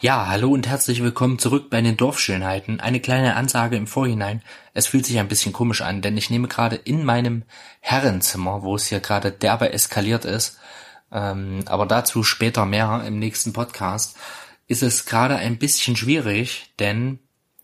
Ja, hallo und herzlich willkommen zurück bei den Dorfschönheiten. Eine kleine Ansage im Vorhinein. Es fühlt sich ein bisschen komisch an, denn ich nehme gerade in meinem Herrenzimmer, wo es hier gerade derbe eskaliert ist, aber dazu später mehr im nächsten Podcast, ist es gerade ein bisschen schwierig, denn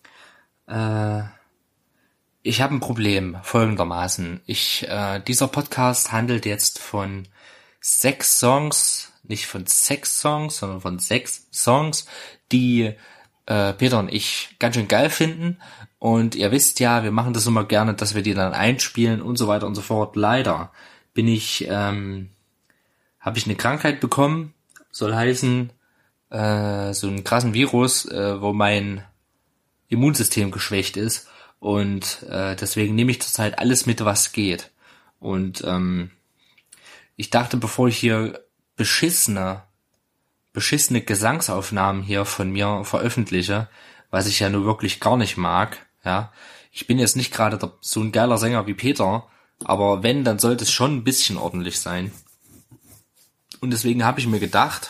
ich habe ein Problem folgendermaßen. Dieser Podcast handelt jetzt von 6 Songs, nicht von 6 Songs, sondern von 6 Songs, die Peter und ich ganz schön geil finden. Und ihr wisst ja, wir machen das immer gerne, dass wir die dann einspielen und so weiter und so fort. Leider habe ich eine Krankheit bekommen, soll heißen, so einen krassen Virus, wo mein Immunsystem geschwächt ist. Und deswegen nehme ich zurzeit alles mit, was geht. Und ich dachte, bevor ich hier beschissene Gesangsaufnahmen hier von mir veröffentliche, was ich ja nur wirklich gar nicht mag, ja. Ich bin jetzt nicht gerade so ein geiler Sänger wie Peter, aber wenn, dann sollte es schon ein bisschen ordentlich sein. Und deswegen habe ich mir gedacht,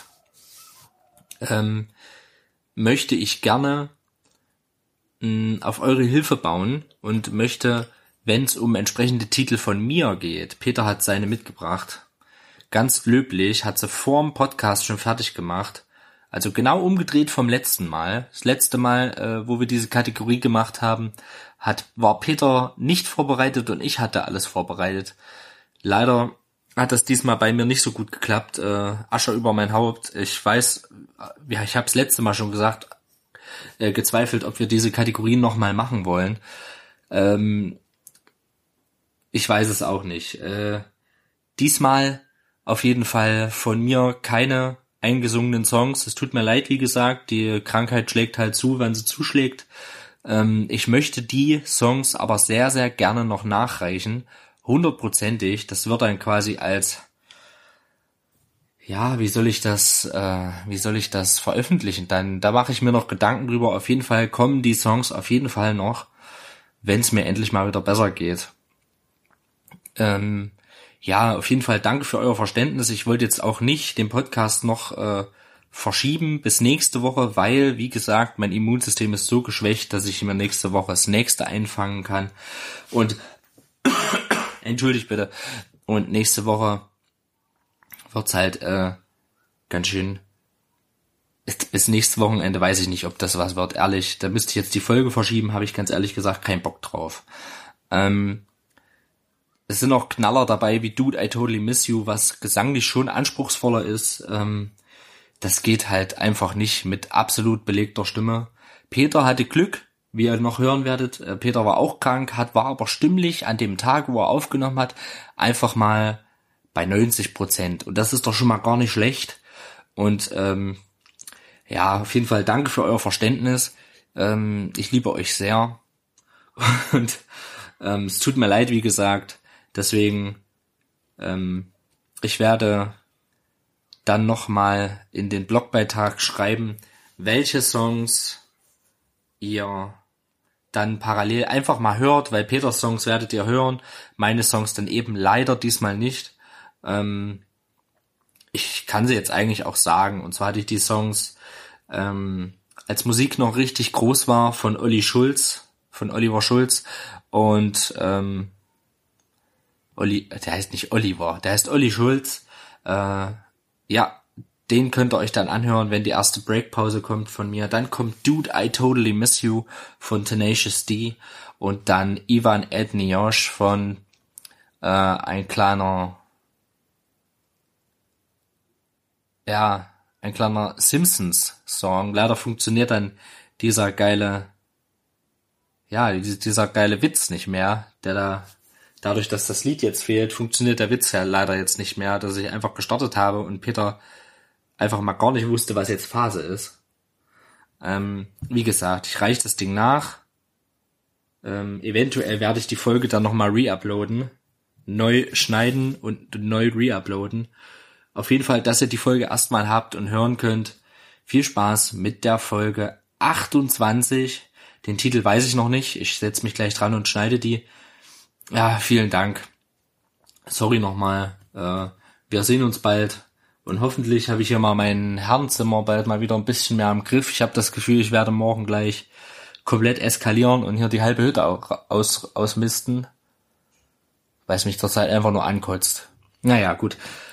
möchte ich gerne auf eure Hilfe bauen und möchte, wenn es um entsprechende Titel von mir geht, Peter hat seine mitgebracht, ganz löblich, hat sie vorm Podcast schon fertig gemacht, also genau umgedreht vom letzten Mal. Das letzte Mal, wo wir diese Kategorie gemacht haben, war Peter nicht vorbereitet und ich hatte alles vorbereitet. Leider hat das diesmal bei mir nicht so gut geklappt, Asche über mein Haupt. Ich weiß, ja, ich habe es letzte Mal schon gesagt, gezweifelt, ob wir diese Kategorien nochmal machen wollen. Ich weiß es auch nicht. Diesmal auf jeden Fall von mir keine eingesungenen Songs. Es tut mir leid, wie gesagt, die Krankheit schlägt halt zu, wenn sie zuschlägt. Ich möchte die Songs aber sehr, sehr gerne noch nachreichen. 100%ig. Das wird dann quasi als, ja, wie soll ich das veröffentlichen? Da mache ich mir noch Gedanken drüber. Auf jeden Fall kommen die Songs auf jeden Fall noch, wenn es mir endlich mal wieder besser geht. Ja, auf jeden Fall danke für euer Verständnis. Ich wollte jetzt auch nicht den Podcast noch verschieben bis nächste Woche, weil, wie gesagt, mein Immunsystem ist so geschwächt, dass ich mir nächste Woche das nächste einfangen kann. Und entschuldigt bitte. Und nächste Woche wird's halt ganz schön. Bis nächstes Wochenende weiß ich nicht, ob das was wird. Ehrlich, da müsste ich jetzt die Folge verschieben, habe ich ganz ehrlich gesagt keinen Bock drauf. Es sind auch Knaller dabei wie Dude, I Totally Miss You, was gesanglich schon anspruchsvoller ist. Das geht halt einfach nicht mit absolut belegter Stimme. Peter hatte Glück, wie ihr noch hören werdet. Peter war auch krank, war aber stimmlich an dem Tag, wo er aufgenommen hat, einfach mal bei 90%. Und das ist doch schon mal gar nicht schlecht. Und ja, auf jeden Fall danke für euer Verständnis. Ich liebe euch sehr. Und es tut mir leid, wie gesagt. Deswegen, ich werde dann nochmal in den Blogbeitrag schreiben, welche Songs ihr dann parallel einfach mal hört, weil Peters Songs werdet ihr hören, meine Songs dann eben leider diesmal nicht. Ich kann sie jetzt eigentlich auch sagen, und zwar hatte ich die Songs, als Musik noch richtig groß war, von Oliver Schulz und der heißt nicht Oliver, der heißt Olli Schulz. Ja, den könnt ihr euch dann anhören, wenn die erste Breakpause kommt von mir. Dann kommt Dude, I Totally Miss You von Tenacious D und dann Ivan Edniosh von ein kleiner Simpsons-Song. Leider funktioniert dann dieser geile Witz nicht mehr, dadurch, dass das Lied jetzt fehlt, funktioniert der Witz ja leider jetzt nicht mehr, dass ich einfach gestartet habe und Peter einfach mal gar nicht wusste, was jetzt Phase ist. Wie gesagt, ich reiche das Ding nach. Eventuell werde ich die Folge dann nochmal reuploaden, neu schneiden und neu reuploaden. Auf jeden Fall, dass ihr die Folge erstmal habt und hören könnt. Viel Spaß mit der Folge 28. Den Titel weiß ich noch nicht. Ich setze mich gleich dran und schneide die. Ja, vielen Dank. Sorry nochmal. Wir sehen uns bald Und hoffentlich habe ich hier mal mein Herrenzimmer bald mal wieder ein bisschen mehr im Griff. Ich habe das Gefühl, ich werde morgen gleich komplett eskalieren und hier die halbe Hütte ausmisten, weil es mich zurzeit einfach nur ankotzt. Naja, gut.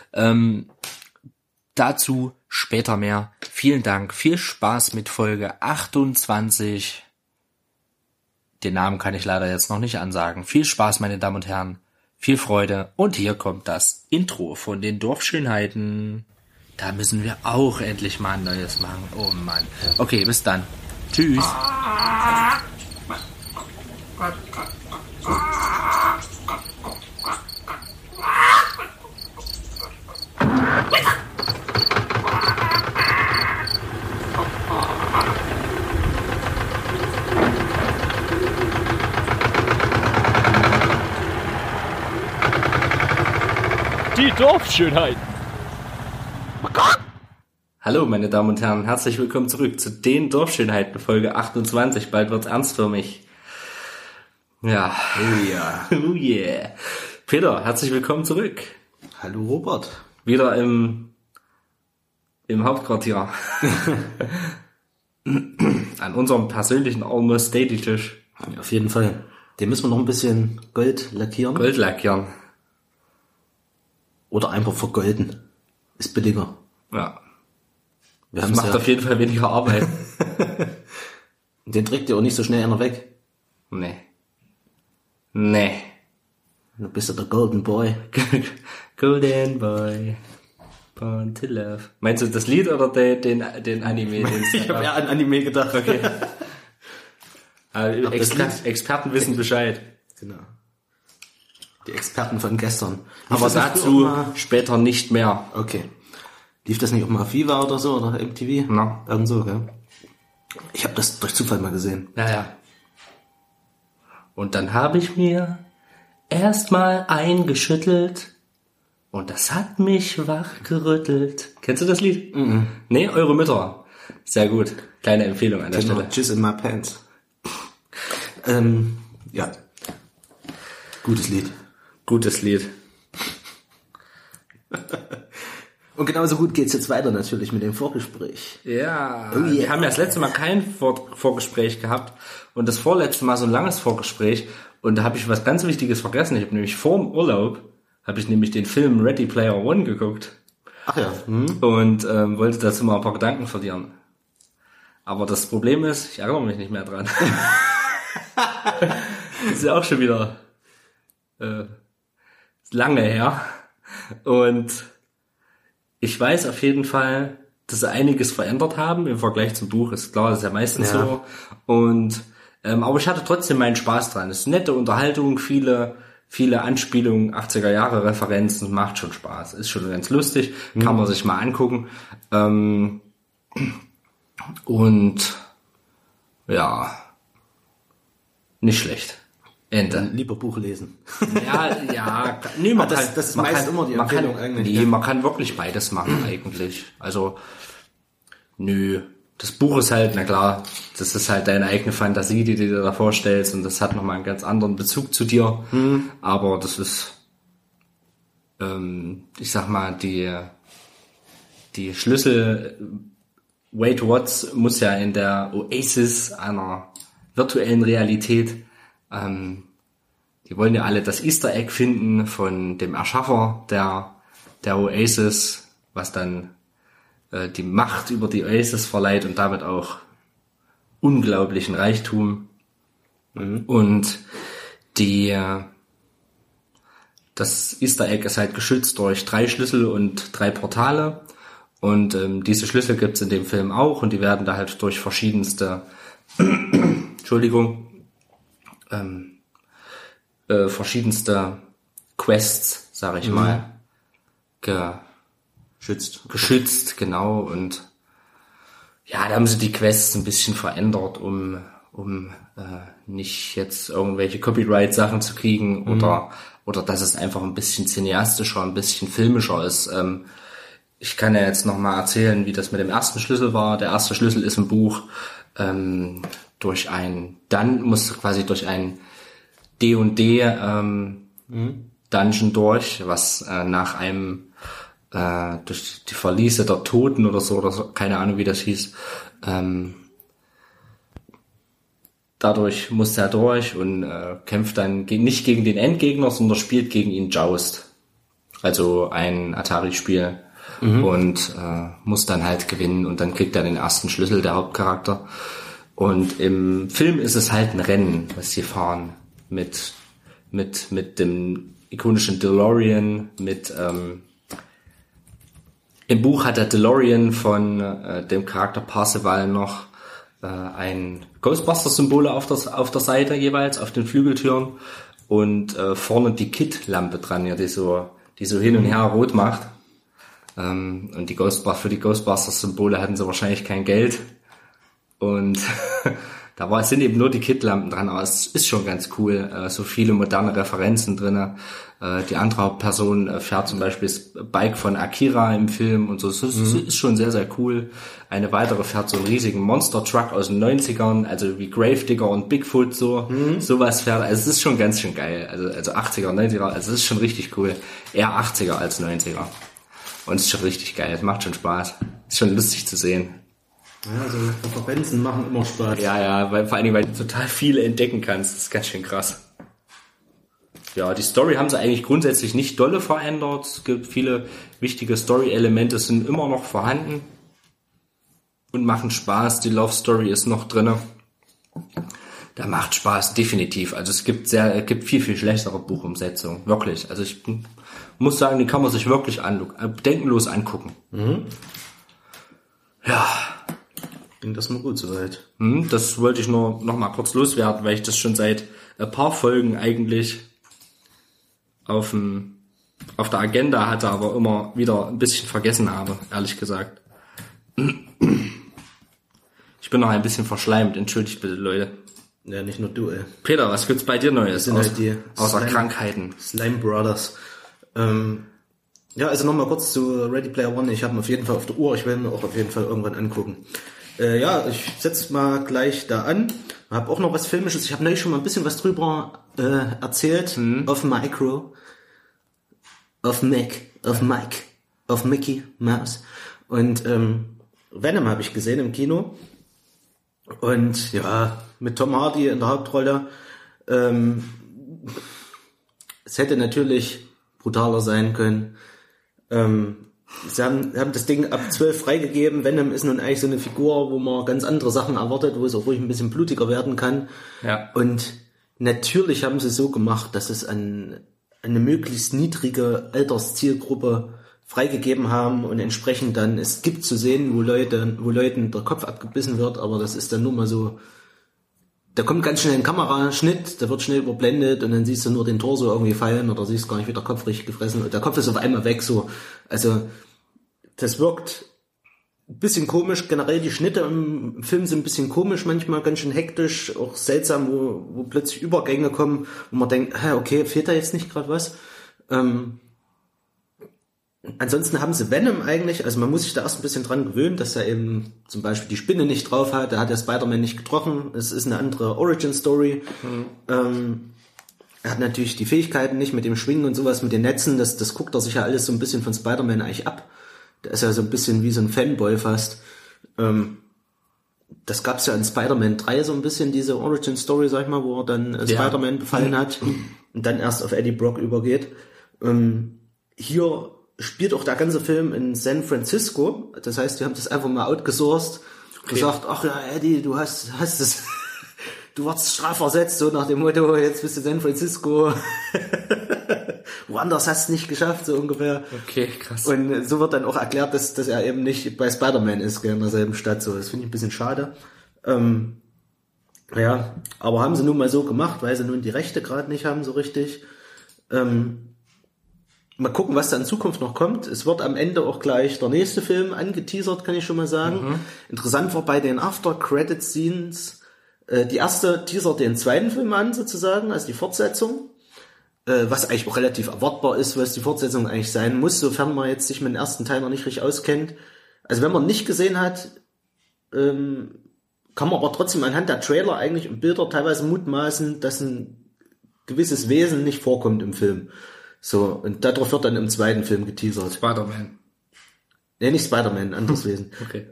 Dazu später mehr. Vielen Dank, viel Spaß mit Folge 28. Den Namen kann ich leider jetzt noch nicht ansagen. Viel Spaß, meine Damen und Herren. Viel Freude. Und hier kommt das Intro von den Dorfschönheiten. Da müssen wir auch endlich mal ein neues machen. Oh Mann. Okay, bis dann. Tschüss. Die Dorfschönheit. Hallo, meine Damen und Herren. Herzlich willkommen zurück zu den Dorfschönheiten, Folge 28. Bald wird's ernst für mich. Ja. Oh ja. Oh yeah. Peter, herzlich willkommen zurück. Hallo Robert. Wieder im Hauptquartier. An unserem persönlichen Almost Daily Tisch. Auf jeden Fall. Den müssen wir noch ein bisschen Gold lackieren. Gold lackieren. Oder einfach vergolden. Ist billiger. Ja. Das macht auf jeden Fall weniger Arbeit. Den trägt dir auch nicht so schnell einer weg. Nee. Du bist ja der Golden Boy. Golden Boy. Born to Love. Meinst du das Lied oder den Anime? Ich habe eher an Anime gedacht. Okay. Experten wissen Bescheid. Genau. Die Experten von gestern. Aber dazu später nicht mehr. Okay. Lief das nicht auch mal Viva oder so oder MTV? Na. Irgend so, gell? Ich habe das durch Zufall mal gesehen. Naja. Und dann habe ich mir erstmal eingeschüttelt und das hat mich wachgerüttelt. Kennst du das Lied? Mhm. Nee, eure Mütter. Sehr gut. Kleine Empfehlung an der Genau, Stelle. Jizz in my pants. Ja. Gutes Lied. Gutes Lied. Und genauso gut geht's jetzt weiter natürlich mit dem Vorgespräch. Ja, Oh yeah. Wir haben ja das letzte Mal kein Vorgespräch gehabt und das vorletzte Mal so ein langes Vorgespräch und da habe ich was ganz Wichtiges vergessen. Ich habe nämlich vor dem Urlaub, den Film Ready Player One geguckt. Ach ja. Und wollte dazu mal ein paar Gedanken verlieren. Aber das Problem ist, ich erinnere mich nicht mehr dran. Das ist ja auch schon wieder lange her. Und ich weiß auf jeden Fall, dass sie einiges verändert haben im Vergleich zum Buch. Ist klar, das ist ja meistens so. Und aber ich hatte trotzdem meinen Spaß dran. Es ist nette Unterhaltung, viele Anspielungen, 80er Jahre Referenzen, macht schon Spaß. Ist schon ganz lustig, kann man sich mal angucken. Und ja, nicht schlecht. Ende. Lieber Buch lesen. Ja, nee, man kann, das ist man meist kann, immer die man kann, Empfehlung eigentlich. Nee, Ja. man kann wirklich beides machen eigentlich. Also, nö. Das Buch ist halt, na klar, das ist halt deine eigene Fantasie, die du dir da vorstellst und das hat nochmal einen ganz anderen Bezug zu dir. Aber das ist, ich sag mal, die Schlüssel, Wade Watts muss ja in der Oasis einer virtuellen Realität, die wollen ja alle das Easter Egg finden von dem Erschaffer der Oasis, was dann die Macht über die Oasis verleiht und damit auch unglaublichen Reichtum. Und das Easter Egg ist halt geschützt durch 3 Schlüssel und 3 Portale. Und diese Schlüssel gibt's in dem Film auch und die werden da halt durch verschiedenste verschiedenste Quests, sag ich mal, geschützt, genau. Und ja, da haben sie die Quests ein bisschen verändert, um nicht jetzt irgendwelche Copyright-Sachen zu kriegen oder dass es einfach ein bisschen cineastischer, ein bisschen filmischer ist. Ich kann ja jetzt noch mal erzählen, wie das mit dem ersten Schlüssel war. Der erste Schlüssel ist im Buch durch ein D&D Dungeon durch, was nach einem durch die Verliese der Toten oder so, keine Ahnung, wie das hieß. Dadurch muss er durch und kämpft dann nicht gegen den Endgegner, sondern spielt gegen ihn Joust. Also ein Atari-Spiel. Und muss dann halt gewinnen und dann kriegt er den ersten Schlüssel, der Hauptcharakter. Und im Film ist es halt ein Rennen, was sie fahren. Mit dem ikonischen DeLorean, im Buch hat der DeLorean von dem Charakter Parzival noch ein Ghostbusters-Symbol auf der Seite jeweils, auf den Flügeltüren und vorne die Kit-Lampe dran, ja, die so hin und her rot macht. Und für die Ghostbusters-Symbole hatten sie wahrscheinlich kein Geld. Und sind eben nur die Kit-Lampen dran, aber es ist schon ganz cool. So viele moderne Referenzen drinne. Die andere Hauptperson fährt zum Beispiel das Bike von Akira im Film und so. Das ist schon sehr, sehr cool. Eine weitere fährt so einen riesigen Monster-Truck aus den 90ern, also wie Gravedigger und Bigfoot sowas fährt. Also es ist schon ganz schön geil. Also 80er, 90er, also es ist schon richtig cool. Eher 80er als 90er. Und es ist schon richtig geil. Es macht schon Spaß. Ist schon lustig zu sehen. Ja, also Referenzen machen immer Spaß. Ja, vor allen Dingen, weil du total viele entdecken kannst. Das ist ganz schön krass. Ja, die Story haben sie eigentlich grundsätzlich nicht dolle verändert. Es gibt viele wichtige Story-Elemente, sind immer noch vorhanden und machen Spaß. Die Love Story ist noch drinne. Da macht Spaß, definitiv. Also es gibt viel, viel schlechtere Buchumsetzungen. Wirklich. Also ich muss sagen, die kann man sich wirklich bedenkenlos angucken. Ja. Klingt das mal gut soweit. Das wollte ich nur noch mal kurz loswerden, weil ich das schon seit ein paar Folgen eigentlich auf der Agenda hatte, aber immer wieder ein bisschen vergessen habe, ehrlich gesagt. Ich bin noch ein bisschen verschleimt, entschuldigt bitte, Leute. Ja, nicht nur du, ey. Peter, was gibt's bei dir Neues? Außer Krankheiten. Slime Brothers. Ja, also nochmal kurz zu Ready Player One. Ich habe ihn auf jeden Fall auf der Uhr. Ich werde ihn auch auf jeden Fall irgendwann angucken. Ja, ich setze mal gleich da an. Habe auch noch was Filmisches. Ich habe neulich schon mal ein bisschen was drüber erzählt. Auf Mickey Mouse. Und Venom habe ich gesehen im Kino. Und ja, mit Tom Hardy in der Hauptrolle. Es hätte natürlich brutaler sein können. Sie haben das Ding ab 12 freigegeben. Venom ist nun eigentlich so eine Figur, wo man ganz andere Sachen erwartet, wo es auch ruhig ein bisschen blutiger werden kann. Ja. Und natürlich haben sie so gemacht, dass es eine möglichst niedrige Alterszielgruppe freigegeben haben und entsprechend dann, es gibt zu sehen, wo Leuten der Kopf abgebissen wird, aber das ist dann nur mal so, da kommt ganz schnell ein Kameraschnitt, da wird schnell überblendet und dann siehst du nur den Torso irgendwie fallen oder siehst gar nicht, wie der Kopf richtig gefressen und der Kopf ist auf einmal weg, so. Also, das wirkt ein bisschen komisch, generell die Schnitte im Film sind ein bisschen komisch, manchmal ganz schön hektisch, auch seltsam, wo plötzlich Übergänge kommen, wo man denkt, okay, fehlt da jetzt nicht gerade was? Ansonsten haben sie Venom eigentlich, also man muss sich da erst ein bisschen dran gewöhnen, dass er eben zum Beispiel die Spinne nicht drauf hat, da hat der Spider-Man nicht getroffen, es ist eine andere Origin-Story. Er hat natürlich die Fähigkeiten nicht mit dem Schwingen und sowas, mit den Netzen, das guckt er sich ja alles so ein bisschen von Spider-Man eigentlich ab. Der ist ja so ein bisschen wie so ein Fanboy fast. Das gab's ja in Spider-Man 3 so ein bisschen, diese Origin-Story, sag ich mal, wo er dann Spider-Man befallen hat und dann erst auf Eddie Brock übergeht. Hier spielt auch der ganze Film in San Francisco. Das heißt, die haben das einfach mal outgesourced, gesagt, ach ja, Eddie, du hast es, du wurdest strafversetzt, so nach dem Motto, jetzt bist du in San Francisco. Woanders hast du nicht geschafft, so ungefähr. Okay, krass. Und so wird dann auch erklärt, dass er eben nicht bei Spider-Man ist, in derselben Stadt, so. Das finde ich ein bisschen schade. Ja, aber haben sie nun mal so gemacht, weil sie nun die Rechte gerade nicht haben, so richtig. Mal gucken, was da in Zukunft noch kommt. Es wird am Ende auch gleich der nächste Film angeteasert, kann ich schon mal sagen. Interessant war bei den After-Credit-Scenes, die erste teasert den zweiten Film an, sozusagen, also die Fortsetzung. Was eigentlich auch relativ erwartbar ist, was die Fortsetzung eigentlich sein muss, sofern man jetzt sich mit dem ersten Teil noch nicht richtig auskennt. Also wenn man nicht gesehen hat, kann man aber trotzdem anhand der Trailer eigentlich und Bilder teilweise mutmaßen, dass ein gewisses Wesen nicht vorkommt im Film. So, und darauf wird dann im zweiten Film geteasert. Spider-Man. Nee, nicht Spider-Man, ein anderes Wesen. Okay.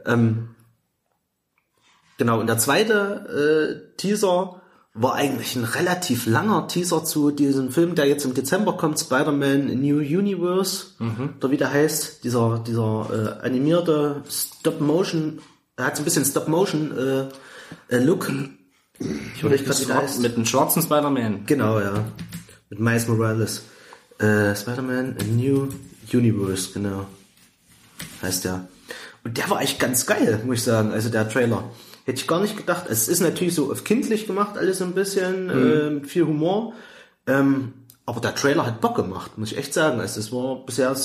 Genau, und der zweite Teaser war eigentlich ein relativ langer Teaser zu diesem Film, der jetzt im Dezember kommt, Spider-Man New Universe, oder wie der heißt, dieser animierte Stop-Motion, er hat so ein bisschen Stop-Motion-Look. Ich würde gerade wieder heißt. Mit einem schwarzen Spider-Man. Genau, ja. Mit Miles Morales. Spider-Man New Universe, genau. Heißt der. Und der war echt ganz geil, muss ich sagen, also der Trailer. Hätte ich gar nicht gedacht. Es ist natürlich so auf kindlich gemacht, alles so ein bisschen, mit viel Humor. Aber der Trailer hat Bock gemacht, muss ich echt sagen. Also es war bisher,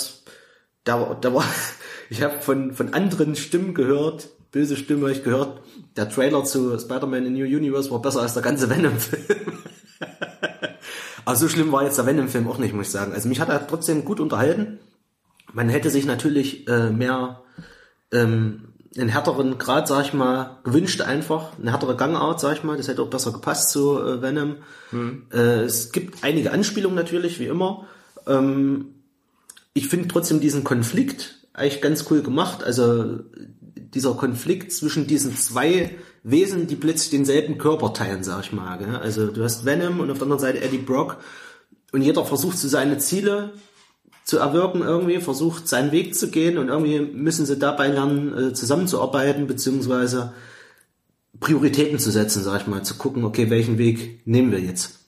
ich habe von anderen Stimmen gehört, böse Stimme habe ich gehört, der Trailer zu Spider-Man in New Universe war besser als der ganze Venom-Film. Aber so schlimm war jetzt der Venom-Film auch nicht, muss ich sagen. Also mich hat er trotzdem gut unterhalten. Man hätte sich natürlich mehr einen härteren Grad, sag ich mal, gewünscht einfach. Eine härtere Gangart, sag ich mal. Das hätte auch besser gepasst zu Venom. Es gibt einige Anspielungen natürlich, wie immer. Ich finde trotzdem diesen Konflikt eigentlich ganz cool gemacht. Also dieser Konflikt zwischen diesen zwei Wesen, die plötzlich denselben Körper teilen, sag ich mal. Gell? Also du hast Venom und auf der anderen Seite Eddie Brock. Und jeder versucht so seine Ziele zu erwirken irgendwie, versucht seinen Weg zu gehen und irgendwie müssen sie dabei lernen, zusammenzuarbeiten, beziehungsweise Prioritäten zu setzen, sag ich mal, zu gucken, okay, welchen Weg nehmen wir jetzt.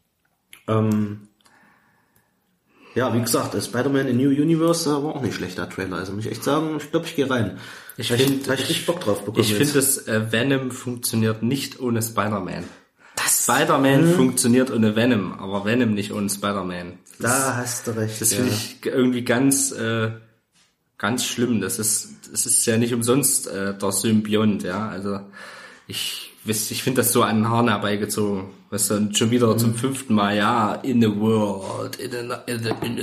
Ja, wie gesagt, Spider-Man in New Universe war auch nicht schlecht, der Trailer, also muss ich echt sagen, ich glaube, ich gehe rein. Ich finde richtig Bock drauf bekommen. Ich finde, das Venom funktioniert nicht ohne Spider-Man. Spider-Man funktioniert ohne Venom, aber Venom nicht ohne Spider-Man. Da hast du recht. Das finde ich irgendwie ganz schlimm. Das ist ja nicht umsonst der Symbiont, ja. Also ich finde das so an den Haaren herbeigezogen. Weißt du, und schon wieder zum 5. Mal, ja, in a world, in a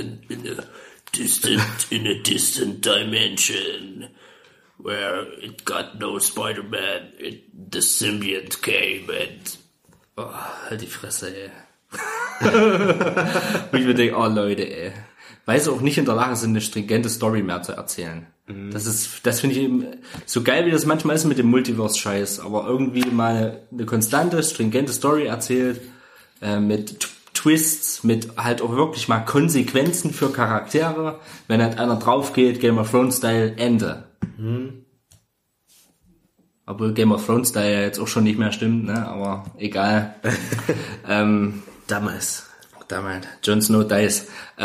distant dimension, where it got no Spider-Man, the symbiote came and halt die Fresse, ey. Und ich mir denke, oh Leute, ey. Weil sie auch nicht in der Lage sind, eine stringente Story mehr zu erzählen. Das finde ich eben so geil, wie das manchmal ist mit dem Multiverse-Scheiß, aber irgendwie mal eine konstante, stringente Story erzählt, mit Twists, mit halt auch wirklich mal Konsequenzen für Charaktere. Wenn halt einer drauf geht, Game of Thrones-Style, Ende. Obwohl Game of Thrones da ja jetzt auch schon nicht mehr stimmt, ne? Aber egal. Damals. Jon Snow dies.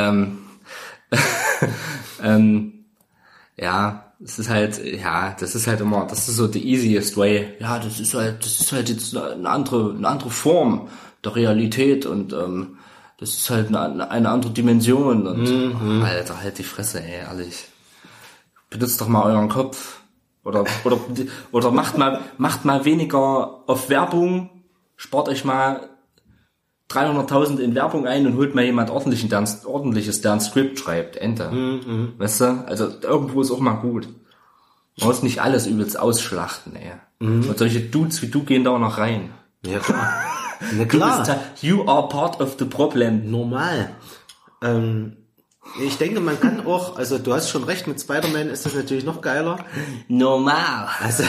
Ja, das ist halt immer, das ist so the easiest way. Ja, das ist halt jetzt eine andere Form der Realität und das ist halt eine andere Dimension und Alter, halt die Fresse, ey, ehrlich. Benutzt doch mal euren Kopf. Oder macht mal weniger auf Werbung, spart euch mal 300.000 in Werbung ein und holt mal jemand ordentliches, der ein Skript schreibt, Ende. Weißt du? Also irgendwo ist auch mal gut. Man muss nicht alles übelst ausschlachten, ey. Und solche Dudes wie du gehen da auch noch rein. Ja, klar. Na klar. You are part of the problem. Normal. Ich denke, man kann auch, also du hast schon recht, mit Spider-Man ist das natürlich noch geiler. Normal. Also,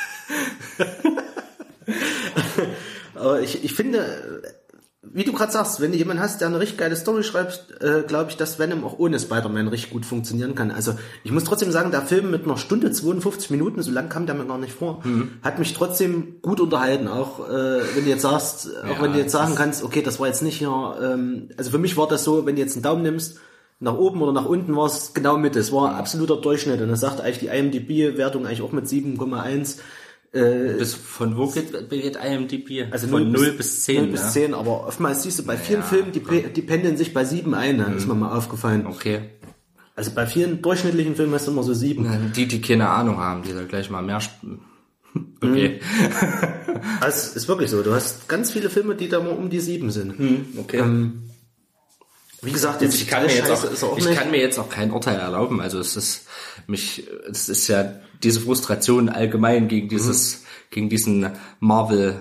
aber ich finde, wie du gerade sagst, wenn du jemanden hast, der eine richtig geile Story schreibt, glaube ich, dass Venom auch ohne Spider-Man richtig gut funktionieren kann. Also ich muss trotzdem sagen, der Film mit einer Stunde 52 Minuten, so lang kam der mir gar nicht vor, hat mich trotzdem gut unterhalten. Auch wenn du jetzt sagst, wenn du jetzt sagen kannst, okay, das war jetzt nicht hier, also für mich war das so, wenn du jetzt einen Daumen nimmst, nach oben oder nach unten war es genau Mitte. Es war absoluter Durchschnitt. Und das sagt eigentlich die IMDb-Wertung eigentlich auch mit 7,1. Bis von wo geht IMDb? Also von 0 bis 10. 0 bis 10, aber oftmals siehst du bei vielen Filmen, die pendeln sich bei 7 ein, ist mir mal aufgefallen. Okay. Also bei vielen durchschnittlichen Filmen hast du immer so 7. Die keine Ahnung haben, die soll gleich mal mehr okay. Also es ist wirklich so. Du hast ganz viele Filme, die da mal um die 7 sind. Okay. Wie gesagt, jetzt ich kann mir jetzt auch kein Urteil erlauben. Also es ist ja diese Frustration allgemein gegen diesen Marvel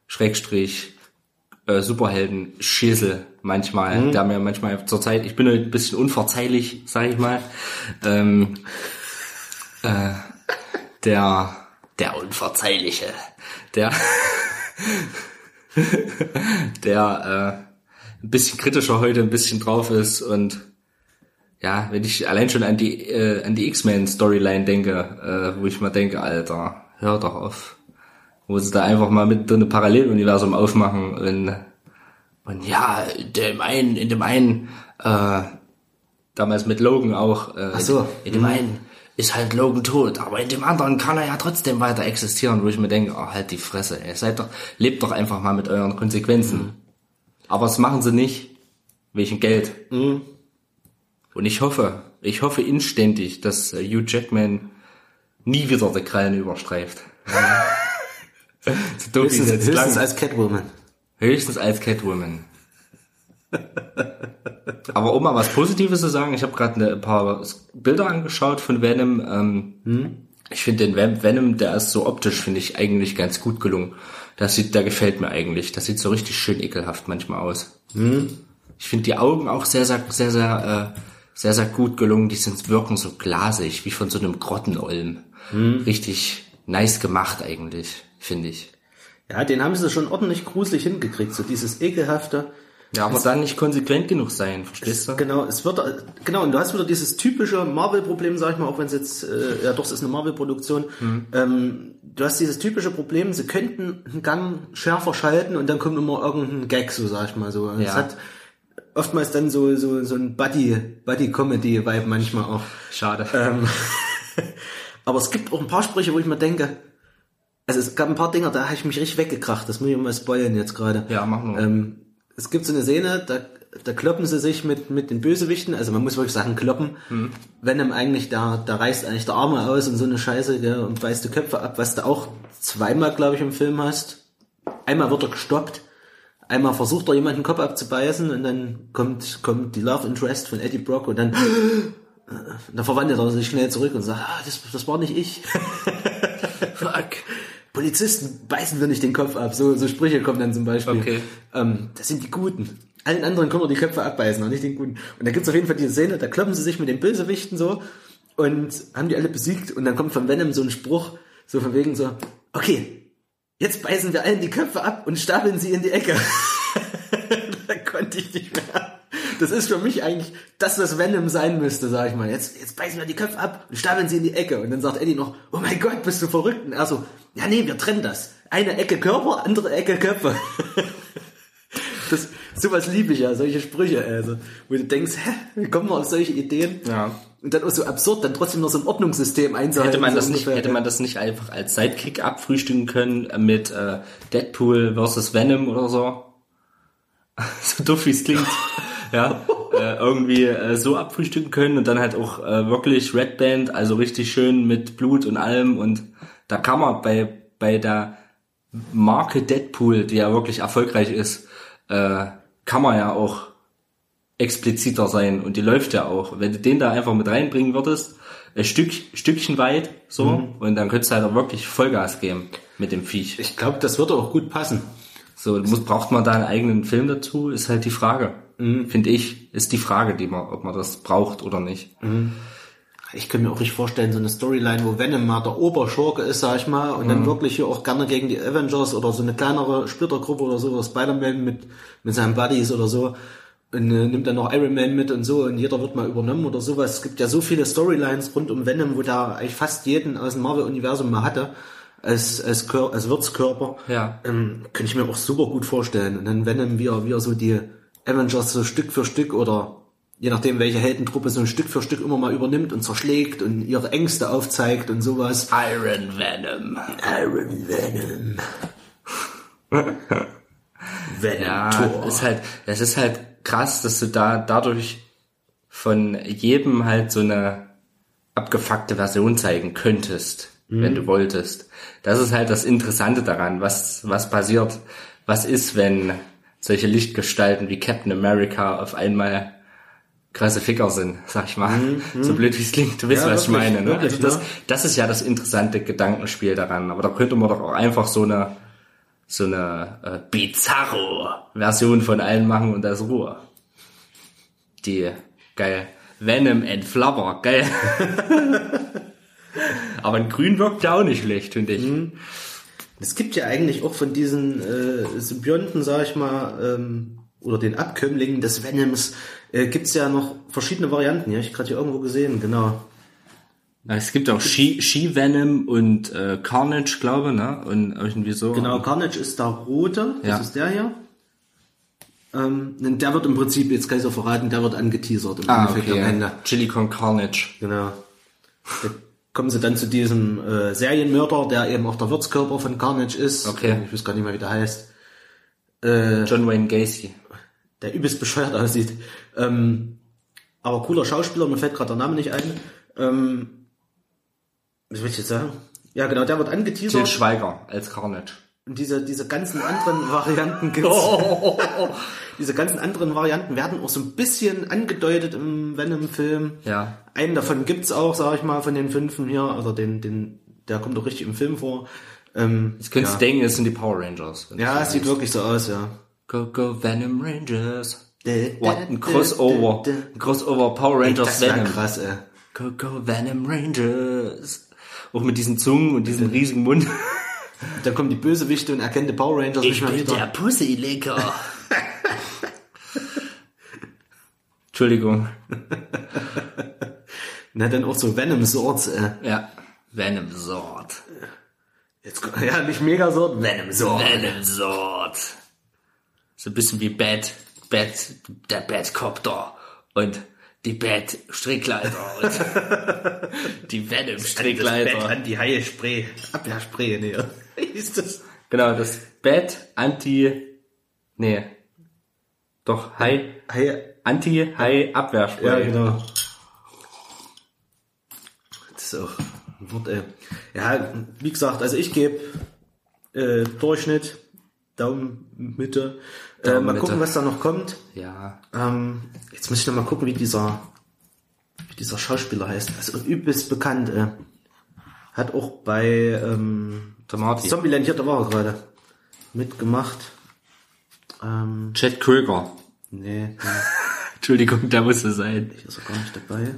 Superhelden Schäsel manchmal, der mir manchmal zur Zeit, ich bin ein bisschen unverzeihlich, sag ich mal. Der Unverzeihliche, der ein bisschen kritischer heute ein bisschen drauf ist und ja, wenn ich allein schon an die X-Men-Storyline denke, wo ich mal denke, Alter, hör doch auf. Wo sie da einfach mal mit drin ein Paralleluniversum aufmachen und ja, in dem einen, damals mit Logan auch, in dem einen ist halt Logan tot, aber in dem anderen kann er ja trotzdem weiter existieren, wo ich mir denke, oh, halt die Fresse, ey, lebt doch einfach mal mit euren Konsequenzen. Aber das machen sie nicht, wegen Geld. Und ich hoffe inständig, dass Hugh Jackman nie wieder die Krallen überstreift. So höchstens als Catwoman. Höchstens als Catwoman. Aber um mal was Positives zu sagen, ich habe gerade ein paar Bilder angeschaut von Venom. Ich finde den Venom, der ist so optisch, finde ich, eigentlich ganz gut gelungen. Der gefällt mir eigentlich. Das sieht so richtig schön ekelhaft manchmal aus. Ich finde die Augen auch sehr, sehr, sehr, sehr, sehr, sehr gut gelungen. Die wirken so glasig, wie von so einem Grottenolm. Richtig nice gemacht eigentlich, finde ich. Ja, den haben sie schon ordentlich gruselig hingekriegt, so dieses ekelhafte. Ja, aber dann nicht konsequent genug sein, verstehst du? Genau, und du hast wieder dieses typische Marvel-Problem, sag ich mal, auch wenn es jetzt, es ist eine Marvel-Produktion. Du hast dieses typische Problem, sie könnten einen Gang schärfer schalten und dann kommt immer irgendein Gag, so sag ich mal so. Es hat oftmals dann so ein Buddy-Comedy-Vibe manchmal auch. Schade. Aber es gibt auch ein paar Sprüche, wo ich mir denke, also es gab ein paar Dinger, da habe ich mich richtig weggekracht, das muss ich mal spoilern jetzt gerade. Ja, mach nur. Es gibt so eine Szene, da kloppen sie sich mit den Bösewichten, also man muss wirklich sagen, kloppen. Venom eigentlich, da reißt eigentlich der Arme aus und so eine Scheiße, gell, und beißt die Köpfe ab, was du auch zweimal, glaube ich, im Film hast. Einmal wird er gestoppt, einmal versucht er jemanden den Kopf abzubeißen und dann kommt die Love Interest von Eddie Brock und dann verwandelt er sich schnell zurück und sagt, das war nicht ich. Fuck. Polizisten beißen wir nicht den Kopf ab. So Sprüche kommen dann zum Beispiel. Okay. Das sind die Guten. Allen anderen können wir die Köpfe abbeißen, aber nicht den Guten. Und da gibt's auf jeden Fall diese Szene, da kloppen sie sich mit den Bösewichten so und haben die alle besiegt und dann kommt von Venom so ein Spruch, so von wegen so, okay, jetzt beißen wir allen die Köpfe ab und stapeln sie in die Ecke. Da konnte ich nicht mehr. Das ist für mich eigentlich das, was Venom sein müsste, sag ich mal. Jetzt beißen wir die Köpfe ab und stapeln sie in die Ecke. Und dann sagt Eddie noch, oh mein Gott, bist du verrückt? Und er so, ja nee, wir trennen das. Eine Ecke Körper, andere Ecke Köpfe. Sowas liebe ich ja, solche Sprüche, also, wo du denkst, wie kommen wir auf solche Ideen? Ja. Und dann auch so absurd, dann trotzdem noch so ein Ordnungssystem einzuhalten. Hätte man das nicht einfach als Sidekick abfrühstücken können mit Deadpool versus Venom oder so? So doof wie es klingt. Ja, irgendwie so abfrühstücken können und dann halt auch wirklich Red Band, also richtig schön mit Blut und allem, und da kann man bei der Marke Deadpool, die ja wirklich erfolgreich ist, kann man ja auch expliziter sein und die läuft ja auch. Wenn du den da einfach mit reinbringen würdest, ein Stückchen weit, so, und dann könntest du halt auch wirklich Vollgas geben mit dem Viech. Ich glaube, das würde auch gut passen. So, braucht man da einen eigenen Film dazu, ist halt die Frage. Finde ich, ist die Frage, ob man das braucht oder nicht. Ich könnte mir auch richtig vorstellen, so eine Storyline, wo Venom mal der Oberschurke ist, sag ich mal, und dann wirklich hier auch gerne gegen die Avengers oder so eine kleinere Splittergruppe oder so, oder Spider-Man mit seinen Buddies oder so, und nimmt dann noch Iron Man mit und so, und jeder wird mal übernommen oder sowas. Es gibt ja so viele Storylines rund um Venom, wo da eigentlich fast jeden aus dem Marvel-Universum mal hatte, als Wirtskörper. Ja. Könnte ich mir auch super gut vorstellen. Und dann Venom, wie er so die Avengers so Stück für Stück oder je nachdem, welche Heldentruppe so ein Stück für Stück immer mal übernimmt und zerschlägt und ihre Ängste aufzeigt und sowas. Iron Venom. Venom. Ja, das ist halt krass, dass du dadurch von jedem halt so eine abgefuckte Version zeigen könntest, wenn du wolltest. Das ist halt das Interessante daran, was passiert, was ist, wenn solche Lichtgestalten wie Captain America auf einmal krasse Ficker sind, sag ich mal. So blöd wie es klingt, du weißt, was ich meine. Ne? Also das ist ja das interessante Gedankenspiel daran. Aber da könnte man doch auch einfach so eine Bizarro-Version von allen machen und das Ruhe. Die, geil. Venom and Flubber, geil. Aber in grün wirkt ja auch nicht schlecht, finde ich. Es gibt ja eigentlich auch von diesen Symbionten, sag ich mal, oder den Abkömmlingen des Venoms, gibt's ja noch verschiedene Varianten. Ja, ich gerade hier irgendwo gesehen, genau. Es gibt auch She-Venom und Carnage, glaube ich, ne? Und irgendwie so. Genau, Carnage ist der rote, das Ja. ist der hier. Der wird im Prinzip, jetzt kann ich so verraten, der wird angeteasert im Endeffekt am Ende. Chili con Carnage. Genau. Da kommen sie dann zu diesem Serienmörder, der eben auch der Wirtskörper von Carnage ist. Okay. Ich weiß gar nicht mehr, wie der heißt. John Wayne Gacy. Der übelst bescheuert aussieht. Aber cooler Schauspieler, mir fällt gerade der Name nicht ein. Was will ich jetzt sagen? Ja, genau, der wird Til angeteasert. Schweiger als Carnage. Und diese ganzen anderen Varianten gibt's. Diese ganzen anderen Varianten werden auch so ein bisschen angedeutet im Venom-Film. Ja. Einen davon gibt's auch, sag ich mal, von den 5 hier. Also der kommt doch richtig im Film vor. Jetzt könntest du denken, es sind die Power Rangers. Ja, es sieht wirklich so aus, ja. Go Venom Rangers. What ein Crossover. Ein Crossover Power Rangers Das wär Venom. krass, ey. Go Venom Rangers. Auch mit diesen Zungen und diesem riesigen Mund. Dann kommen die Bösewichte und erkennen die Power Rangers nicht mehr wieder. Pussy-Licker. Entschuldigung. Na, dann auch so Venom-Swords, Ja. Venom Sword. Jetzt, ja, nicht Megasword, Venom-Sword. Venom Sword. So ein bisschen wie der Batcopter und die Bat-Strickleiter und die Venom-Strickleiter. Das Anti-Haie-Spray. Abwehrspray, nee. Wie ist das? Genau, das Anti-Hai-Abwehrspray. Ja, genau. Das ist auch ein Wort, ey. Ja, wie gesagt, also ich gebe Durchschnitt, Daumen Mitte. Daumen Mal Mitte. gucken, was da noch kommt. Ja. Jetzt muss ich noch mal gucken, wie dieser Schauspieler heißt. Also übelst bekannt. Hat auch bei Tomati. Zombieland hier, da war er gerade mitgemacht. Chad Kröger. Nee, Entschuldigung, der musste sein. hier ist er gar nicht dabei.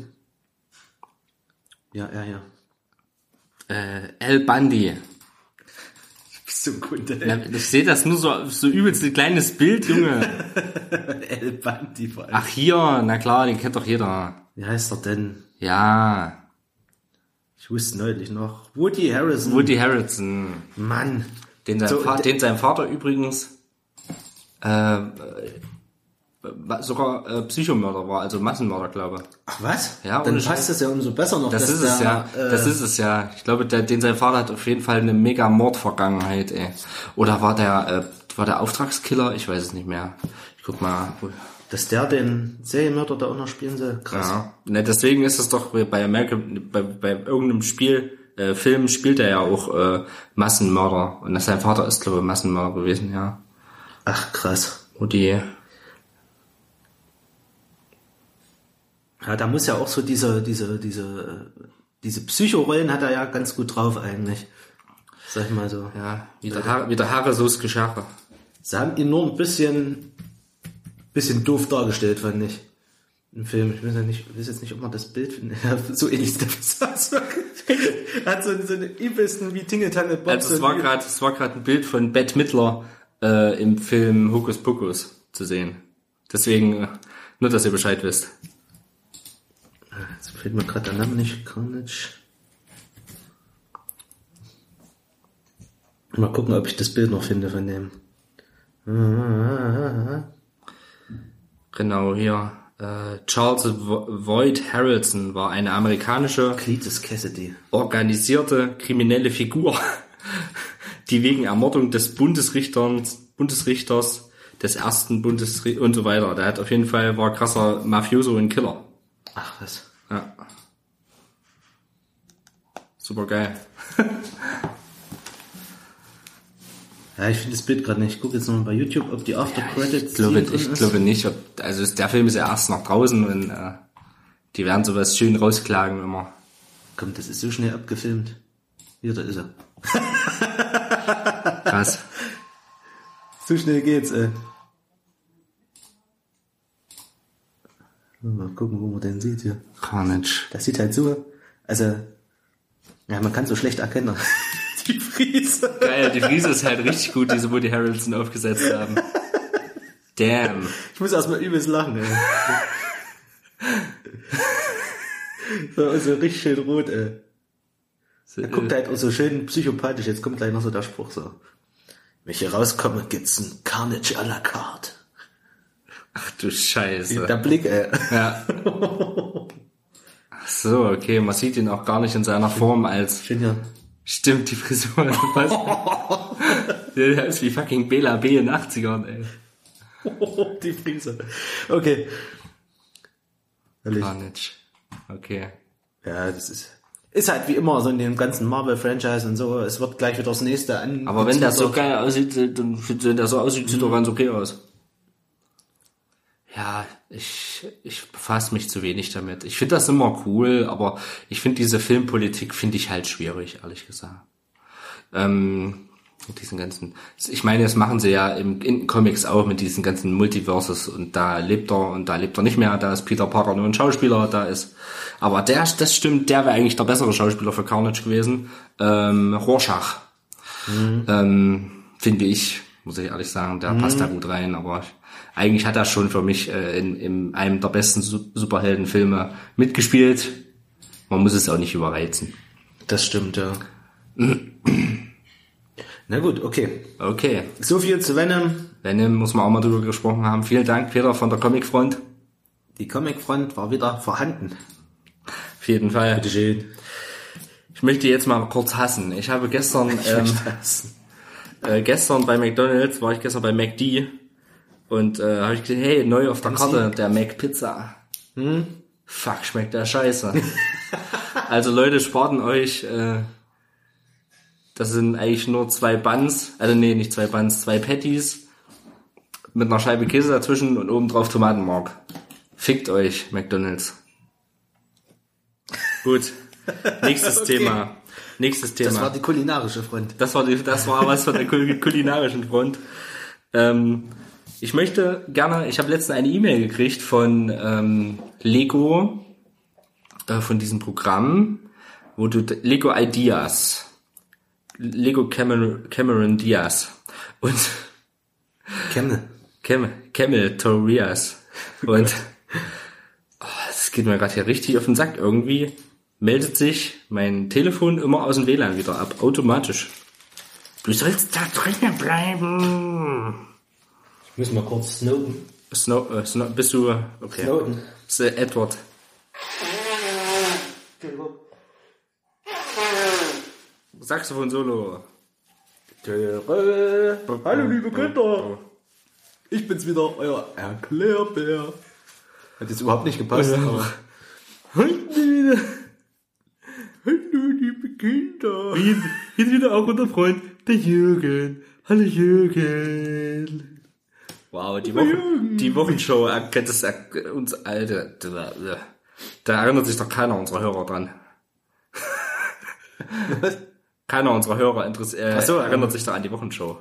Ja, er hier. El Bundy. Bist du gut, Ja, ich sehe das nur so übelst ein kleines Bild, Junge. El Bundy vor allem. Ach hier, na klar, den kennt doch jeder. Wie heißt er denn? Ja, Ich wusste neulich noch. Woody Harrelson. Woody Harrelson. Mann. Den sein Vater übrigens sogar Psychomörder war, also Massenmörder, glaube ich. Ach was? Ja, dann ohne passt Scheiß. es ja umso besser noch. Das dass ist es der, ja. Das ist es ja. Ich glaube, den sein Vater hat auf jeden Fall eine mega Mordvergangenheit, ey. Oder war der Auftragskiller? Ich weiß es nicht mehr. Ich guck mal. Dass der den Serienmörder da auch noch spielen soll. Krass. Ja. Ne, deswegen ist es doch bei irgendeinem Film spielt er ja auch Massenmörder. Und sein Vater ist, glaube ich, Massenmörder gewesen, ja. Ach, krass. Woody. Ja, da muss ja auch so diese Psychorollen hat er ja ganz gut drauf eigentlich. Sag ich mal so. Ja, wieder Haare, so ist Geschärfe. Sie haben ihn nur ein bisschen doof dargestellt, fand ich. Im Film. Ich weiß jetzt nicht, ob man das Bild findet. Ja, so ähnlich. Hat so eine übelsten wie Tingeltangel Bob. Also es war gerade ein Bild von Bette Midler im Film Hokus Pokus zu sehen. Deswegen, nur dass ihr Bescheid wisst. Jetzt fällt mir gerade der Name nicht. Carnage. Mal gucken, ob ich das Bild noch finde von dem. Genau, hier. Charles Voight Harrelson war eine amerikanische Cletus Cassidy. organisierte kriminelle Figur, die wegen Ermordung des Bundesrichters des ersten und so weiter. Der hat auf jeden Fall, war krasser Mafioso und Killer. Ach was. Ja. Super geil. Ja, ich finde das Bild gerade nicht. Ich gucke jetzt nochmal bei YouTube, ob die After Credits. Ich glaube nicht. Also der Film ist ja erst noch draußen und die werden sowas schön rausklagen immer. Komm, das ist so schnell abgefilmt. Hier, da ist er. Krass. So schnell geht's, ey. Mal gucken, wo man den sieht hier. Carnage. Das sieht halt so, also Ja, man kann so schlecht erkennen. Die Friese. Geil, die Friese ist halt richtig gut, die sie Woody Harrelson aufgesetzt haben. Damn. Ich muss erstmal übelst lachen, ey. so richtig schön rot, ey. Er guckt halt auch so schön psychopathisch. Jetzt kommt gleich noch so der Spruch so. Wenn ich hier rauskomme, gibt's ein Carnage à la carte. Ach du Scheiße. Der Blick, ey. Ja. Ach so, okay, man sieht ihn auch gar nicht in seiner Form als... Ja. Stimmt, die Frisur. Was? Der ist wie fucking Bela B in den 80ern, ey. Die Friese. Okay. Ehrlich. Carnage. Okay. Ja, das ist halt wie immer so in dem ganzen Marvel-Franchise und so. Es wird gleich wieder das nächste an. Aber wenn der so geil aussieht, dann wenn der so aussieht, sieht doch ganz okay aus. Ja, ich befasse mich zu wenig damit. Ich finde das immer cool, aber ich finde diese Filmpolitik finde ich halt schwierig, ehrlich gesagt. Mit diesen ganzen, ich meine, das machen sie ja in Comics auch mit diesen ganzen Multiverses und da lebt er und da lebt er nicht mehr, da ist Peter Parker nur ein Schauspieler, da ist, aber das stimmt, der wäre eigentlich der bessere Schauspieler für Carnage gewesen, Rorschach, finde ich, muss ich ehrlich sagen, der passt da gut rein, aber eigentlich hat er schon für mich in einem der besten Superheldenfilme mitgespielt, man muss es auch nicht überreizen. Das stimmt, ja. Na gut, okay. Okay. So viel zu Venom. Venom muss man auch mal drüber gesprochen haben. Vielen Dank, Peter, von der Comicfront. Die Comicfront war wieder vorhanden. Auf jeden Fall. Bitteschön. Ich möchte jetzt mal kurz hassen. Ich habe gestern, gestern bei McDonald's, war ich gestern bei McD und habe ich gesehen, hey, neu auf der Karte, der McPizza. Fuck, schmeckt der scheiße. Also Leute, sparen euch, das sind eigentlich nur 2 Buns, also nee, nicht 2 Buns, 2 Patties mit einer Scheibe Käse dazwischen und obendrauf Tomatenmark. Fickt euch, McDonald's. Gut. Nächstes Okay. Thema. Nächstes Thema. Das war die kulinarische Front. Das war was von der kulinarischen Front. Ich möchte gerne, ich habe letztens eine E-Mail gekriegt von Lego, von diesem Programm, wo du Lego Ideas, Lego Cameron Diaz und Camel Torias und das geht mir gerade hier richtig auf den Sack. Irgendwie meldet sich mein Telefon immer aus dem WLAN wieder ab, automatisch. Du sollst da drinnen bleiben. Ich muss mal kurz Snowden. Bist du, okay. Snowden. Das ist Edward. Saxophon Solo. Hallo liebe Kinder. Ich bin's wieder, euer Erklärbär. Hat jetzt überhaupt nicht gepasst, aber... Hallo liebe Kinder. Hier wieder auch unser Freund, der Jürgen. Hallo Jürgen. Wow, die Wochenshow, uns Alter, da erinnert sich doch keiner unserer Hörer dran. Was? Keiner unserer Hörer erinnert sich da an die Wochenshow.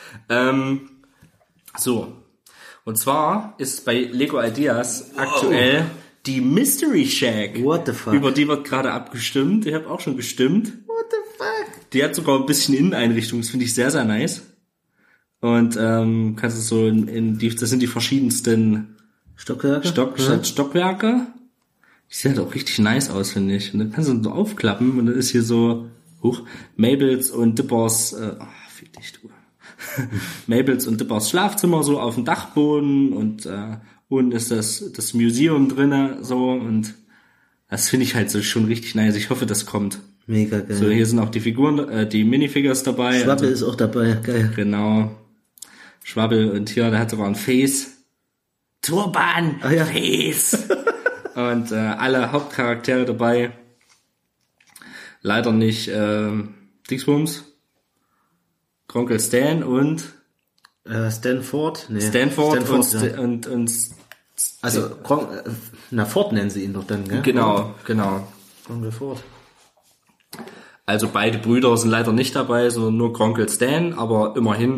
So. Und zwar ist bei Lego Ideas aktuell die Mystery Shack. What the fuck? Über die wird gerade abgestimmt. Ich habe auch schon gestimmt. What the fuck? Die hat sogar ein bisschen Inneneinrichtung. Das finde ich sehr, sehr nice. Und kannst du so das sind die verschiedensten Stockwerke. Die sieht halt auch richtig nice aus, finde ich. Und dann kannst du so aufklappen und dann ist hier so Mabels und Dippers, fick dich du. Mabels und Dippers Schlafzimmer so auf dem Dachboden und unten ist das Museum drinne so und das finde ich halt so schon richtig nice. Ich hoffe, das kommt. Mega geil. So, hier sind auch die Figuren, die Minifigures dabei. Schwabbel ist auch dabei, geil. Genau. Schwabbel und hier, der hat sogar ein Face. Turban! Ah, ja. Face! Und alle Hauptcharaktere dabei. Leider nicht Dingsbums, Onkel Stan und Stanford? Nee. Stanford ja. und Also, Ford nennen sie ihn doch dann, gell? genau. Onkel Ford. Also beide Brüder sind leider nicht dabei, sondern nur Onkel Stan, aber immerhin,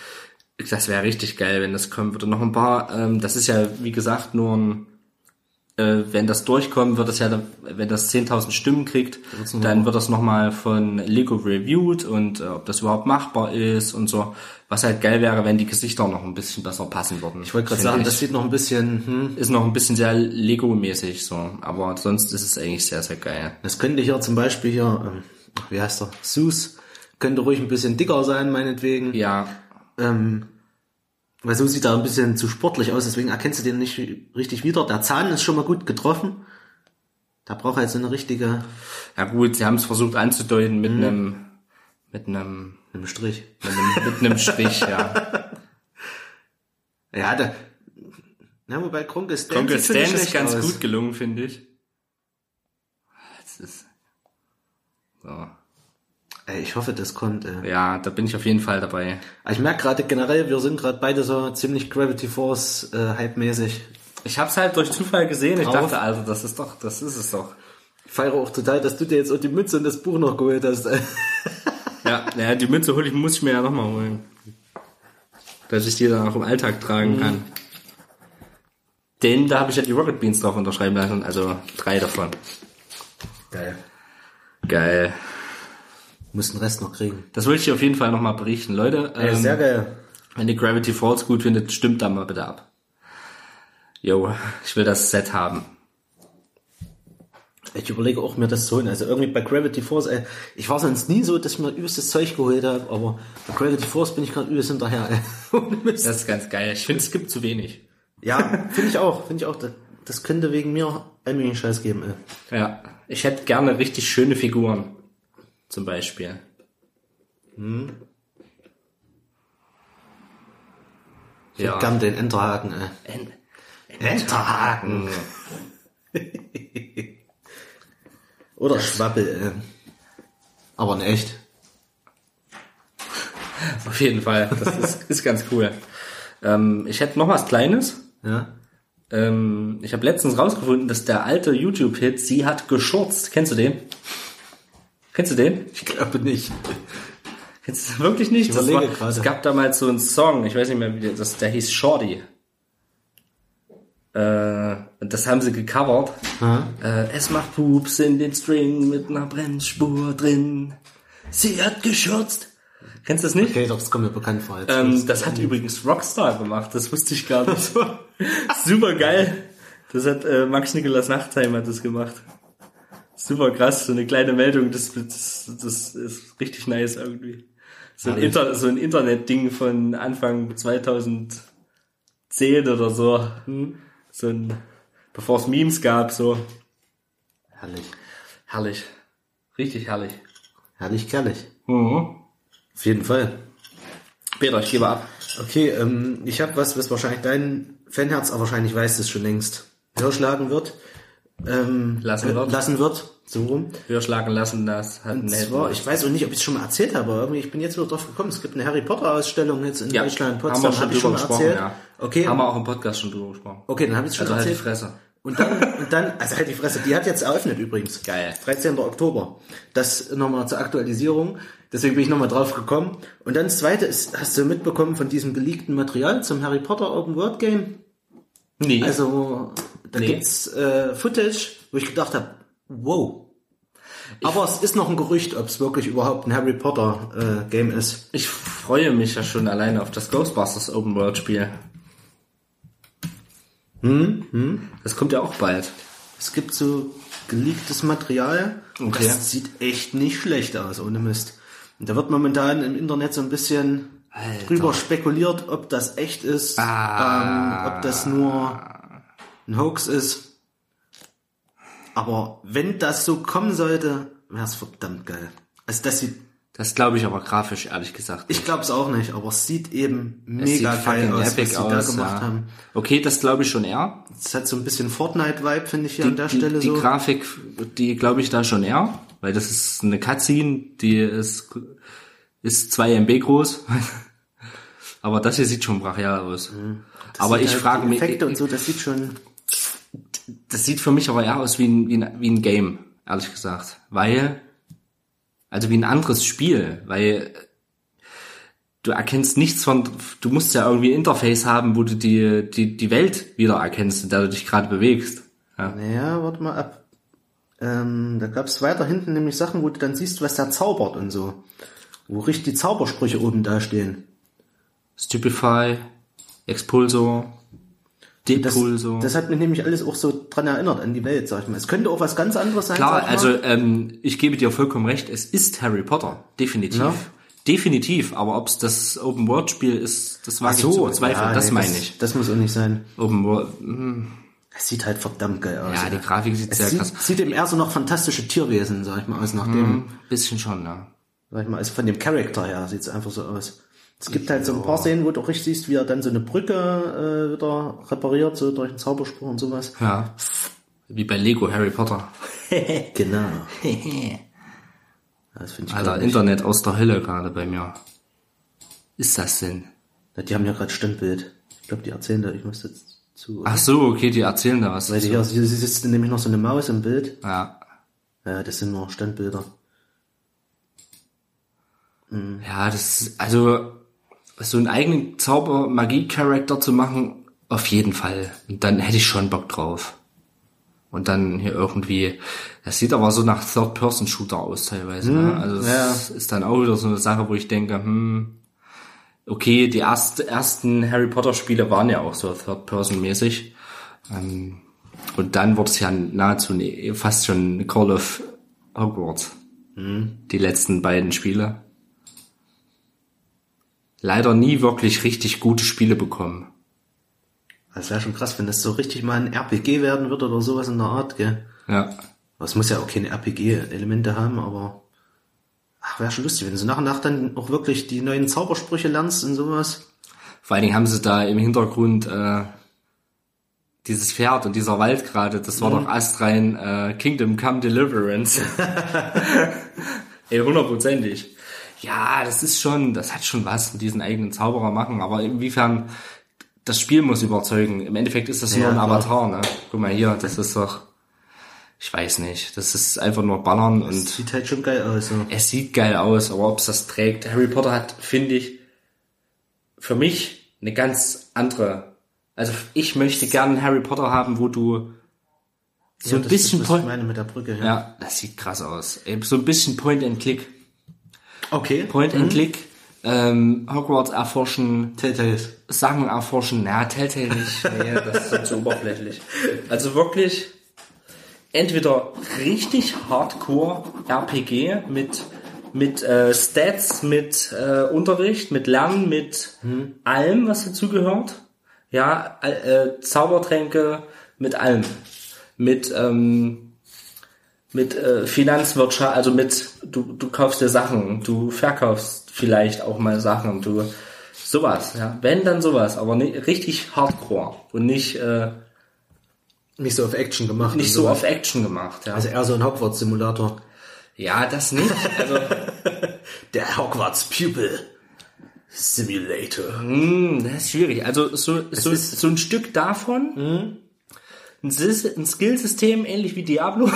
das wäre richtig geil, wenn das kommen würde. Noch ein paar, das ist ja, wie gesagt, nur wenn das durchkommt, wird das ja, wenn das 10.000 Stimmen kriegt, dann wird das nochmal von Lego reviewed und ob das überhaupt machbar ist und so. Was halt geil wäre, wenn die Gesichter noch ein bisschen besser passen würden. Ich wollte gerade sagen, das sieht noch ein bisschen... Ist noch ein bisschen sehr Lego-mäßig so, aber sonst ist es eigentlich sehr, sehr geil. Das könnte hier zum Beispiel hier, wie heißt der? Sus, könnte ruhig ein bisschen dicker sein, meinetwegen. Ja. Weil so sieht er ein bisschen zu sportlich aus, deswegen erkennst du den nicht richtig wieder. Der Zahn ist schon mal gut getroffen. Da braucht er jetzt so eine richtige... Ja gut, sie haben es versucht anzudeuten mit einem Strich. Mit einem Strich, ja. Ja, wobei Kronke Stan ist ganz gut gelungen, finde ich. Das ist so. Ich hoffe, das kommt. Ja, da bin ich auf jeden Fall dabei. Ich merke gerade generell, wir sind gerade beide so ziemlich Gravity Force Hype-mäßig. Ich hab's halt durch Zufall gesehen. Ich dachte, Alter, das ist es doch. Ich feiere auch total, dass du dir jetzt auch die Mütze und das Buch noch geholt hast. Ja, die Mütze muss ich mir ja nochmal holen. Dass ich die dann auch im Alltag tragen kann. Denn da habe ich ja die Rocket Beans drauf unterschreiben lassen, also 3 davon. Geil. Muss den Rest noch kriegen. Das wollte ich auf jeden Fall nochmal berichten. Leute, sehr geil. Wenn ihr Gravity Falls gut findet, stimmt da mal bitte ab. Jo, ich will das Set haben. Ich überlege auch, mir das zu holen. Also irgendwie bei Gravity Force, ich war sonst nie so, dass ich mir übelstes Zeug geholt habe, aber bei Gravity Force bin ich gerade übelst hinterher. Das ist ganz geil. Ich finde, es gibt zu wenig. Ja, finde ich auch. Das könnte wegen mir einen Scheiß geben. Ja, ich hätte gerne richtig schöne Figuren. Zum Beispiel. Ich hätte gern den Enterhaken. Enterhaken. Oder Schwabbel. Aber in echt. Auf jeden Fall. Das ist ganz cool. Ich hätte noch was Kleines. Ja. Ich habe letztens rausgefunden, dass der alte YouTube-Hit "Sie hat geschurzt". Kennst du den? Ich glaube nicht. Kennst du wirklich nicht? Es gab damals so einen Song, ich weiß nicht mehr, der hieß Shorty. Das haben sie gecovert. Es macht Pups in den String mit einer Bremsspur drin. Sie hat geschürzt. Kennst du das nicht? Okay, doch, das kommt mir bekannt vor. Das hat übrigens Rockstar gemacht, das wusste ich gar nicht. Super geil. Das hat Max Nikolas Nachtsheim hat das gemacht. Super krass, so eine kleine Meldung, das ist richtig nice irgendwie. So ein Internet-Ding von Anfang 2010 oder so. Bevor es Memes gab, so. Herrlich. Richtig herrlich. Herrlich, kerlich. Auf jeden Fall. Peter, ich gebe ab. Okay, ich habe was wahrscheinlich dein Fanherz, aber wahrscheinlich weiß es schon längst, höherschlagen wird. Lassen wird. So rum. Höherschlagen lassen, das hat und zwar, ich weiß auch nicht, ob ich es schon mal erzählt habe, aber irgendwie, ich bin jetzt wieder drauf gekommen. Es gibt eine Harry Potter Ausstellung jetzt in Deutschland. Potsdam, habe ich schon mal erzählt. Ja. Okay. Haben wir auch im Podcast schon drüber gesprochen. Okay, dann habe ich es schon erzählt. Halt die Fresse. Und dann, also halt die Fresse, die hat jetzt eröffnet übrigens. Geil. 13. Oktober. Das nochmal zur Aktualisierung. Deswegen bin ich nochmal drauf gekommen. Und dann das zweite ist, hast du mitbekommen von diesem geleakten Material zum Harry Potter Open World Game? Nee. Also, da gibt's Footage, wo ich gedacht habe, wow. Aber es ist noch ein Gerücht, ob es wirklich überhaupt ein Harry Potter Game ist. Ich freue mich ja schon alleine auf das Ghostbusters Open World Spiel. Das kommt ja auch bald. Es gibt so geleaktes Material. Okay. Das sieht echt nicht schlecht aus, ohne Mist. Und da wird momentan im Internet so ein bisschen drüber spekuliert, ob das echt ist, ob das nur ein Hoax ist. Aber wenn das so kommen sollte, wäre es verdammt geil. Also das glaube ich aber grafisch, ehrlich gesagt. Ich glaube es auch nicht, aber es sieht eben mega geil aus, was sie da gemacht haben. Okay, das glaube ich schon eher. Es hat so ein bisschen Fortnite-Vibe, finde ich hier an der Stelle so. Die Grafik, die glaube ich da schon eher, weil das ist eine Cutscene, die ist 2 MB groß. Aber das hier sieht schon brachial aus. Aber ich frage mich... Effekte und so, das sieht schon... Das sieht für mich aber eher aus wie ein Game, ehrlich gesagt. Also wie ein anderes Spiel, weil du erkennst nichts du musst ja irgendwie ein Interface haben, wo du die Welt wieder erkennst, in der du dich gerade bewegst. Ja. Naja, warte mal ab. Da gab's weiter hinten nämlich Sachen, wo du dann siehst, was der zaubert und so. Wo richtig die Zaubersprüche oben da stehen. Stupefy, Expulsor, Depulsor. Das hat mich nämlich alles auch so dran erinnert an die Welt, sag ich mal. Es könnte auch was ganz anderes sein. Klar, sag ich mal. also ich gebe dir vollkommen recht, es ist Harry Potter, definitiv. Ja. Definitiv, aber ob es das Open-World-Spiel ist, das wage ich zu bezweifeln, ja, das nee, meine ich. Das muss auch nicht sein. Open-World, Es sieht halt verdammt geil aus. ja, die Grafik sieht sehr krass. Sieht eben eher so noch fantastische Tierwesen, sag ich mal, aus, nachdem, Bisschen schon, ja. sag ich mal, also von dem Charakter her sieht's einfach so aus. Es gibt halt so ein paar Szenen, wo du auch richtig siehst, wie er dann so eine Brücke wieder repariert, so durch einen Zauberspruch und sowas. Ja, wie bei Lego Harry Potter. Genau. Das finde ich Alter, gar nicht. Internet aus der Hölle gerade bei mir. Ist das denn? Ja, die haben ja gerade Standbild. Ich glaube, die erzählen da irgendwas dazu. Ach so, okay, die erzählen da was. Weil hier sitzt nämlich noch so eine Maus im Bild. Ja. Ja, das sind nur Standbilder. Ja, das ist, also, so einen eigenen Zauber-Magie-Charakter zu machen, auf jeden Fall. Und dann hätte ich schon Bock drauf. Und dann hier irgendwie, das sieht aber so nach Third-Person-Shooter aus teilweise. Ne? Also das ist dann auch wieder so eine Sache, wo ich denke, okay, die ersten Harry Potter-Spiele waren ja auch so Third-Person-mäßig. Und dann wurde es ja nahezu fast schon Call of Hogwarts. Die letzten beiden Spiele. Leider nie wirklich richtig gute Spiele bekommen. Das wäre schon krass, wenn das so richtig mal ein RPG werden wird oder sowas in der Art, gell? Ja. Aber es muss ja auch keine RPG-Elemente haben, aber wäre schon lustig, wenn du nach und nach dann auch wirklich die neuen Zaubersprüche lernst und sowas. Vor allen Dingen haben sie da im Hintergrund dieses Pferd und dieser Wald gerade, das war doch astrein Kingdom Come Deliverance. Ey, 100%. Ja, das hat schon was mit diesen eigenen Zauberer machen, aber inwiefern das Spiel muss überzeugen. Im Endeffekt ist das nur ein Avatar, ne? Guck mal hier, das ist doch, ich weiß nicht, das ist einfach nur Ballern und Sieht halt schon geil aus. Ja. es sieht geil aus, aber ob es das trägt, Harry Potter hat, finde ich, für mich eine ganz andere, also ich möchte gerne einen Harry Potter haben, wo du so ein bisschen das, was ich meine mit der Brücke, ja. ja, das sieht krass aus. Eben so ein bisschen Point and Click. Okay. Point and Click, Hogwarts erforschen, Telltales. Sachen erforschen, na, Telltale nicht, nee, das ist zu oberflächlich. Also wirklich, entweder richtig Hardcore RPG mit Stats, mit Unterricht, mit Lernen, mit allem, was dazugehört. Ja, Zaubertränke, mit allem. Mit Finanzwirtschaft, also du kaufst dir Sachen, du verkaufst vielleicht auch mal Sachen, du sowas, ja. Wenn, dann sowas, aber nicht, richtig Hardcore und nicht so auf Action gemacht. nicht so auf Action gemacht, ja. Also eher so ein Hogwarts-Simulator. Ja, das nicht. Also, Der Hogwarts Pupil Simulator. das ist schwierig. Also so ein Stück davon, ein Skillsystem ähnlich wie Diablo.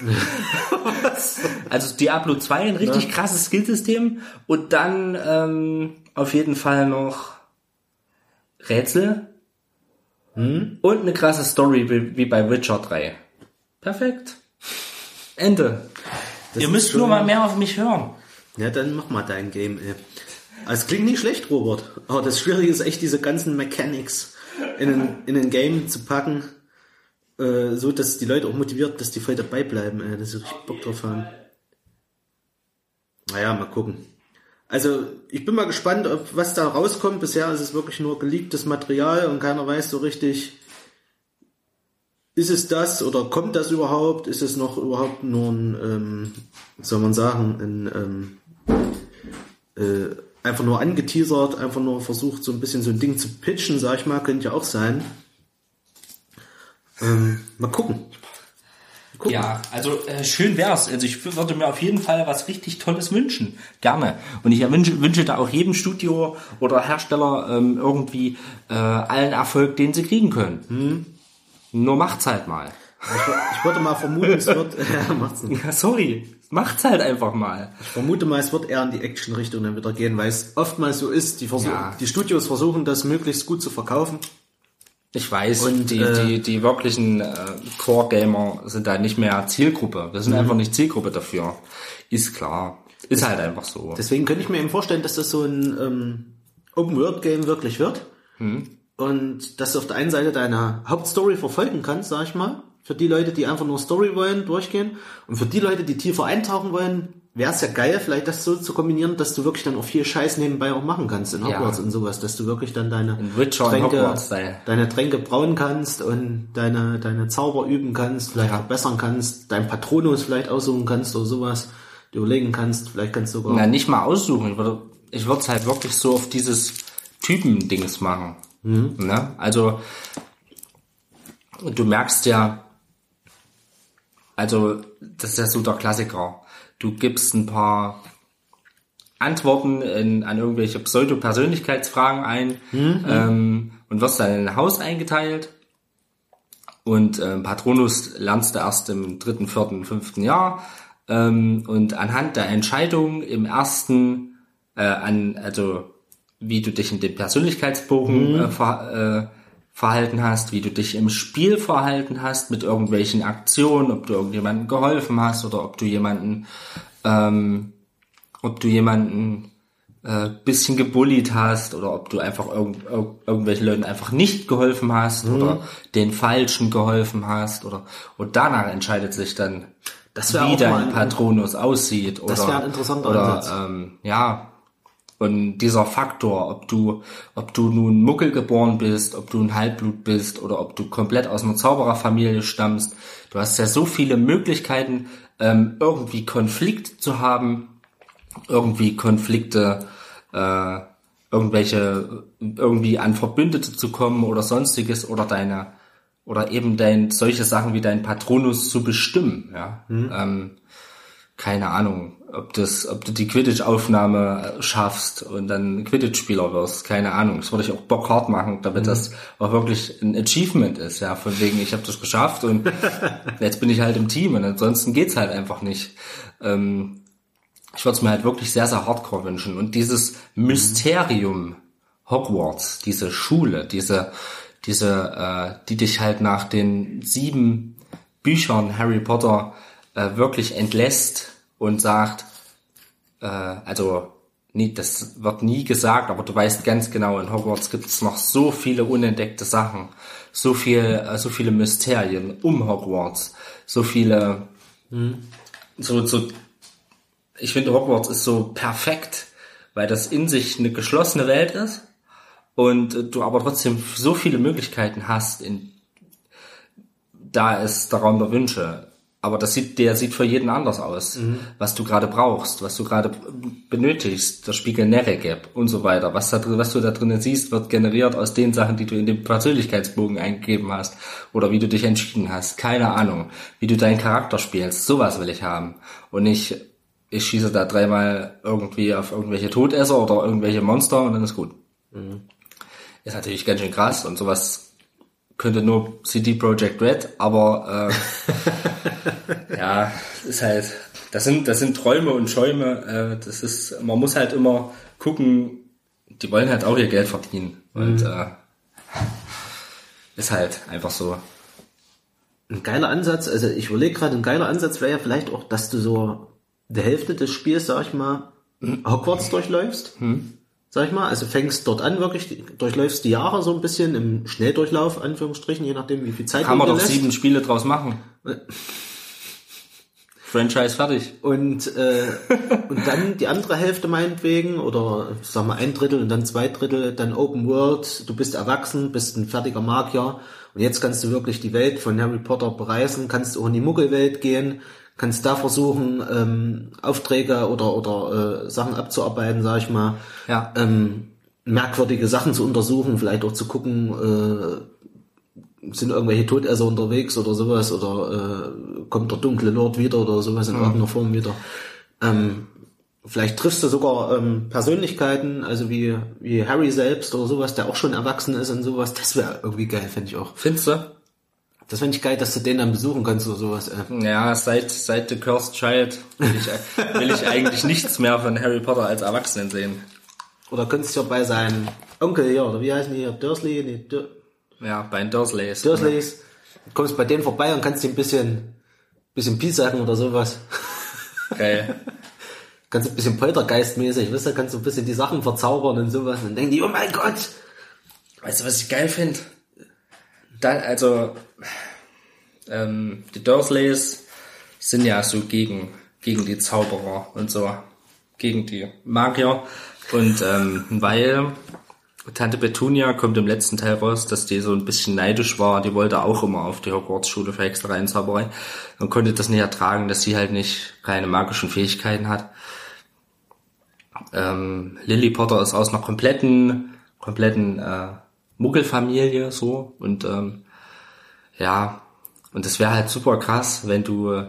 Also Diablo 2, ein richtig krasses Skillsystem und dann auf jeden Fall noch Rätsel und eine krasse Story wie bei Witcher 3. Perfekt. Ende. Das Ihr ist müsst schon- nur mal mehr auf mich hören. Ja, dann mach mal dein Game, ey. Also, es klingt nicht schlecht, Robert. Aber das Schwierige ist echt, diese ganzen Mechanics in ein Game zu packen, so dass die Leute auch motiviert, dass die voll dabei bleiben, ey, dass sie richtig Bock drauf haben. Naja, mal gucken. Also, ich bin mal gespannt, was da rauskommt. Bisher ist es wirklich nur geleaktes Material und keiner weiß so richtig, ist es das oder kommt das überhaupt? Ist es noch überhaupt nur ein, soll man sagen, einfach nur angeteasert, einfach nur versucht, so ein bisschen so ein Ding zu pitchen, sag ich mal, könnte ja auch sein. Mal gucken. Ja, also schön wär's. Also ich würde mir auf jeden Fall was richtig Tolles wünschen. Gerne. Und ich wünsche da auch jedem Studio oder Hersteller irgendwie allen Erfolg, den sie kriegen können. Nur macht's halt mal. Ich würde mal vermuten, es wird, macht's nicht. Ja, sorry. Macht's halt einfach mal. Ich vermute mal, es wird eher in die Action-Richtung dann wieder gehen, weil es oftmals so ist, die Studios versuchen, das möglichst gut zu verkaufen. Ich weiß, Und, die wirklichen Core-Gamer sind da nicht mehr Zielgruppe. Wir sind einfach nicht Zielgruppe dafür. Ist klar. Ist halt einfach so. Deswegen könnte ich mir eben vorstellen, dass das so ein Open-World-Game wirklich wird. Und dass du auf der einen Seite deine Hauptstory verfolgen kannst, sag ich mal. Für die Leute, die einfach nur Story wollen, durchgehen. Und für die Leute, die tiefer eintauchen wollen, wäre es ja geil, vielleicht das so zu kombinieren, dass du wirklich dann auch viel Scheiß nebenbei auch machen kannst in Hogwarts und sowas, dass du wirklich dann deine Tränke brauen kannst und deine Zauber üben kannst, vielleicht verbessern kannst, deinen Patronus vielleicht aussuchen kannst oder sowas, du überlegen kannst, vielleicht kannst du sogar... Na, nicht mal aussuchen, ich würde es halt wirklich so auf dieses Typen-Dings machen. Ne? Also, du merkst ja, also, das ist ja so der Klassiker. Du gibst ein paar Antworten an irgendwelche Pseudo-Persönlichkeitsfragen ein und wirst dann in ein Haus eingeteilt. Und Patronus lernst du erst im 3., 4., 5. Jahr. Und anhand der Entscheidung im ersten, also wie du dich in dem Persönlichkeitsbogen verhalten hast, wie du dich im Spiel verhalten hast mit irgendwelchen Aktionen, ob du irgendjemandem geholfen hast oder ob du jemanden bisschen gebullied hast oder ob du einfach irgendwelchen Leuten einfach nicht geholfen hast oder den Falschen geholfen hast und danach entscheidet sich dann, wie dein Patronus aussieht Das wäre ein interessanter Ansatz. Und dieser Faktor, ob du nun Muggel geboren bist, ob du ein Halbblut bist oder ob du komplett aus einer Zaubererfamilie stammst, du hast ja so viele Möglichkeiten, irgendwie Konflikt zu haben, irgendwie Konflikte, irgendwie an Verbündete zu kommen oder sonstiges oder solche Sachen wie dein Patronus zu bestimmen, ja. Keine Ahnung, ob du die Quidditch-Aufnahme schaffst und dann Quidditch-Spieler wirst, keine Ahnung. Das würde ich auch bockhart machen, damit das auch wirklich ein Achievement ist, ja, von wegen, ich habe das geschafft und jetzt bin ich halt im Team und ansonsten geht's halt einfach nicht. Ich würde es mir halt wirklich sehr, sehr hardcore wünschen und dieses Mysterium Hogwarts, diese Schule, die dich halt nach den 7 Büchern Harry Potter wirklich entlässt und sagt, das wird nie gesagt, aber du weißt ganz genau, in Hogwarts gibt es noch so viele unentdeckte Sachen, so viele Mysterien um Hogwarts, so viele, ich finde Hogwarts ist so perfekt, weil das in sich eine geschlossene Welt ist und du aber trotzdem so viele Möglichkeiten hast, da ist der Raum der Wünsche. Aber der sieht für jeden anders aus, was du gerade brauchst, was du gerade benötigst, der Spiegel Neregeb und so weiter. Was du da drinnen siehst, wird generiert aus den Sachen, die du in dem Persönlichkeitsbogen eingegeben hast oder wie du dich entschieden hast. Keine Ahnung, wie du deinen Charakter spielst. Sowas will ich haben. Und nicht, ich schieße da 3-mal irgendwie auf irgendwelche Todesser oder irgendwelche Monster und dann ist gut. Ist natürlich ganz schön krass und sowas könnte nur CD Projekt Red, aber ja, ist halt, das sind Träume und Schäume, man muss halt immer gucken, die wollen halt auch ihr Geld verdienen und ist halt einfach so. Ein geiler Ansatz, also ich überlege gerade, ein geiler Ansatz wäre ja vielleicht auch, dass du so die Hälfte des Spiels, sag ich mal, Hogwarts durchläufst. Sag ich mal, also fängst dort an, wirklich, durchläufst die Jahre so ein bisschen im Schnelldurchlauf, Anführungsstrichen, je nachdem, wie viel Zeit kann man doch 7 Spiele draus machen. Franchise fertig. Und dann die andere Hälfte meinetwegen, oder sag mal 1/3 und dann 2/3, dann Open World, du bist erwachsen, bist ein fertiger Magier und jetzt kannst du wirklich die Welt von Harry Potter bereisen, kannst auch in die Muggelwelt gehen, kannst da versuchen, Aufträge oder Sachen abzuarbeiten, sag ich mal. Ja. Merkwürdige Sachen zu untersuchen, vielleicht auch zu gucken, sind irgendwelche Todesser unterwegs oder sowas, oder kommt der dunkle Lord wieder oder sowas in irgendeiner Form wieder. Vielleicht triffst du sogar Persönlichkeiten, also wie Harry selbst oder sowas, der auch schon erwachsen ist und sowas. Das wäre irgendwie geil, fände ich auch. Findest du? Das fände ich geil, dass du den dann besuchen kannst oder sowas. Ja, seit The Cursed Child will ich eigentlich nichts mehr von Harry Potter als Erwachsenen sehen. Oder könntest du ja bei seinem Onkel hier, oder wie heißen die hier, Dursley? Nee, Ja, bei den Dursleys. Dursleys. Du kommst bei denen vorbei und kannst dir ein bisschen piesacken oder sowas. Geil. Kannst du ein bisschen Poltergeist-mäßig, weißt du, kannst du ein bisschen die Sachen verzaubern und sowas. Und dann denken die, oh mein Gott. Weißt du, was ich geil finde? Die Dursleys sind ja so gegen die Zauberer und so, gegen die Magier. Und weil Tante Petunia kommt im letzten Teil raus, dass die so ein bisschen neidisch war, die wollte auch immer auf die Hogwarts-Schule für Hexerei und Zauberei und konnte das nicht ertragen, dass sie halt keine magischen Fähigkeiten hat. Lily Potter ist aus einer kompletten Muggelfamilie so und und das wäre halt super krass, wenn du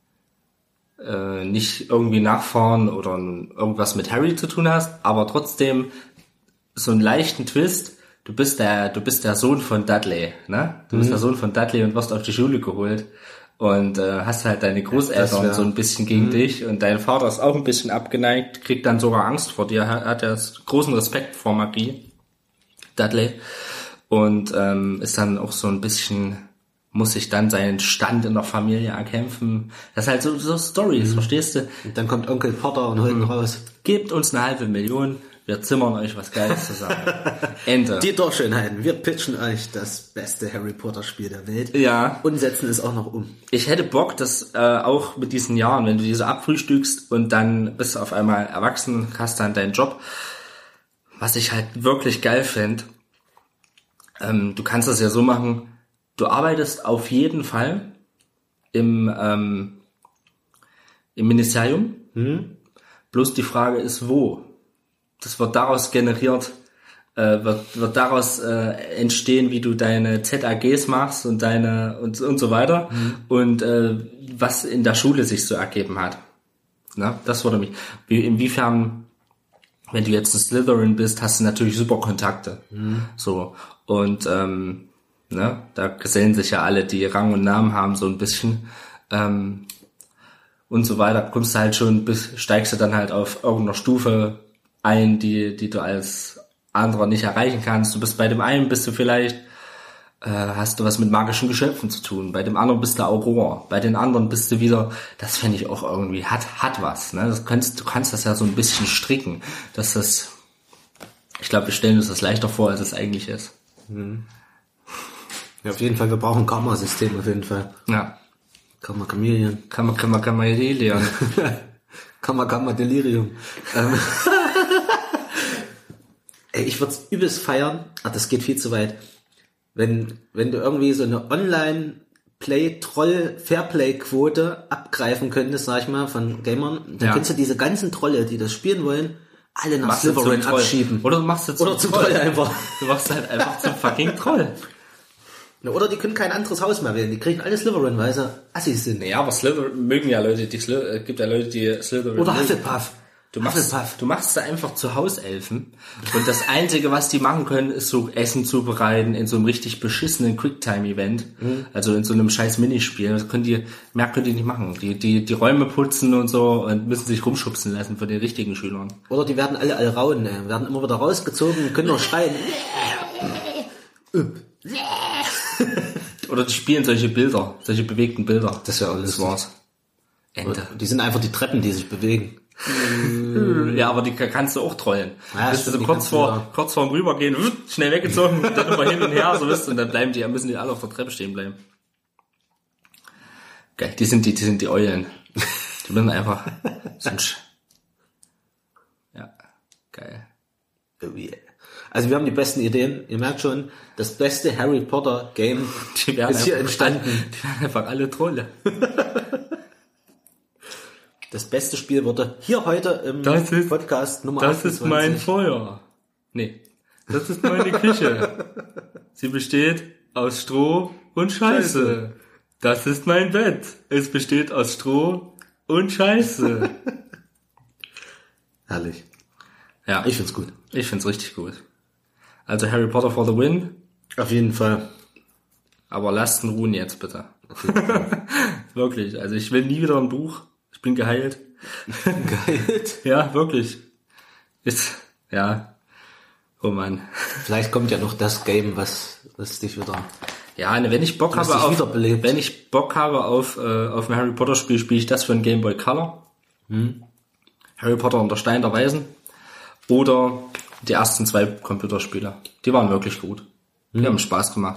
nicht irgendwie Nachfahren oder irgendwas mit Harry zu tun hast, aber trotzdem so einen leichten Twist. Du bist der Sohn von Dudley, ne? Du bist der Sohn von Dudley und wirst auf die Schule geholt und hast halt deine Großeltern so ein bisschen gegen dich und dein Vater ist auch ein bisschen abgeneigt, kriegt dann sogar Angst vor dir, hat ja großen Respekt vor Magie, Dudley, und ist dann auch so ein bisschen, muss sich dann seinen Stand in der Familie erkämpfen. Das ist halt so Storys, verstehst du? Und dann kommt Onkel Potter und holt ihn raus. Gebt uns 500.000, wir zimmern euch was Geiles zusammen. Ende. Die Dorfschönheiten, wir pitchen euch das beste Harry Potter Spiel der Welt. Ja. Und setzen es auch noch um. Ich hätte Bock, dass auch mit diesen Jahren, wenn du diese abfrühstückst und dann bist du auf einmal erwachsen, hast dann deinen Job, was ich halt wirklich geil finde, du kannst das ja so machen, du arbeitest auf jeden Fall im Ministerium, bloß die Frage ist, wo? Das wird daraus generiert, wird daraus entstehen, wie du deine ZAGs machst und und so weiter und was in der Schule sich so ergeben hat. Na, das würde mich. Inwiefern, wenn du jetzt ein Slytherin bist, hast du natürlich super Kontakte. So und da gesellen sich ja alle, die Rang und Namen haben, so ein bisschen und so weiter. Kommst du halt steigst du dann halt auf irgendeiner Stufe ein, die du als anderer nicht erreichen kannst. Du bist bei dem einen, bist du vielleicht, hast du was mit magischen Geschöpfen zu tun. Bei dem anderen bist du Aurora. Bei den anderen bist du wieder, das fände ich auch irgendwie, hat was. Ne? Du kannst das ja so ein bisschen stricken. Ich glaube, wir stellen uns das leichter vor, als es eigentlich ist. Ja, auf jeden Fall, wir brauchen ein Karma-System, auf jeden Fall. Ja. Karma-Chameleon. Kammereleon. Karma-Delirium. Ey, ich würde es übelst feiern, das geht viel zu weit, wenn du irgendwie so eine Online-Fairplay-Quote abgreifen könntest, sag ich mal, von Gamern, dann könntest du diese ganzen Trolle, die das spielen wollen, alle nach Slytherin abschieben. Oder du machst jetzt zum Troll einfach. Du machst halt einfach zum fucking Troll. Oder die können kein anderes Haus mehr wählen, die kriegen alle Slytherin, weil sie Assis sind. Naja, aber Slytherin mögen ja Leute, gibt ja Leute, die Slytherin oder mögen. Hufflepuff. Du machst da einfach zu Hauselfen und das Einzige, was die machen können, ist so Essen zubereiten in so einem richtig beschissenen Quicktime-Event, also in so einem scheiß Minispiel. Mehr können die nicht machen. Die Räume putzen und so und müssen sich rumschubsen lassen von den richtigen Schülern. Oder die werden alle Alrauen, werden immer wieder rausgezogen, können nur schreien. Oder die spielen solche bewegten Bilder. Das ist ja alles. Das war's. Ende. Die sind einfach die Treppen, die sich bewegen. Ja, aber die kannst du auch trollen. Ja, bist du so kurz vorm Rübergehen, schnell weggezogen, dann immer hin und her, so wisst, und dann müssen die alle auf der Treppe stehen bleiben. Geil, die sind die Eulen. Die müssen einfach, ja, geil. Also wir haben die besten Ideen. Ihr merkt schon, das beste Harry Potter Game ist hier entstanden. Die werden einfach alle Trolle. Das beste Spiel wurde hier heute im Podcast Nummer 28. Das ist mein Feuer. Nee, das ist meine Küche. Sie besteht aus Stroh und Scheiße. Das ist mein Bett. Es besteht aus Stroh und Scheiße. Herrlich. Ja. Ich find's gut. Ich find's richtig gut. Also Harry Potter for the win. Auf jeden Fall. Aber lasst ihn ruhen jetzt bitte. Wirklich. Also ich will nie wieder ein Buch. Ich bin geheilt. Geheilt? Ja, wirklich. Ja. Oh Mann. Vielleicht kommt ja noch das Game, was dich wieder... Ja, ne, wenn ich Bock habe auf ein Harry Potter Spiel, spiele ich das für ein Game Boy Color. Harry Potter und der Stein der Weisen. Oder die ersten 2 Computerspiele. Die waren wirklich gut. Die haben Spaß gemacht.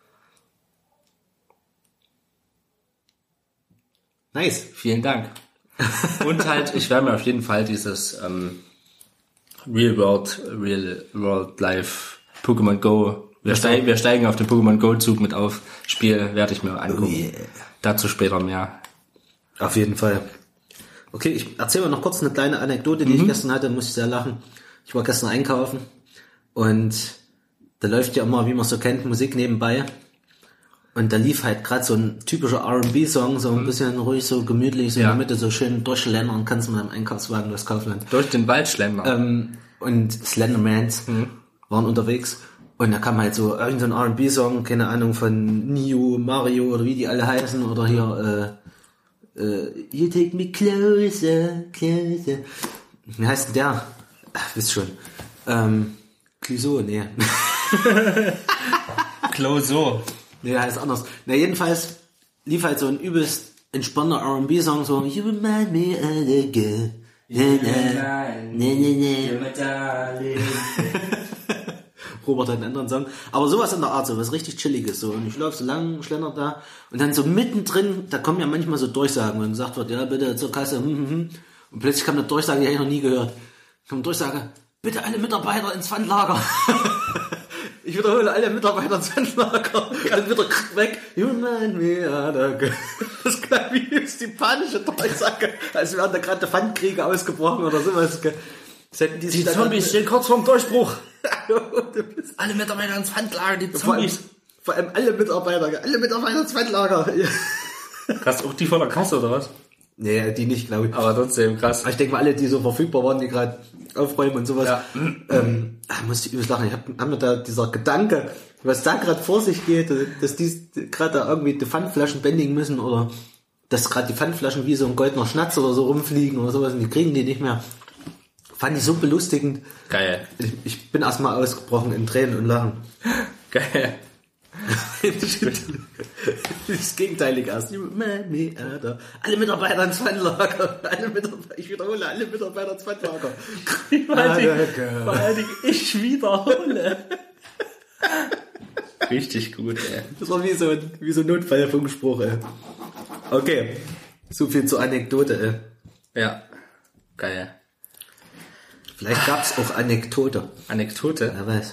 Nice. Vielen Dank. Und halt, ich werde mir auf jeden Fall dieses Real World Life Pokémon Go. Wir steigen auf den Pokémon Go Zug mit auf. Spiel werde ich mir angucken. Oh yeah. Dazu später mehr. Auf jeden Fall. Okay, ich erzähle mal noch kurz eine kleine Anekdote, die ich gestern hatte, muss ich sehr lachen. Ich war gestern einkaufen und da läuft ja immer, wie man so kennt, Musik nebenbei. Und da lief halt gerade so ein typischer R&B-Song, so ein bisschen ruhig, so gemütlich, so in der Mitte, so schön durchschlendern, kannst du mit einem Einkaufswagen durchs Kaufland. Durch den Wald schlendern. Und Slendermans waren unterwegs. Und da kam halt so irgendein R&B-Song, keine Ahnung, von Neo, Mario oder wie die alle heißen, oder hier, You take me closer, closer. Wie heißt denn der? Ach, wisst schon. Clouseau, nee. Clouseau. Nee, heißt anders. Na, jedenfalls lief halt so ein übelst entspannter R&B-Song, so You remind me of the girl. Robert hat einen anderen Song. Aber sowas in der Art, so was richtig Chilliges. So. Und ich laufe so lang, schlender da. Und dann so mittendrin, da kommen ja manchmal so Durchsagen. Und gesagt wird, ja, bitte zur Kasse. Und plötzlich kam eine Durchsage, die habe ich noch nie gehört. Kommt eine Durchsage, bitte alle Mitarbeiter ins Pfandlager. Ich wiederhole, alle Mitarbeiter ins Pfandlager. Dann wieder weg. You remind me of the girl. Das klang wie die panische Durchsage. Als wären da gerade Pfandkriege ausgebrochen oder sowas. Die Zombies stehen kurz vorm Durchbruch. Alle Mitarbeiter ins Pfandlager, die Zombies. Vor allem alle Mitarbeiter ins Pfandlager. Krass, auch die von der Kasse, oder was? Nee, die nicht, glaube ich. Aber trotzdem, krass. Ich denke mal, alle, die so verfügbar waren, die gerade aufräumen und sowas. Ja. Musste ich übelst lachen. Ich hab mir da dieser Gedanke, was da gerade vor sich geht, dass die gerade da irgendwie die Pfandflaschen bändigen müssen oder dass gerade die Pfandflaschen wie so ein goldener Schnatz oder so rumfliegen oder sowas und die kriegen die nicht mehr. Fand ich so belustigend. Geil. Ich bin erstmal ausgebrochen in Tränen und Lachen. Geil. Das Gegenteilige erst. Alle Mitarbeiter ins Pfandlager. Ich wiederhole, alle Mitarbeiter ins Pfandlager. Vor allen Dingen, ich wiederhole. Richtig gut, ey. Das war wie so ein Notfallfunkspruch, ey. Okay. So viel zur Anekdote, ey. Ja. Geil. Vielleicht gab's auch Anekdote. Anekdote? Wer weiß.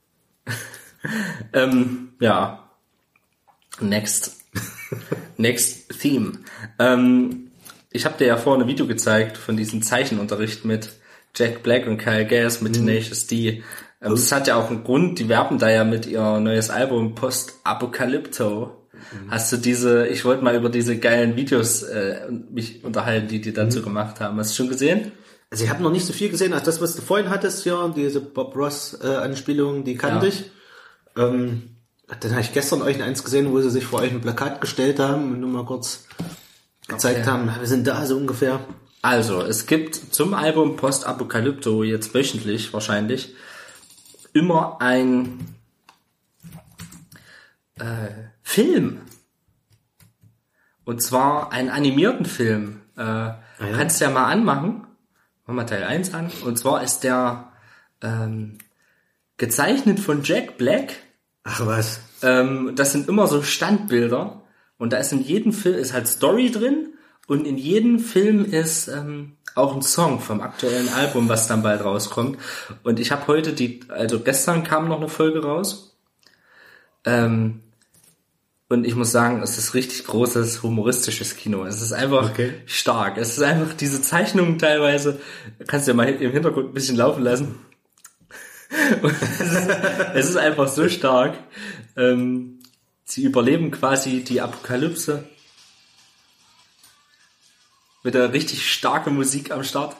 Ja. Next Theme. Ich habe dir ja vorhin ein Video gezeigt von diesem Zeichenunterricht mit Jack Black und Kyle Gass mit Tenacious D. Das hat ja auch einen Grund, die werben da ja mit ihr neues Album Post-Apocalypto. Hast du ich wollte mal über diese geilen Videos mich unterhalten, die dazu gemacht haben. Hast du schon gesehen? Also ich habe noch nicht so viel gesehen als das, was du vorhin hattest, ja, diese Bob Ross Anspielung, die kannte ich. Dann habe ich gestern euch eins gesehen, wo sie sich vor euch ein Plakat gestellt haben und nur mal kurz gezeigt haben, wir sind da so ungefähr. Also, es gibt zum Album Post-Apocalypto jetzt wöchentlich wahrscheinlich immer ein Film. Und zwar einen animierten Film. Kannst du ja mal anmachen. Machen wir Teil 1 an. Und zwar ist der gezeichnet von Jack Black. Ach was. Das sind immer so Standbilder. Und da ist in jedem Film ist halt Story drin. Und in jedem Film ist auch ein Song vom aktuellen Album, was dann bald rauskommt. Und ich habe heute also gestern kam noch eine Folge raus. Und ich muss sagen, es ist richtig großes humoristisches Kino. Es ist einfach stark. Es ist einfach diese Zeichnungen teilweise, kannst du ja mal im Hintergrund ein bisschen laufen lassen. Und es ist einfach so stark. Sie überleben quasi die Apokalypse mit der richtig starken Musik am Start.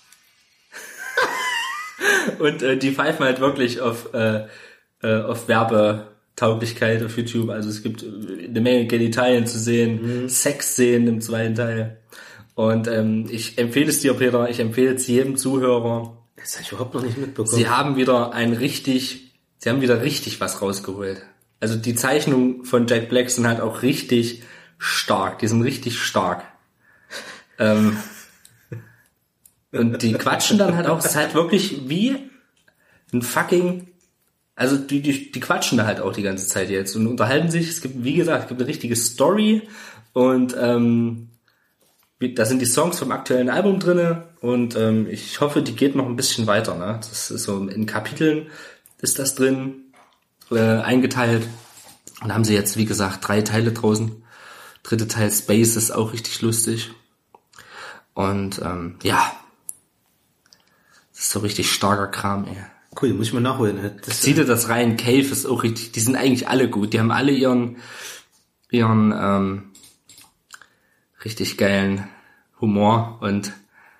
Und die pfeifen halt wirklich auf Werbetauglichkeit auf YouTube. Also es gibt eine Menge Genitalien zu sehen, Sexszenen im zweiten Teil. Und ich empfehle es dir, Peter, ich empfehle es jedem Zuhörer. Das habe ich überhaupt noch nicht mitbekommen. Sie haben wieder richtig was rausgeholt. Also die Zeichnungen von Jack Black sind halt auch richtig stark. Die sind richtig stark. Und die quatschen dann halt auch, es ist halt wirklich wie ein fucking, also die quatschen da halt auch die ganze Zeit jetzt und unterhalten sich. Es gibt, wie gesagt, es gibt eine richtige Story und da sind die Songs vom aktuellen Album drinne und ich hoffe, die geht noch ein bisschen weiter. Ne? Das ist so in Kapiteln ist das drin eingeteilt. Und da haben sie jetzt, wie gesagt, 3 Teile draußen. 3. Teil Space ist auch richtig lustig. Und ja, das ist so richtig starker Kram, ey. Cool, muss ich mal nachholen. Zieh dir das rein, Cave ist auch richtig, die sind eigentlich alle gut. Die haben alle ihren richtig geilen Humor und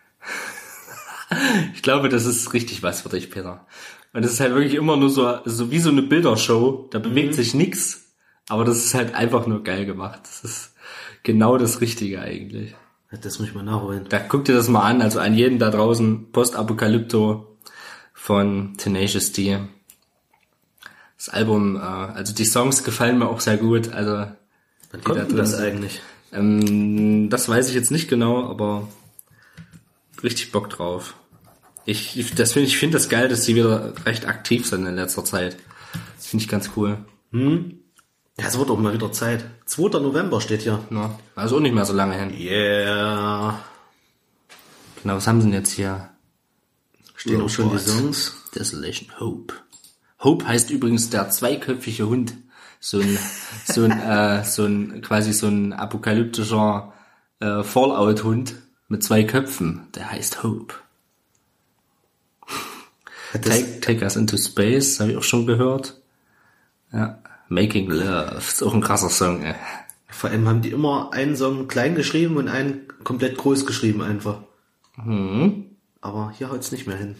ich glaube, das ist richtig was für dich, Peter. Und das ist halt wirklich immer nur so wie so eine Bildershow, da bewegt sich nix, aber das ist halt einfach nur geil gemacht. Das ist genau das Richtige eigentlich. Das muss ich mal nachholen. Da guck dir das mal an, also an jeden da draußen, Postapokalypto von Tenacious D. Das Album, also die Songs gefallen mir auch sehr gut, also Wann kommt denn das eigentlich? Das weiß ich jetzt nicht genau, aber richtig Bock drauf. Ich finde das geil, dass sie wieder recht aktiv sind in letzter Zeit. Finde ich ganz cool. Ja, es wird auch mal wieder Zeit. 2. November steht hier. Ja, also auch nicht mehr so lange hin. Yeah. Genau, was haben sie denn jetzt hier? Stehen auch schon die Songs. Desolation Hope. Hope heißt übrigens der zweiköpfige Hund. So ein quasi so ein apokalyptischer Fallout-Hund mit 2 Köpfen. Der heißt Hope. Take Us Into Space, habe ich auch schon gehört. Ja. Making Love, ist auch ein krasser Song, ey. Vor allem haben die immer einen Song klein geschrieben und einen komplett groß geschrieben einfach. Aber hier haut's nicht mehr hin.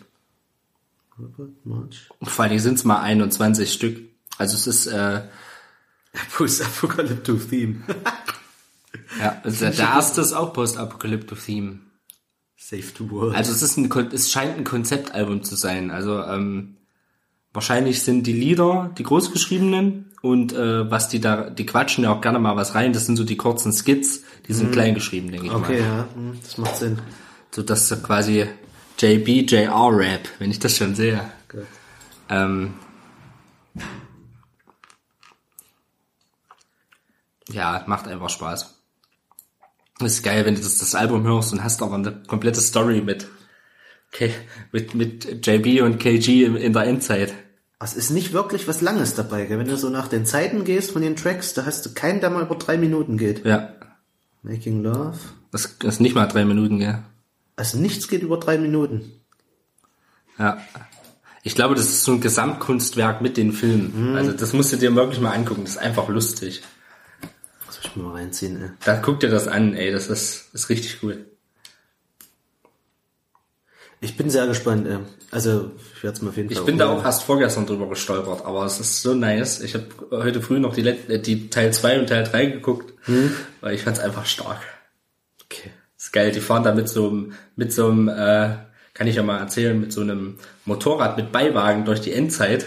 Vor allem sind es mal 21 Stück. Also es ist Post-Apocalypto-Theme. ja, also der erste ist auch Post-Apocalypto-Theme. Save the World. Also es scheint ein Konzeptalbum zu sein. Also wahrscheinlich sind die Lieder die großgeschriebenen und was die quatschen ja auch gerne mal was rein. Das sind so die kurzen Skits, die sind klein geschrieben, denke ich mal. Okay, ja, das macht Sinn. So dass quasi JR-Rap, wenn ich das schon sehe. Gut. Ja, macht einfach Spaß. Das ist geil, wenn du das Album hörst und hast aber eine komplette Story mit JB und KG in der Endzeit. Es ist nicht wirklich was Langes dabei, gell? Wenn du so nach den Zeiten gehst von den Tracks, da hast du keinen, der mal über 3 Minuten geht. Ja. Making Love. Das ist nicht mal 3 Minuten, gell? Also nichts geht über 3 Minuten. Ja. Ich glaube, das ist so ein Gesamtkunstwerk mit den Filmen. Also das musst du dir wirklich mal angucken. Das ist einfach lustig. Das muss ich mir mal reinziehen, ey. Da guck dir das an, ey. Das ist richtig cool. Ich bin sehr gespannt, ey. Also, ich werde es mal auf jeden Fall. Ich bin da auch erst vorgestern drüber gestolpert, aber es ist so nice. Ich habe heute früh noch die Teil 2 und Teil 3 geguckt, weil ich fand's einfach stark. Okay. Das ist geil, die fahren da mit so einem, kann ich ja mal erzählen, mit so einem Motorrad mit Beiwagen durch die Endzeit.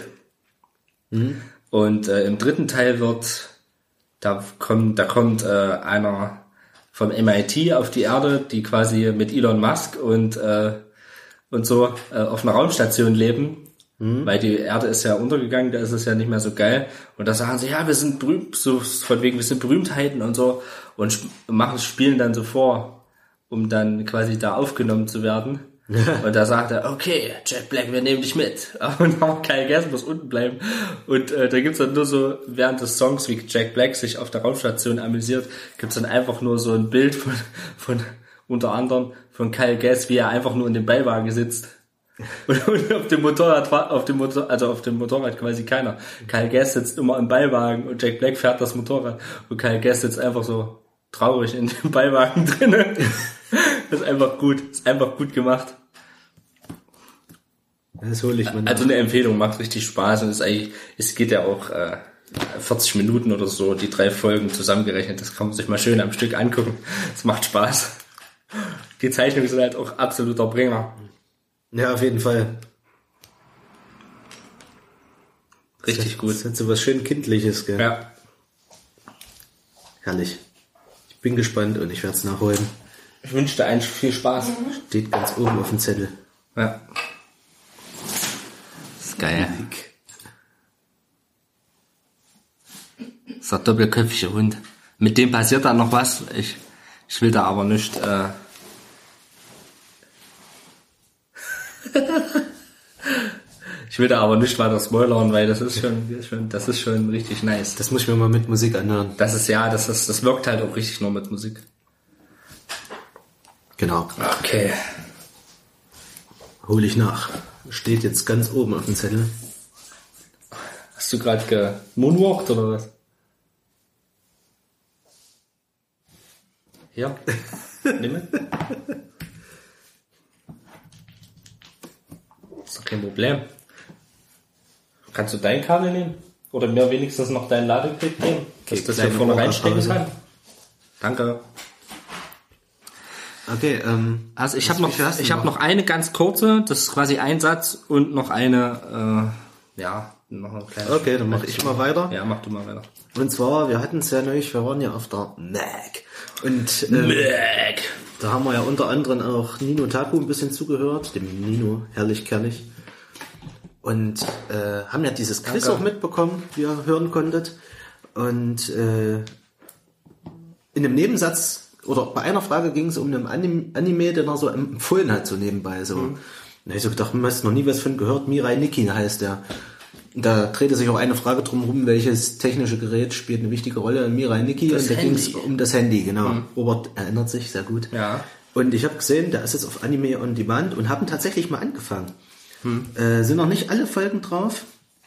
Und im 3. Teil da kommt einer vom MIT auf die Erde, die quasi mit Elon Musk und so auf einer Raumstation leben, weil die Erde ist ja untergegangen, da ist es ja nicht mehr so geil. Und da sagen sie, ja, wir sind berühmt, so von wegen, wir sind Berühmtheiten und so und spielen dann so vor, um dann quasi da aufgenommen zu werden. Und da sagt er, okay, Jack Black, wir nehmen dich mit. Und auch Kyle Gass muss unten bleiben. Und da gibt's dann nur so, während des Songs, wie Jack Black sich auf der Raumstation amüsiert, gibt's dann einfach nur so ein Bild von unter anderem von Kyle Gass, wie er einfach nur in dem Beiwagen sitzt. Und auf dem Motorrad quasi keiner. Kyle Gass sitzt immer im Beiwagen und Jack Black fährt das Motorrad. Und Kyle Gass sitzt einfach so traurig in dem Beiwagen drinnen. Das ist einfach gut. Ist einfach gut gemacht. Das hole ich mir. Also eine Empfehlung, macht richtig Spaß und es geht ja auch 40 Minuten oder so, die 3 Folgen zusammengerechnet. Das kann man sich mal schön am Stück angucken. Es macht Spaß. Die Zeichnungen sind halt auch absoluter Bringer. Ja, auf jeden Fall. Richtig gut. Das hat so was schön Kindliches, gell? Ja. Herrlich. Ich bin gespannt und ich werde es nachholen. Ich wünsche dir eigentlich viel Spaß. Steht ganz oben auf dem Zettel. Ja. Das ist geil. Das ist ein doppelköpfiger Hund. Mit dem passiert dann noch was. Ich will da aber nicht... Ich will da aber nicht weiter spoilern, weil das ist schon richtig nice. Das muss ich mir mal mit Musik anhören. Das wirkt halt auch richtig nur mit Musik. Genau. Okay. Hol ich nach. Steht jetzt ganz oben auf dem Zettel. Hast du gerade gemoonwalkt oder was? Ja. Nimm mit. Ist doch kein Problem. Kannst du dein Kabel nehmen? Oder mir wenigstens noch dein Ladegerät geben? Dass ich das hier vorne reinstecken kann? Danke. Okay, Also ich habe noch eine ganz kurze, das ist quasi ein Satz und noch eine, noch eine kleine. Okay, dann mache ich mal weiter. Ja, mach du mal weiter. Und zwar, wir hatten es ja neulich, wir waren ja auf der Mac. Und da haben wir ja unter anderem auch Nino Taku ein bisschen zugehört, dem Nino, herrlich kernig. Und haben ja dieses Quiz auch mitbekommen, wie ihr hören konntet. Und in einem Nebensatz, oder bei einer Frage ging es um einen Anime, den er so empfohlen hat, so nebenbei. So. Da habe ich so gedacht, hast noch nie was von gehört, Mirai Nikki heißt der. Und da drehte sich auch eine Frage drum rum, welches technische Gerät spielt eine wichtige Rolle in Mirai Nikki. Das und da ging es Handy. um das Handy, genau. Robert erinnert sich, sehr gut. Ja. Und ich habe gesehen, der ist jetzt auf Anime on Demand und haben tatsächlich mal angefangen. Sind noch nicht alle Folgen drauf.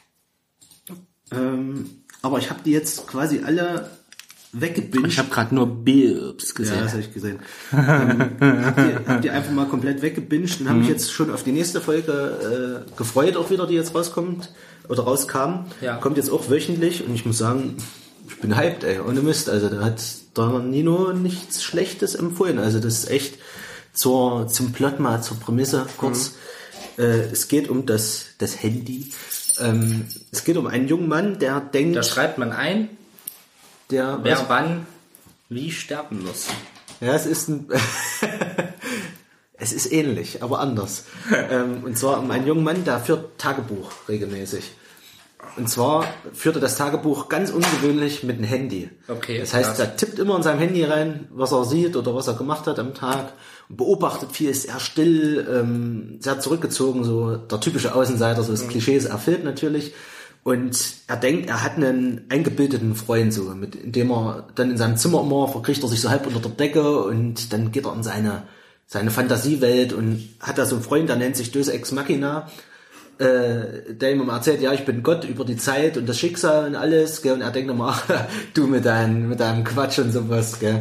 Aber ich habe die jetzt quasi alle weggebinged. Ich habe gerade nur Bilbs gesehen. Ja, das habe ich gesehen. Hab die einfach mal komplett weggebinged und habe mich jetzt schon auf die nächste Folge gefreut, auch wieder, die jetzt rauskommt oder rauskam. Ja. Kommt jetzt auch wöchentlich und ich muss sagen, ich bin hyped, ey, ohne Mist. Also da hat der Nino nichts Schlechtes empfohlen. Also das ist echt zum Plot mal, zur Prämisse kurz. Es geht um das Handy. Es geht um einen jungen Mann, der denkt... Da schreibt man ein, der wer wann wie sterben muss. Ja, es ist es ist ähnlich, aber anders. Und zwar um einen jungen Mann, der führt Tagebuch regelmäßig. Und zwar führt er das Tagebuch ganz ungewöhnlich mit einem Handy. Okay. Das heißt, krass. er tippt immer in seinem Handy rein, was er sieht oder was er gemacht hat am Tag und beobachtet viel, ist eher still, sehr zurückgezogen, so der typische Außenseiter, so das Klischee ist erfüllt natürlich. Und er denkt, er hat einen eingebildeten Freund, so, mit dem er dann in seinem Zimmer immer verkriecht er sich so halb unter der Decke und dann geht er in seine Fantasiewelt und hat da so einen Freund, der nennt sich Deus Ex Machina, der ihm immer erzählt, ja, ich bin Gott über die Zeit und das Schicksal und alles, gell, und er denkt immer, ach, du mit deinem Quatsch und sowas, gell,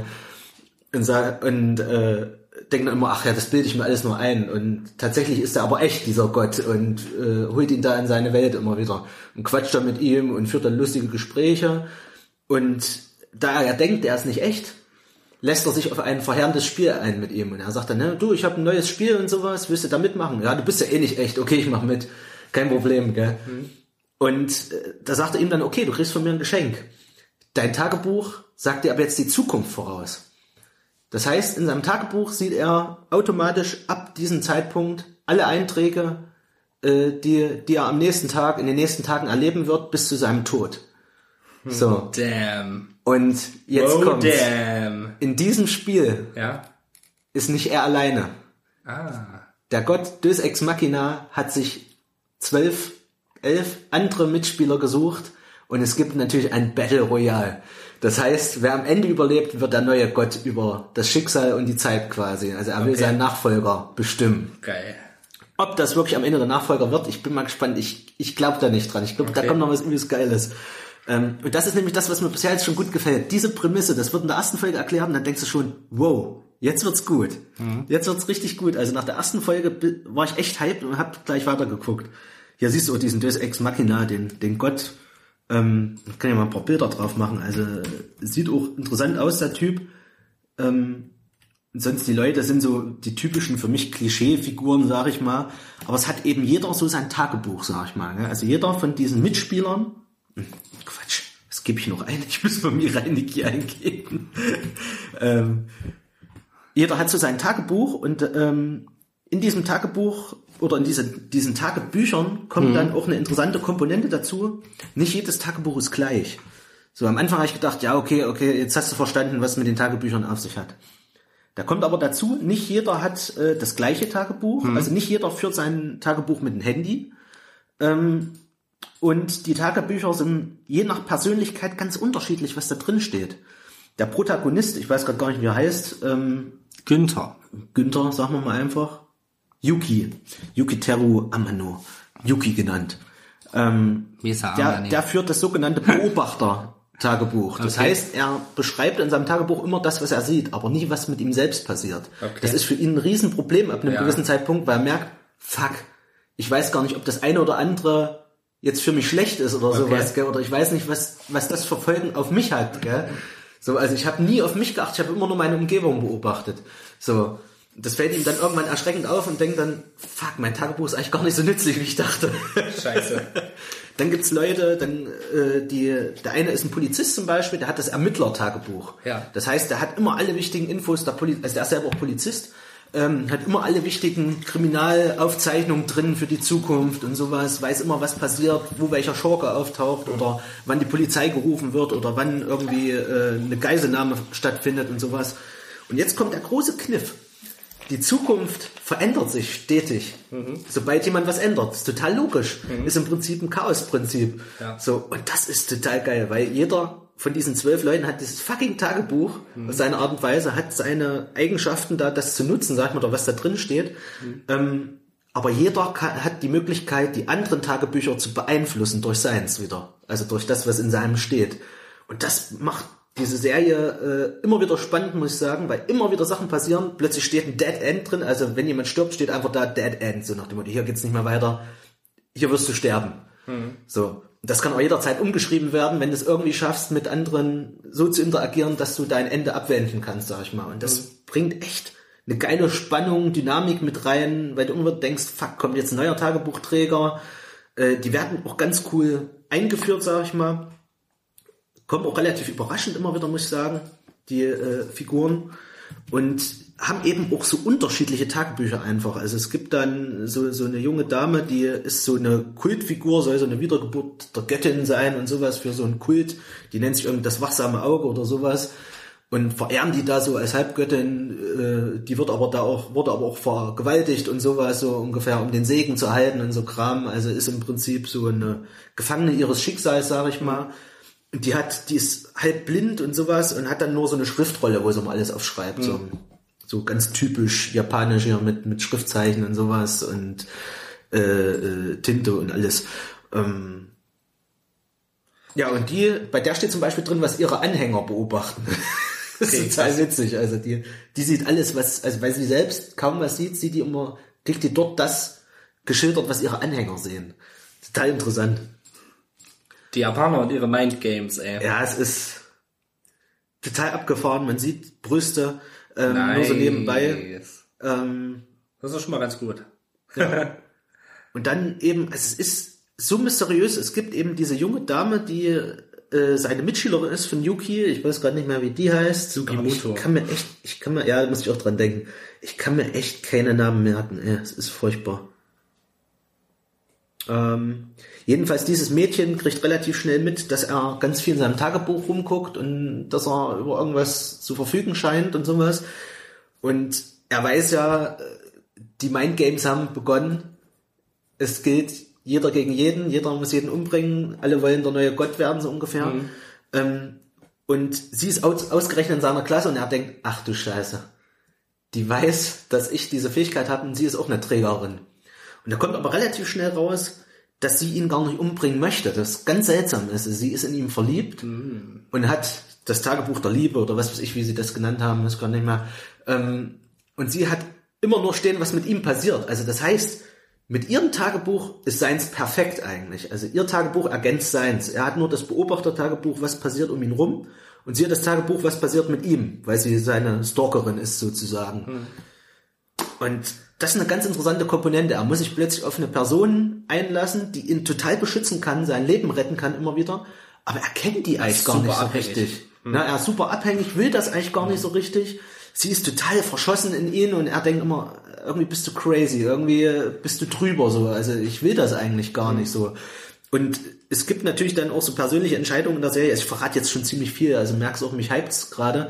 und denkt immer, ach ja, das bilde ich mir alles nur ein, und tatsächlich ist er aber echt, dieser Gott, und holt ihn da in seine Welt immer wieder und quatscht dann mit ihm und führt dann lustige Gespräche, und da er denkt, er ist nicht echt, lässt er sich auf ein verheerendes Spiel ein mit ihm. Und er sagt dann, ne, du, ich habe ein neues Spiel und sowas, willst du da mitmachen? Ja, du bist ja eh nicht echt, okay, ich mach mit. Kein Problem, gell? Und da sagt er ihm dann, okay, du kriegst von mir ein Geschenk. Dein Tagebuch sagt dir aber jetzt die Zukunft voraus. Das heißt, in seinem Tagebuch sieht er automatisch ab diesem Zeitpunkt alle Einträge, die er am nächsten Tag, in den nächsten Tagen erleben wird, bis zu seinem Tod. So. Damn. Und jetzt kommt's. Damn. In diesem Spiel Ja. ist nicht er alleine. Ah. Der Gott Deus Ex Machina hat sich 11 andere Mitspieler gesucht und es gibt natürlich ein Battle Royale. Das heißt, wer am Ende überlebt, wird der neue Gott über das Schicksal und die Zeit quasi. Also er will seinen Nachfolger bestimmen. Geil. Ob das wirklich am Ende der Nachfolger wird, ich bin mal gespannt. Ich glaube da nicht dran. Ich glaube, da kommt noch was übelst Geiles. Und das ist nämlich das, was mir bisher jetzt schon gut gefällt. Diese Prämisse, das wird in der ersten Folge erklärt und dann denkst du schon, wow, jetzt wird's gut. Jetzt wird's richtig gut. Also nach der ersten Folge war ich echt hyped und hab gleich weitergeguckt. Hier siehst du auch diesen Deus Ex Machina, den Gott. Ich kann ja mal ein paar Bilder drauf machen. Also sieht auch interessant aus, der Typ. sonst die Leute sind so die typischen für mich Klischeefiguren, sag ich mal. Aber es hat eben jeder so sein Tagebuch, sag ich mal. Ne? Also jeder von diesen Mitspielern, Quatsch, was gebe ich noch ein? Ich muss bei mir Reinecke eingeben. Jeder hat so sein Tagebuch und in diesem Tagebuch oder in diesen Tagebüchern kommt dann auch eine interessante Komponente dazu. Nicht jedes Tagebuch ist gleich. So, am Anfang habe ich gedacht, ja, okay, jetzt hast du verstanden, was mit den Tagebüchern auf sich hat. Da kommt aber dazu, nicht jeder hat das gleiche Tagebuch, also nicht jeder führt sein Tagebuch mit dem Handy. Und die Tagebücher sind je nach Persönlichkeit ganz unterschiedlich, was da drin steht. Der Protagonist, ich weiß gerade gar nicht, wie er heißt. Günther, sagen wir mal einfach. Yukiteru Amano. Yuki genannt. Der führt das sogenannte Beobachter-Tagebuch. Das heißt, er beschreibt in seinem Tagebuch immer das, was er sieht, aber nie, was mit ihm selbst passiert. Okay. Das ist für ihn ein Riesenproblem ab einem gewissen Zeitpunkt, weil er merkt, fuck, ich weiß gar nicht, ob das eine oder andere jetzt für mich schlecht ist oder sowas, gell? Oder ich weiß nicht, was das für Folgen auf mich hat. Gell? So, also ich habe nie auf mich geachtet, ich habe immer nur meine Umgebung beobachtet. So, das fällt ihm dann irgendwann erschreckend auf und denkt dann, fuck, mein Tagebuch ist eigentlich gar nicht so nützlich, wie ich dachte. Scheiße. Dann gibt's Leute, der eine ist ein Polizist zum Beispiel, der hat das Ermittler-Tagebuch. Ja. Das heißt, der hat immer alle wichtigen Infos, also der ist selber auch Polizist, hat immer alle wichtigen Kriminalaufzeichnungen drin für die Zukunft und sowas, weiß immer, was passiert, wo welcher Schurke auftaucht oder wann die Polizei gerufen wird oder wann irgendwie eine Geiselnahme stattfindet und sowas. Und jetzt kommt der große Kniff. Die Zukunft verändert sich stetig, sobald jemand was ändert. Das ist total logisch. Ist im Prinzip ein Chaosprinzip. Ja. So, und das ist total geil, weil jeder von diesen 12 Leuten hat dieses fucking Tagebuch auf seine Art und Weise, hat seine Eigenschaften da, das zu nutzen, sag ich mal, oder was da drin steht. Aber jeder hat die Möglichkeit, die anderen Tagebücher zu beeinflussen durch seins wieder. Also durch das, was in seinem steht. Und das macht diese Serie immer wieder spannend, muss ich sagen, weil immer wieder Sachen passieren. Plötzlich steht ein Dead End drin, also wenn jemand stirbt, steht einfach da Dead End, so nach dem Motto, hier geht's nicht mehr weiter, hier wirst du sterben. So, das kann auch jederzeit umgeschrieben werden, wenn du es irgendwie schaffst, mit anderen so zu interagieren, dass du dein Ende abwenden kannst, sag ich mal. Und das bringt echt eine geile Spannung, Dynamik mit rein, weil du immer denkst, fuck, kommt jetzt ein neuer Tagebuchträger. Die werden auch ganz cool eingeführt, sag ich mal. Kommt auch relativ überraschend immer wieder, muss ich sagen, die Figuren. Und haben eben auch so unterschiedliche Tagebücher einfach. Also es gibt dann so eine junge Dame, die ist so eine Kultfigur, soll so eine Wiedergeburt der Göttin sein und sowas für so einen Kult. Die nennt sich irgendwie das wachsame Auge oder sowas. Und verehren die da so als Halbgöttin, die wurde aber auch vergewaltigt und sowas, so ungefähr, um den Segen zu erhalten und so Kram. Also ist im Prinzip so eine Gefangene ihres Schicksals, sag ich mal. Und die ist halb blind und sowas und hat dann nur so eine Schriftrolle, wo sie mal alles aufschreibt. So ganz typisch japanisch hier mit Schriftzeichen und sowas und Tinte und alles. Ja, und bei der steht zum Beispiel drin, was ihre Anhänger beobachten. Das ist total witzig. Also die sieht alles, also weil sie selbst kaum was sieht, kriegt die dort das geschildert, was ihre Anhänger sehen. Total interessant. Die Japaner und ihre Mindgames, ey. Ja, es ist total abgefahren. Man sieht Brüste nur so nebenbei. Das ist schon mal ganz gut. Ja. Und dann eben, es ist so mysteriös. Es gibt eben diese junge Dame, die seine Mitschülerin ist von Yuki. Ich weiß gerade nicht mehr, wie die heißt. Sugimoto. Da muss ich auch dran denken. Ich kann mir echt keine Namen merken. Es ist furchtbar. Jedenfalls dieses Mädchen kriegt relativ schnell mit, dass er ganz viel in seinem Tagebuch rumguckt und dass er über irgendwas zu verfügen scheint und sowas. Und er weiß ja, die Mindgames haben begonnen. Es gilt jeder gegen jeden, jeder muss jeden umbringen, alle wollen der neue Gott werden, so ungefähr. Und sie ist ausgerechnet in seiner Klasse und er denkt, ach du Scheiße, die weiß, dass ich diese Fähigkeit habe und sie ist auch eine Trägerin. Und da kommt aber relativ schnell raus, dass sie ihn gar nicht umbringen möchte. Das ganz seltsam ist. Sie ist in ihm verliebt und hat das Tagebuch der Liebe oder was weiß ich, wie sie das genannt haben, das kann nicht mehr. Und sie hat immer nur stehen, was mit ihm passiert. Also das heißt, Mit ihrem Tagebuch ist seins perfekt eigentlich. Also ihr Tagebuch ergänzt seins. Er hat nur das Beobachtertagebuch, was passiert um ihn rum. Und sie hat das Tagebuch, was passiert mit ihm, weil sie seine Stalkerin ist sozusagen. Und das ist eine ganz interessante Komponente. Er muss sich plötzlich auf eine Person einlassen, die ihn total beschützen kann, sein Leben retten kann immer wieder. Aber er kennt die eigentlich gar nicht so richtig. Na, er ist super abhängig, will das eigentlich gar nicht so richtig. Sie ist total verschossen in ihn und er denkt immer, irgendwie bist du crazy, irgendwie bist du drüber so. Also ich will das eigentlich gar nicht so. Und es gibt natürlich dann auch so persönliche Entscheidungen in der Serie. Ich verrate jetzt schon ziemlich viel, also merkst auch, mich hypt's gerade.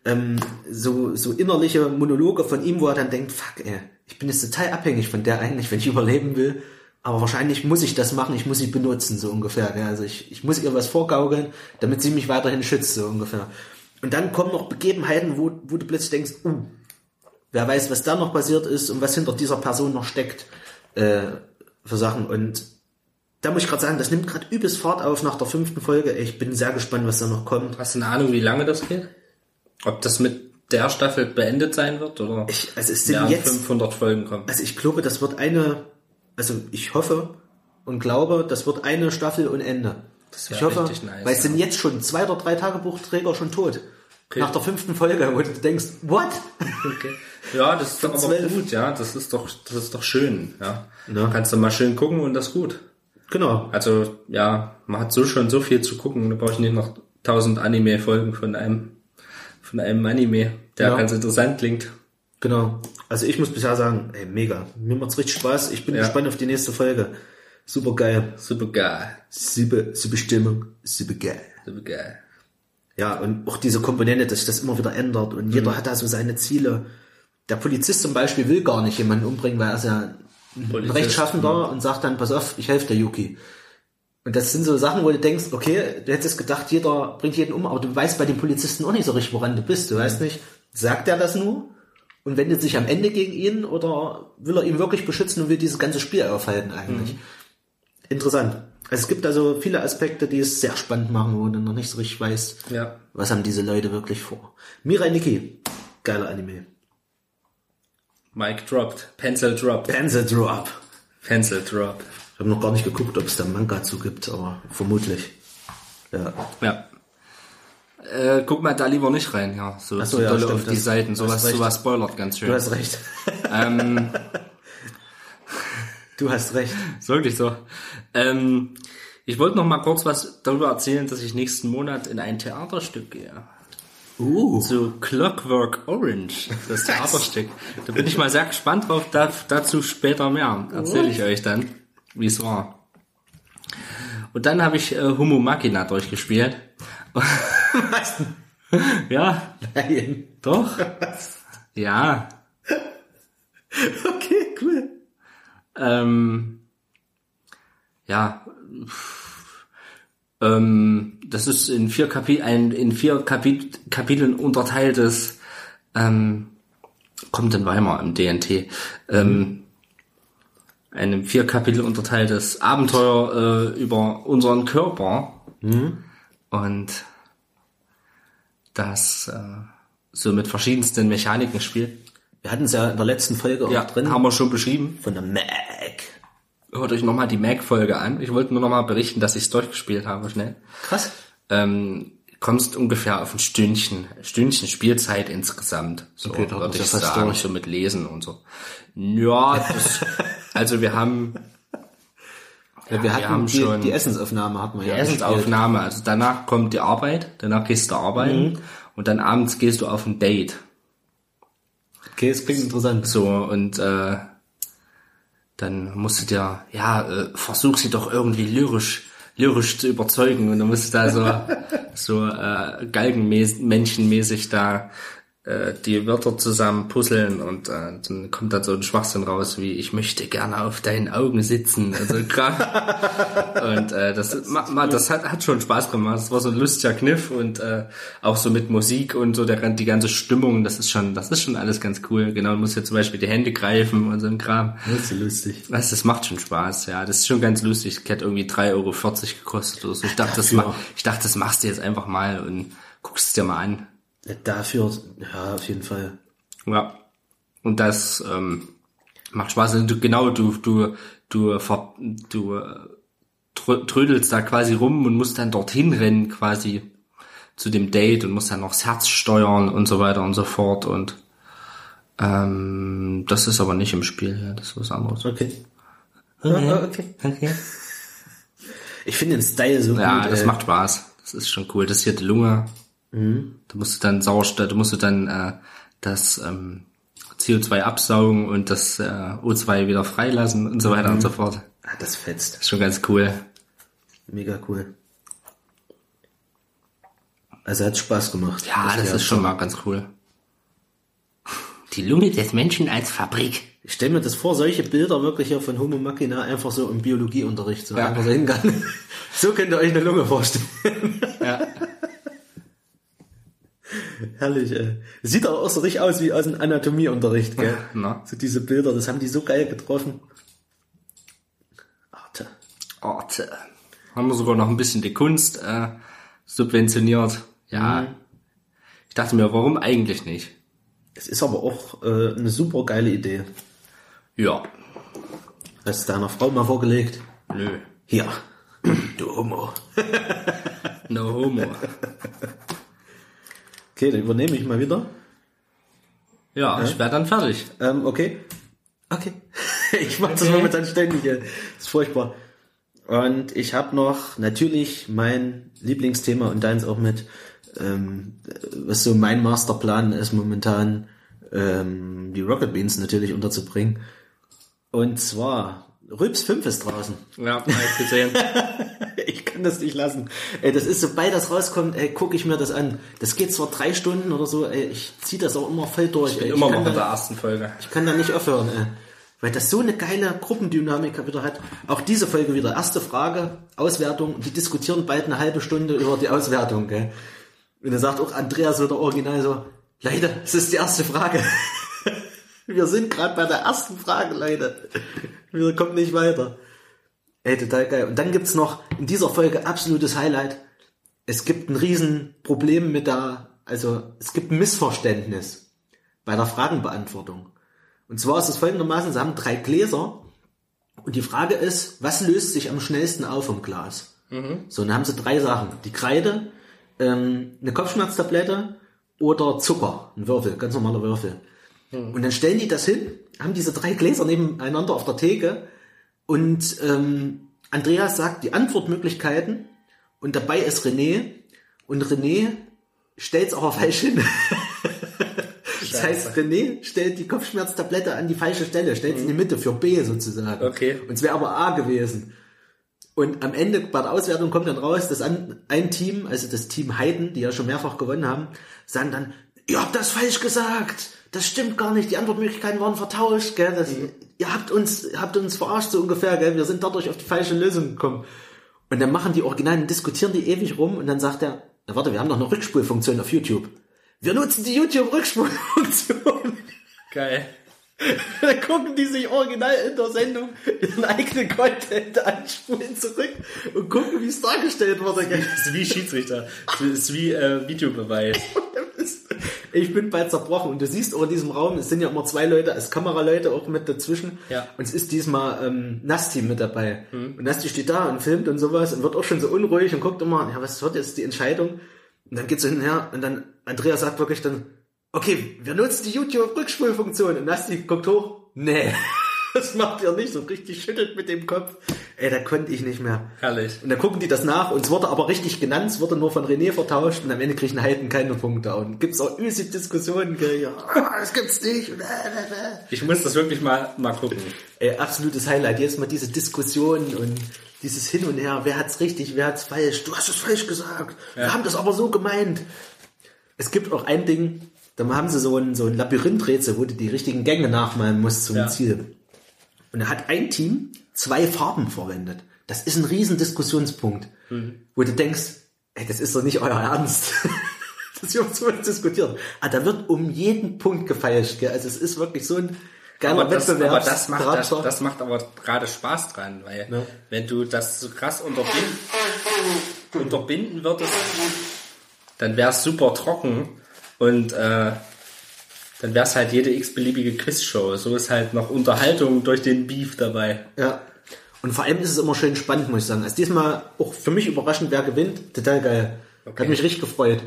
So innerliche Monologe von ihm, wo er dann denkt, fuck ey, ich bin jetzt total abhängig von der eigentlich, wenn ich überleben will. Aber wahrscheinlich muss ich das machen, ich muss sie benutzen, so ungefähr. Ja, also ich muss ihr was vorgaukeln, damit sie mich weiterhin schützt, so ungefähr. Und dann kommen noch Begebenheiten, wo du plötzlich denkst, wer weiß, was da noch passiert ist und was hinter dieser Person noch steckt für Sachen. Und da muss ich gerade sagen, das nimmt gerade übelst Fahrt auf nach der 5. Folge. Ich bin sehr gespannt, was da noch kommt. Hast du eine Ahnung, wie lange das geht? Ob das mit der Staffel beendet sein wird oder es sind jetzt 500 Folgen kommen? Also ich glaube, das wird ich hoffe und glaube, das wird eine Staffel und Ende. Ich hoffe, nice, weil es sind jetzt schon 2 oder 3 Tagebuchträger schon tot. Okay. Nach der 5. Folge, wo du denkst, what? Okay. Ja, das ist doch aber gut, ja. Das ist doch schön, ja. Kannst du mal schön gucken und das ist gut. Genau. Also, ja, man hat schon so viel zu gucken, da brauche ich nicht noch 1000 Anime-Folgen von einem Anime, der ganz interessant klingt. Genau. Also ich muss bisher sagen, ey, mega. Mir macht's richtig Spaß. Ich bin gespannt auf die nächste Folge. Super geil. Super Stimmung. Super geil. Ja, und auch diese Komponente, dass sich das immer wieder ändert und jeder hat da so seine Ziele. Der Polizist zum Beispiel will gar nicht jemanden umbringen, weil er ist ja ein Rechtschaffender und sagt dann, pass auf, ich helfe der Yuki. Und das sind so Sachen, wo du denkst, okay, du hättest gedacht, jeder bringt jeden um, aber du weißt bei den Polizisten auch nicht so richtig, woran du bist. Du weißt nicht, sagt er das nur und wendet sich am Ende gegen ihn oder will er ihn wirklich beschützen und will dieses ganze Spiel aufhalten eigentlich. Interessant. Also es gibt also viele Aspekte, die es sehr spannend machen, wo du noch nicht so richtig weißt, was haben diese Leute wirklich vor. Mirai Nikki, geiler Anime. Mic dropped. Pencil dropped. Pencil drop. Pencil drop. Ich habe noch gar nicht geguckt, ob es da Manga zu gibt, aber vermutlich. Ja. Guck mal da lieber nicht rein, ja. So dolle auf die Seiten. Sowas spoilert ganz schön. Du hast recht. Du hast recht. Ist wirklich so. Ich wollte noch mal kurz was darüber erzählen, dass ich nächsten Monat in ein Theaterstück gehe. Zu Clockwork Orange, das Theaterstück. Da bin ich mal sehr gespannt drauf, dazu später mehr. Erzähle ich euch dann, wie es war. Und dann habe ich Humo Machina durchgespielt. Was? Ja. Nein. Doch. Ja. Okay, cool. Das ist in 4 Kapiteln unterteiltes, kommt in Weimar im DNT, ein 4 Kapitel unterteiltes Abenteuer über unseren Körper und das so mit verschiedensten Mechaniken spielt. Wir hatten es ja in der letzten Folge auch drin. Haben wir schon beschrieben. Von der Mac. Hört euch nochmal die Mac-Folge an. Ich wollte nur nochmal berichten, dass ich es durchgespielt habe, schnell. Krass. Kommst ungefähr auf ein Stündchen Spielzeit insgesamt. So okay, würde ich sagen, so mit Lesen und so. Ja, also wir haben... wir haben schon die Essensaufnahme hatten wir ja. Die Essensaufnahme, also danach kommt die Arbeit, danach gehst du arbeiten und dann abends gehst du auf ein Date. Okay, das klingt interessant. So, und dann musst du dir, versuch sie doch irgendwie lyrisch zu überzeugen und dann musst du da so Galgenmännchenmäßig da die Wörter zusammen puzzeln und dann kommt da so ein Schwachsinn raus wie ich möchte gerne auf deinen Augen sitzen und so und das hat schon Spaß gemacht. Das war so ein lustiger Kniff und auch so mit Musik und so die ganze Stimmung, das ist schon alles ganz cool. Genau, du musst ja zum Beispiel die Hände greifen und so ein Kram. Das ist so lustig. Das macht schon Spaß, ja. Das ist schon ganz lustig. Das hat irgendwie 3,40 € gekostet oder so. Ich dachte, das machst du jetzt einfach mal und guckst es dir mal an. Dafür, ja, auf jeden Fall. Ja. Und das, Macht Spaß. Und du trödelst da quasi rum und musst dann dorthin rennen quasi zu dem Date und musst dann noch das Herz steuern und so weiter und so fort. Und das ist aber nicht im Spiel, ja, das ist was anderes. Okay. Ich finde den Style so gut. Ja, das macht Spaß. Das ist schon cool. Das ist hier die Lunge. Da musst du dann das CO2 absaugen und das O2 wieder freilassen und so weiter und so fort. Ah, das fetzt. Das ist schon ganz cool. Mega cool. Also hat Spaß gemacht. Ja, das ist schon mal ganz cool. Die Lunge des Menschen als Fabrik. Ich stelle mir das vor, solche Bilder wirklich hier von Homo Machina einfach so im Biologieunterricht so einfach so hingegangen. So könnt ihr euch eine Lunge vorstellen. Ja. Herrlich, ey. Sieht aber auch so richtig aus wie aus dem Anatomieunterricht, gell? Na. So diese Bilder, das haben die so geil getroffen. Arte. Haben wir sogar noch ein bisschen die Kunst subventioniert. Ja. Ich dachte mir, warum eigentlich nicht? Es ist aber auch eine super geile Idee. Ja. Hast du deiner Frau mal vorgelegt? Nö. Hier, du Homo. No homo. Okay, dann übernehme ich mal wieder. Ja, ich werde dann fertig. Okay. Ich mache das momentan ständig. Das ist furchtbar. Und ich habe noch natürlich mein Lieblingsthema und deins auch mit, was so mein Masterplan ist momentan, die Rocket Beans natürlich unterzubringen. Und zwar, Rülps 5 ist draußen. Ja, hab ich gesehen. Ich kann das nicht lassen. Ey, das ist, sobald das rauskommt, gucke ich mir das an. Das geht zwar 3 Stunden oder so, ich ziehe das auch immer voll durch. Ich bin immer noch in der ersten Folge. Ich kann da nicht aufhören, weil das so eine geile Gruppendynamik wieder hat. Auch diese Folge wieder. Erste Frage, Auswertung. Die diskutieren bald eine halbe Stunde über die Auswertung. Gell? Und dann sagt auch Andreas wieder original so, Leute, es ist die erste Frage. Wir sind gerade bei der ersten Frage, Leute. Wir kommen nicht weiter. Ey, total geil. Und dann gibt's noch in dieser Folge absolutes Highlight. Es gibt ein Riesenproblem es gibt ein Missverständnis bei der Fragenbeantwortung. Und zwar ist es folgendermaßen, sie haben 3 Gläser und die Frage ist, was löst sich am schnellsten auf im Glas? So, und dann haben sie 3 Sachen. Die Kreide, eine Kopfschmerztablette oder Zucker, ein Würfel, ganz normaler Würfel. Und dann stellen die das hin, haben diese 3 Gläser nebeneinander auf der Theke und Andreas sagt die Antwortmöglichkeiten und dabei ist René und René stellt's aber falsch hin. Das heißt, René stellt die Kopfschmerztablette an die falsche Stelle, stellt sie in die Mitte für B sozusagen. Okay. Und es wäre aber A gewesen. Und am Ende bei der Auswertung kommt dann raus, dass ein Team, also das Team Heiden, die ja schon mehrfach gewonnen haben, sagen dann, ihr habt das falsch gesagt. Das stimmt gar nicht. Die Antwortmöglichkeiten waren vertauscht, gell? Ihr habt uns verarscht so ungefähr, gell? Wir sind dadurch auf die falsche Lösung gekommen. Und dann machen die Originalen, diskutieren die ewig rum und dann sagt er, na warte, wir haben doch eine Rückspulfunktion auf YouTube. Wir nutzen die YouTube-Rückspulfunktion. Geil. Dann gucken die sich original in der Sendung ihren eigenen Content anspulen zurück und gucken, wie es dargestellt wurde. Das ist wie Schiedsrichter. Das ist wie Videobeweis. Ich bin bald zerbrochen und du siehst auch in diesem Raum, es sind ja immer 2 Leute als Kameraleute auch mit dazwischen. Ja. Und es ist diesmal Nasti mit dabei. Und Nasti steht da und filmt und sowas und wird auch schon so unruhig und guckt immer, ja, was wird jetzt die Entscheidung? Und dann geht's so hin und her und dann Andreas sagt wirklich dann, okay, wir nutzen die YouTube-Rückspulfunktion. Und Nasti guckt hoch, nee, das macht ihr nicht. So richtig schüttelt mit dem Kopf. Ey, da konnte ich nicht mehr. Herrlich. Und dann gucken die das nach und es wurde aber richtig genannt, es wurde nur von René vertauscht und am Ende kriegen Heiden keine Punkte. Und gibt's auch üßig Diskussionen, gell? Ja, das gibt's nicht. Ich muss das wirklich mal gucken. Ey, absolutes Highlight. Jetzt mal diese Diskussionen und dieses Hin und Her. Wer hat's richtig, wer hat's falsch? Du hast es falsch gesagt. Ja. Wir haben das aber so gemeint. Es gibt auch ein Ding, da haben sie so ein Labyrinthrätsel, wo du die richtigen Gänge nachmalen musst zum Ziel. Und da hat ein Team 2 Farben verwendet. Das ist ein riesen Diskussionspunkt, wo du denkst, ey, das ist doch nicht euer Ernst. Das wird so diskutiert. Aber da wird um jeden Punkt gefeilscht, gell? Also es ist wirklich so ein geiler Wettbewerb. Aber das macht aber gerade Spaß dran, weil wenn du das so krass unterbinden würdest, dann wäre es super trocken und Dann wär's halt jede x-beliebige Quizshow. So ist halt noch Unterhaltung durch den Beef dabei. Ja. Und vor allem ist es immer schön spannend, muss ich sagen. Also diesmal auch für mich überraschend, wer gewinnt. Total geil. Okay. Hat mich richtig gefreut.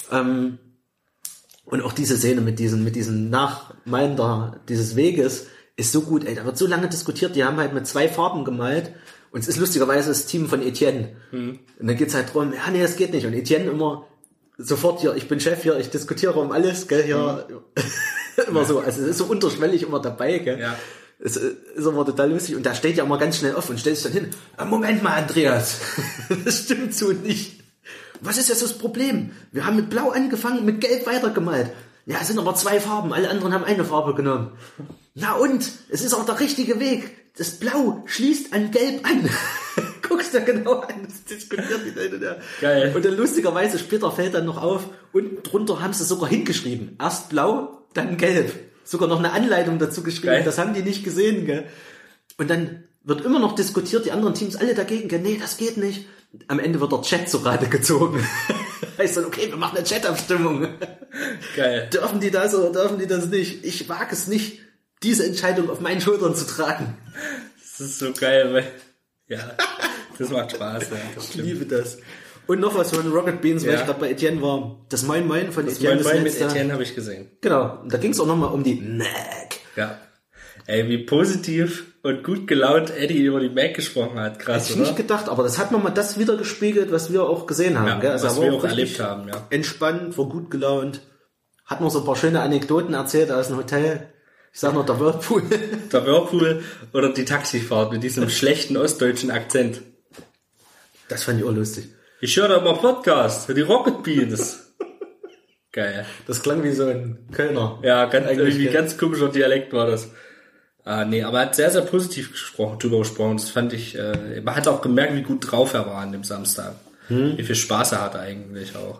Und auch diese Szene mit diesen Nachmeinen dieses Weges ist so gut, ey. Da wird so lange diskutiert. Die haben halt mit 2 Farben gemalt. Und es ist lustigerweise das Team von Etienne. Und dann geht's halt drum, ja, nee, das geht nicht. Und Etienne immer sofort hier, ich bin Chef hier, ich diskutiere um alles, gell, hier. Immer so. Also es ist so unterschwellig immer dabei, gell. Ja. Es ist aber total lustig. Und da steht ja immer ganz schnell auf und stellt sich dann hin. Moment mal, Andreas. Das stimmt so nicht. Was ist jetzt das Problem? Wir haben mit Blau angefangen, mit Gelb weitergemalt. Ja, es sind aber 2 Farben. Alle anderen haben eine Farbe genommen. Na und? Es ist auch der richtige Weg. Das Blau schließt an Gelb an. Guckst du genau an. Das diskutiert die Leute da. Geil. Und dann lustigerweise später fällt dann noch auf. Und drunter haben sie sogar hingeschrieben. Erst Blau, dann Gelb. Sogar noch eine Anleitung dazu geschrieben. Geil. Das haben die nicht gesehen, gell? Und dann wird immer noch diskutiert, die anderen Teams alle dagegen, gell? Nee, das geht nicht. Am Ende wird der Chat zu Rate gezogen. Heißt dann, okay, wir machen eine Chat-Abstimmung. Geil. Dürfen die das oder dürfen die das nicht? Ich wage es nicht, diese Entscheidung auf meinen Schultern zu tragen. Das ist so geil, weil, ja, das macht Spaß, ja. Ich liebe das. Und noch was von Rocket Beans, weil Ja. ich gerade bei Etienne war. Das Moin Moin von Das Etienne. Moin Moin mit letzte. Etienne habe ich gesehen. Genau. Und da ging es auch nochmal um die Mac. Ja. Ey, wie positiv und gut gelaunt Eddie über die Mac gesprochen hat. Krass, Hätte ich oder? nicht gedacht, aber das hat nochmal das wieder gespiegelt, was wir auch gesehen haben. Ja, Gell? Also was er war wir auch richtig erlebt haben, ja. Entspannt, war gut gelaunt. Hat noch so ein paar schöne Anekdoten erzählt aus dem Hotel. Ich sag noch, der Whirlpool. Der Whirlpool oder die Taxifahrt mit diesem schlechten ostdeutschen Akzent. Das fand ich auch lustig. Ich höre da mal Podcast, die Rocket Beans. Geil. Das klang wie so ein Kölner. Ja, irgendwie gell? ganz komischer Dialekt war das. Nee, aber er hat sehr, sehr positiv drüber gesprochen. Das fand ich, man hat auch gemerkt, wie gut drauf er war an dem Samstag. Wie viel Spaß er hatte eigentlich auch.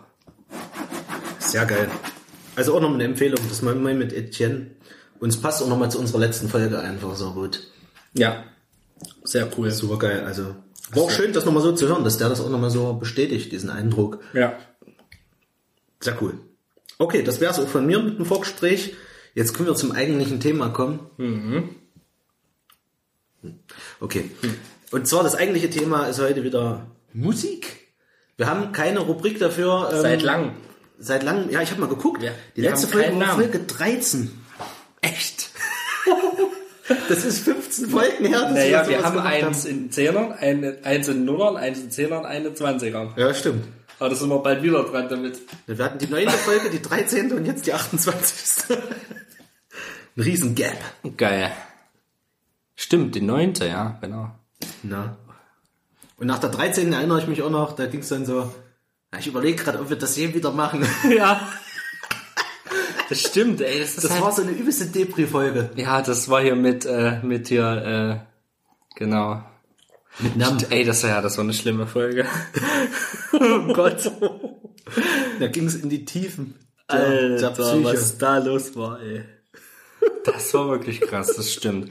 Sehr geil. Also auch noch eine Empfehlung, das Moin Moin mit Etienne. Und es passt auch nochmal zu unserer letzten Folge einfach so gut. Ja, sehr cool. Super geil. Also war auch schön, das nochmal so zu hören, dass der das auch nochmal so bestätigt, diesen Eindruck. Ja. Sehr cool. Okay, das wär's auch von mir mit dem Vorgespräch. Jetzt können wir zum eigentlichen Thema kommen. Okay. Und zwar das eigentliche Thema ist heute wieder Musik. Wir haben keine Rubrik dafür. Seit langem. Seit langem. Ja, ich habe mal geguckt. Ja, Die wir letzte haben Folge keinen war Namen. Folge 13. Echt? Das ist 15 Folgen her. dass Naja, sowas wir haben gemacht eins in Zehnern, eins in Nullern, eins in Zehnern, eine 20er. Ja, stimmt. Aber da sind wir bald wieder dran damit. Wir hatten die 9. Folge, die 13. und jetzt die 28. Ein riesen Gap. Geil. Stimmt, die 9. Ja, genau. Na. Und nach der 13. erinnere ich mich auch noch, da ging es dann so, ja, ich überlege gerade, ob wir das je wieder machen. Ja. Das stimmt, ey. Das Das war so eine übelste Depri-Folge. Ja, das war hier mit hier, genau. Mit Namen. Ey, das war eine schlimme Folge. Oh Gott. Da ging es in die Tiefen. Alter, Psyche. was da los war, ey. Das war wirklich krass, das stimmt.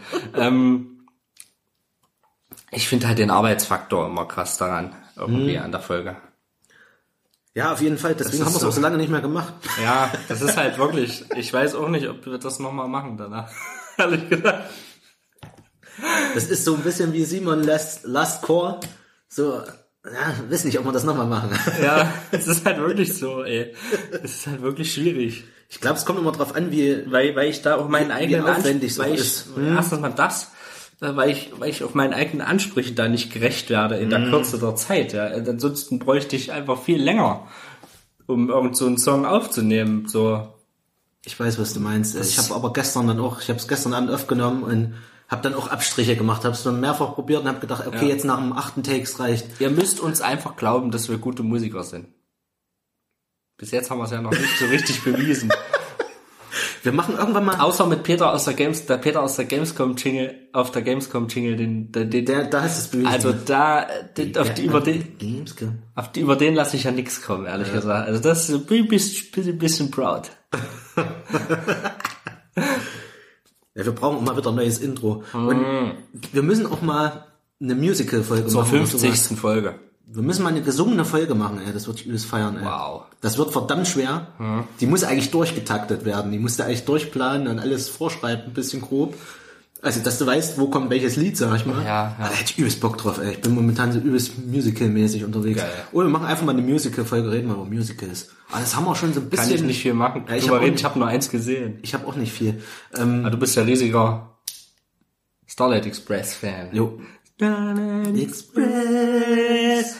Ich finde halt den Arbeitsfaktor immer krass daran, irgendwie an der Folge. Ja, auf jeden Fall. Deswegen Das haben wir ist es auch so. so lange nicht mehr gemacht. Ja, das ist halt wirklich, ich weiß auch nicht, ob wir das nochmal machen danach. Ehrlich gesagt. Das ist so ein bisschen wie Simon Last Core. So, ja, weiß nicht, ob wir das nochmal machen. Ja, es ist halt wirklich so, ey. Es ist halt wirklich schwierig. Ich glaube, es kommt immer drauf an, wie... Weil ich da auch meinen eigenen aufwendig so weil ist. erstens mal das, weil ich auch meinen eigenen Ansprüchen da nicht gerecht werde in der Kürze der Zeit. Ja. Ansonsten bräuchte ich einfach viel länger, um irgend so einen Song aufzunehmen. So. Ich weiß, was du meinst. Ich habe aber gestern dann auch, ich habe es gestern Abend aufgenommen und habe dann auch Abstriche gemacht, habe es dann mehrfach probiert und habe gedacht, okay, jetzt nach dem 8. Takes reicht. Ihr müsst uns einfach glauben, dass wir gute Musiker sind. Bis jetzt haben wir es ja noch nicht so richtig bewiesen. Wir machen irgendwann mal... Außer mit Peter aus der Gamescom Jingle, auf der Gamescom Jingle, Da hast du es bewiesen. also da, über den Gamescom. über den lasse ich ja nichts kommen, ehrlich gesagt. Also das ist ein bisschen proud. Ja, wir brauchen auch mal wieder ein neues Intro. Und wir müssen auch mal eine Musical-Folge Zur machen. 50. Folge. Wir müssen mal eine gesungene Folge machen, ey. Das wird ich übelst feiern, ey. Wow. Das wird verdammt schwer. Die muss eigentlich durchgetaktet werden. Die musst du eigentlich durchplanen und alles vorschreiben, ein bisschen grob. Also, dass du weißt, wo kommt welches Lied, sag ich mal. Ja. Da hätte ich übelst Bock drauf, ey. Ich bin momentan so übelst Musical-mäßig unterwegs. Geil. Oder wir machen einfach mal eine Musical-Folge, reden wir über Musicals. Aber das haben wir schon so ein bisschen... Kann ich nicht viel machen. Ja, ich habe nur eins gesehen. Ich habe auch nicht viel. Aber du bist ja riesiger Starlight Express-Fan. Jo. Starlight Express.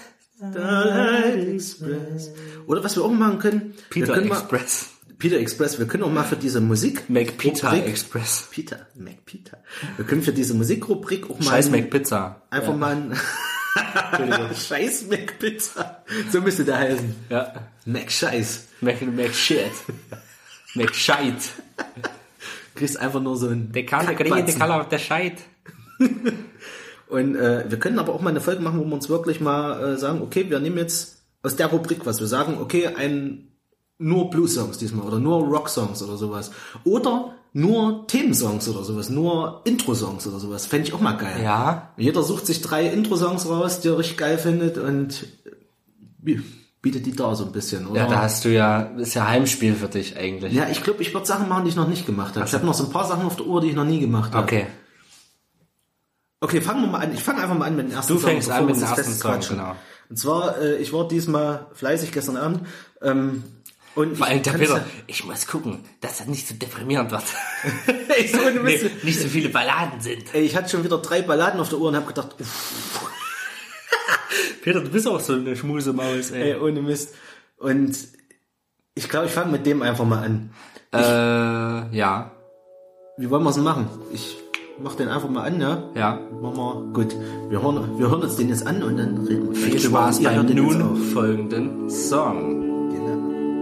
Oder was wir auch machen können... Peter wir Express. Peter Express, wir können auch mal für diese Musik... McPeter Express. McPeter. Wir können für diese Musikrubrik auch mal... Scheiß McPizza. Einfach mal ein... Scheiß McPizza. So müsste der heißen. Ja. McScheiß. McShit. McScheit. Kriegst einfach nur so ein... Der kann auf der Scheit. Und wir können aber auch mal eine Folge machen, wo wir uns wirklich mal sagen, okay, wir nehmen jetzt aus der Rubrik was. Wir sagen, okay, nur Blues-Songs diesmal oder nur Rock-Songs oder sowas. Oder nur Themensongs oder sowas, nur Intro-Songs oder sowas. Fände ich auch mal geil. Ja. Jeder sucht sich 3 Intro-Songs raus, die er richtig geil findet und bietet die da so ein bisschen, oder? Ja, da hast du ja, ist ja Heimspiel für dich eigentlich. Ja, ich glaube, ich würde Sachen machen, die ich noch nicht gemacht habe. Ich habe noch so ein paar Sachen auf der Uhr, die ich noch nie gemacht habe. Okay, fangen wir mal an. Ich fange einfach mal an mit dem ersten Song. Du fängst an mit dem bevor wir ersten das Song, quatschen. genau. Und zwar, ich war diesmal fleißig gestern Abend. Und Vor allem der Peter, ich muss gucken, dass das nicht so deprimierend wird. Nicht so viele Balladen sind. Ich hatte schon wieder 3 Balladen auf der Uhr und habe gedacht, uff. Peter, du bist auch so eine Schmusemaus, ey. Ey, ohne Mist. Und ich glaube, ich fange mit dem einfach mal an. Ja. Wie wollen wir es machen? Ich mach den einfach mal an, ja? Ja. Machen wir. Gut. Wir hören uns den jetzt an und dann reden wir. Viel Spaß Ihr hört beim den jetzt nun auch. folgenden Song. Genau.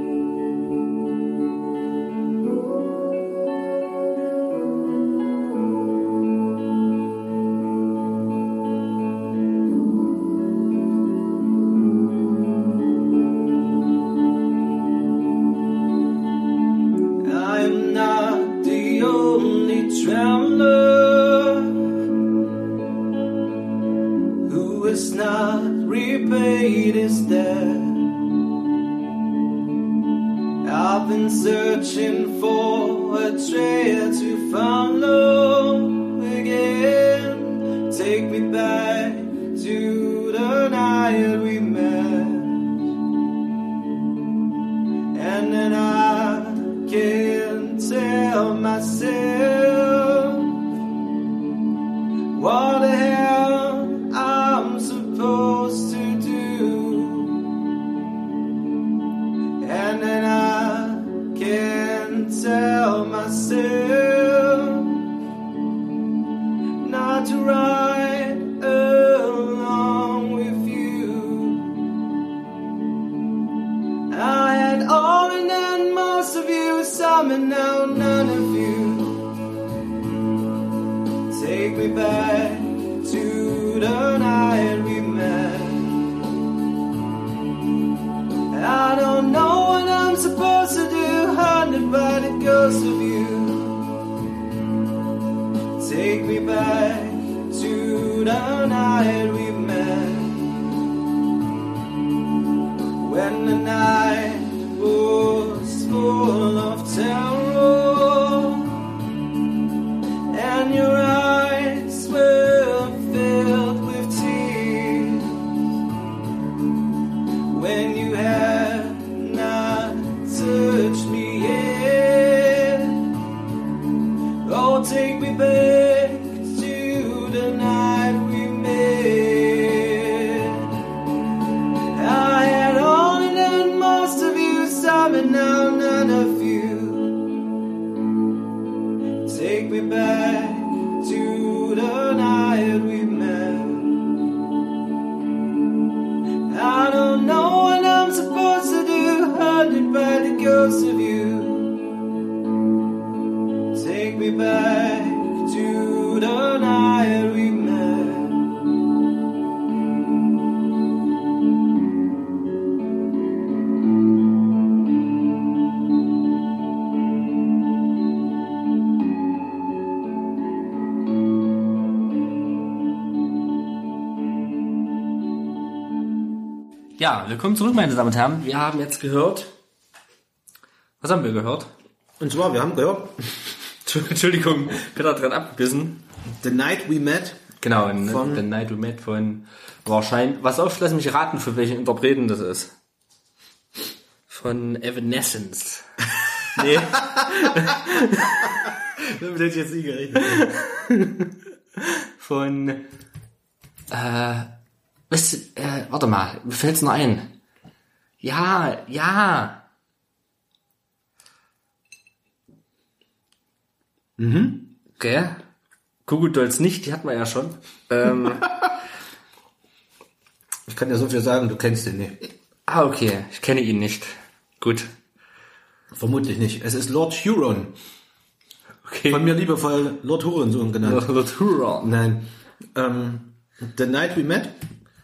I'm not the only traveler who has not repaid his debt. I've been searching for a trail to follow again. Take me back to the night we met, and then I can tell myself what the hell I'm supposed to do, and then I can tell myself not to ride along with you. I had all and then most of you, some and now none of you. Take me back to the night we met. I don't know what I'm supposed to do, haunted by the ghost of you. Take me back to the night we met, when the night was full of terror and your eyes were filled with tears, when you had not touched me yet. Oh, take me back to the night we met. I had all and then most of you, some and now none of you. Take me back to the night we met. I don't know what I'm supposed Ja, willkommen zurück, meine Damen und Herren. Wir haben jetzt gehört... Was haben wir gehört? Und zwar, wir haben gehört... Entschuldigung, Peter hat gerade abgebissen. The Night We Met. Genau, The Night We Met von wahrscheinlich... Was auf, lass mich raten, für welchen Interpreten das ist. Von Evanescence. Nee. Damit hätte ich jetzt nie gerechnet. Von... warte mal, mir fällt's noch ein. Ja. Okay. Google Dolls nicht, die hatten wir ja schon. Ich kann dir so viel sagen, du kennst den nicht. Okay, ich kenne ihn nicht. Gut. Vermutlich nicht. Es ist Lord Huron. Okay. Von mir liebevoll Lord Huronsohn genannt. Lord Huron. Nein. The Night We Met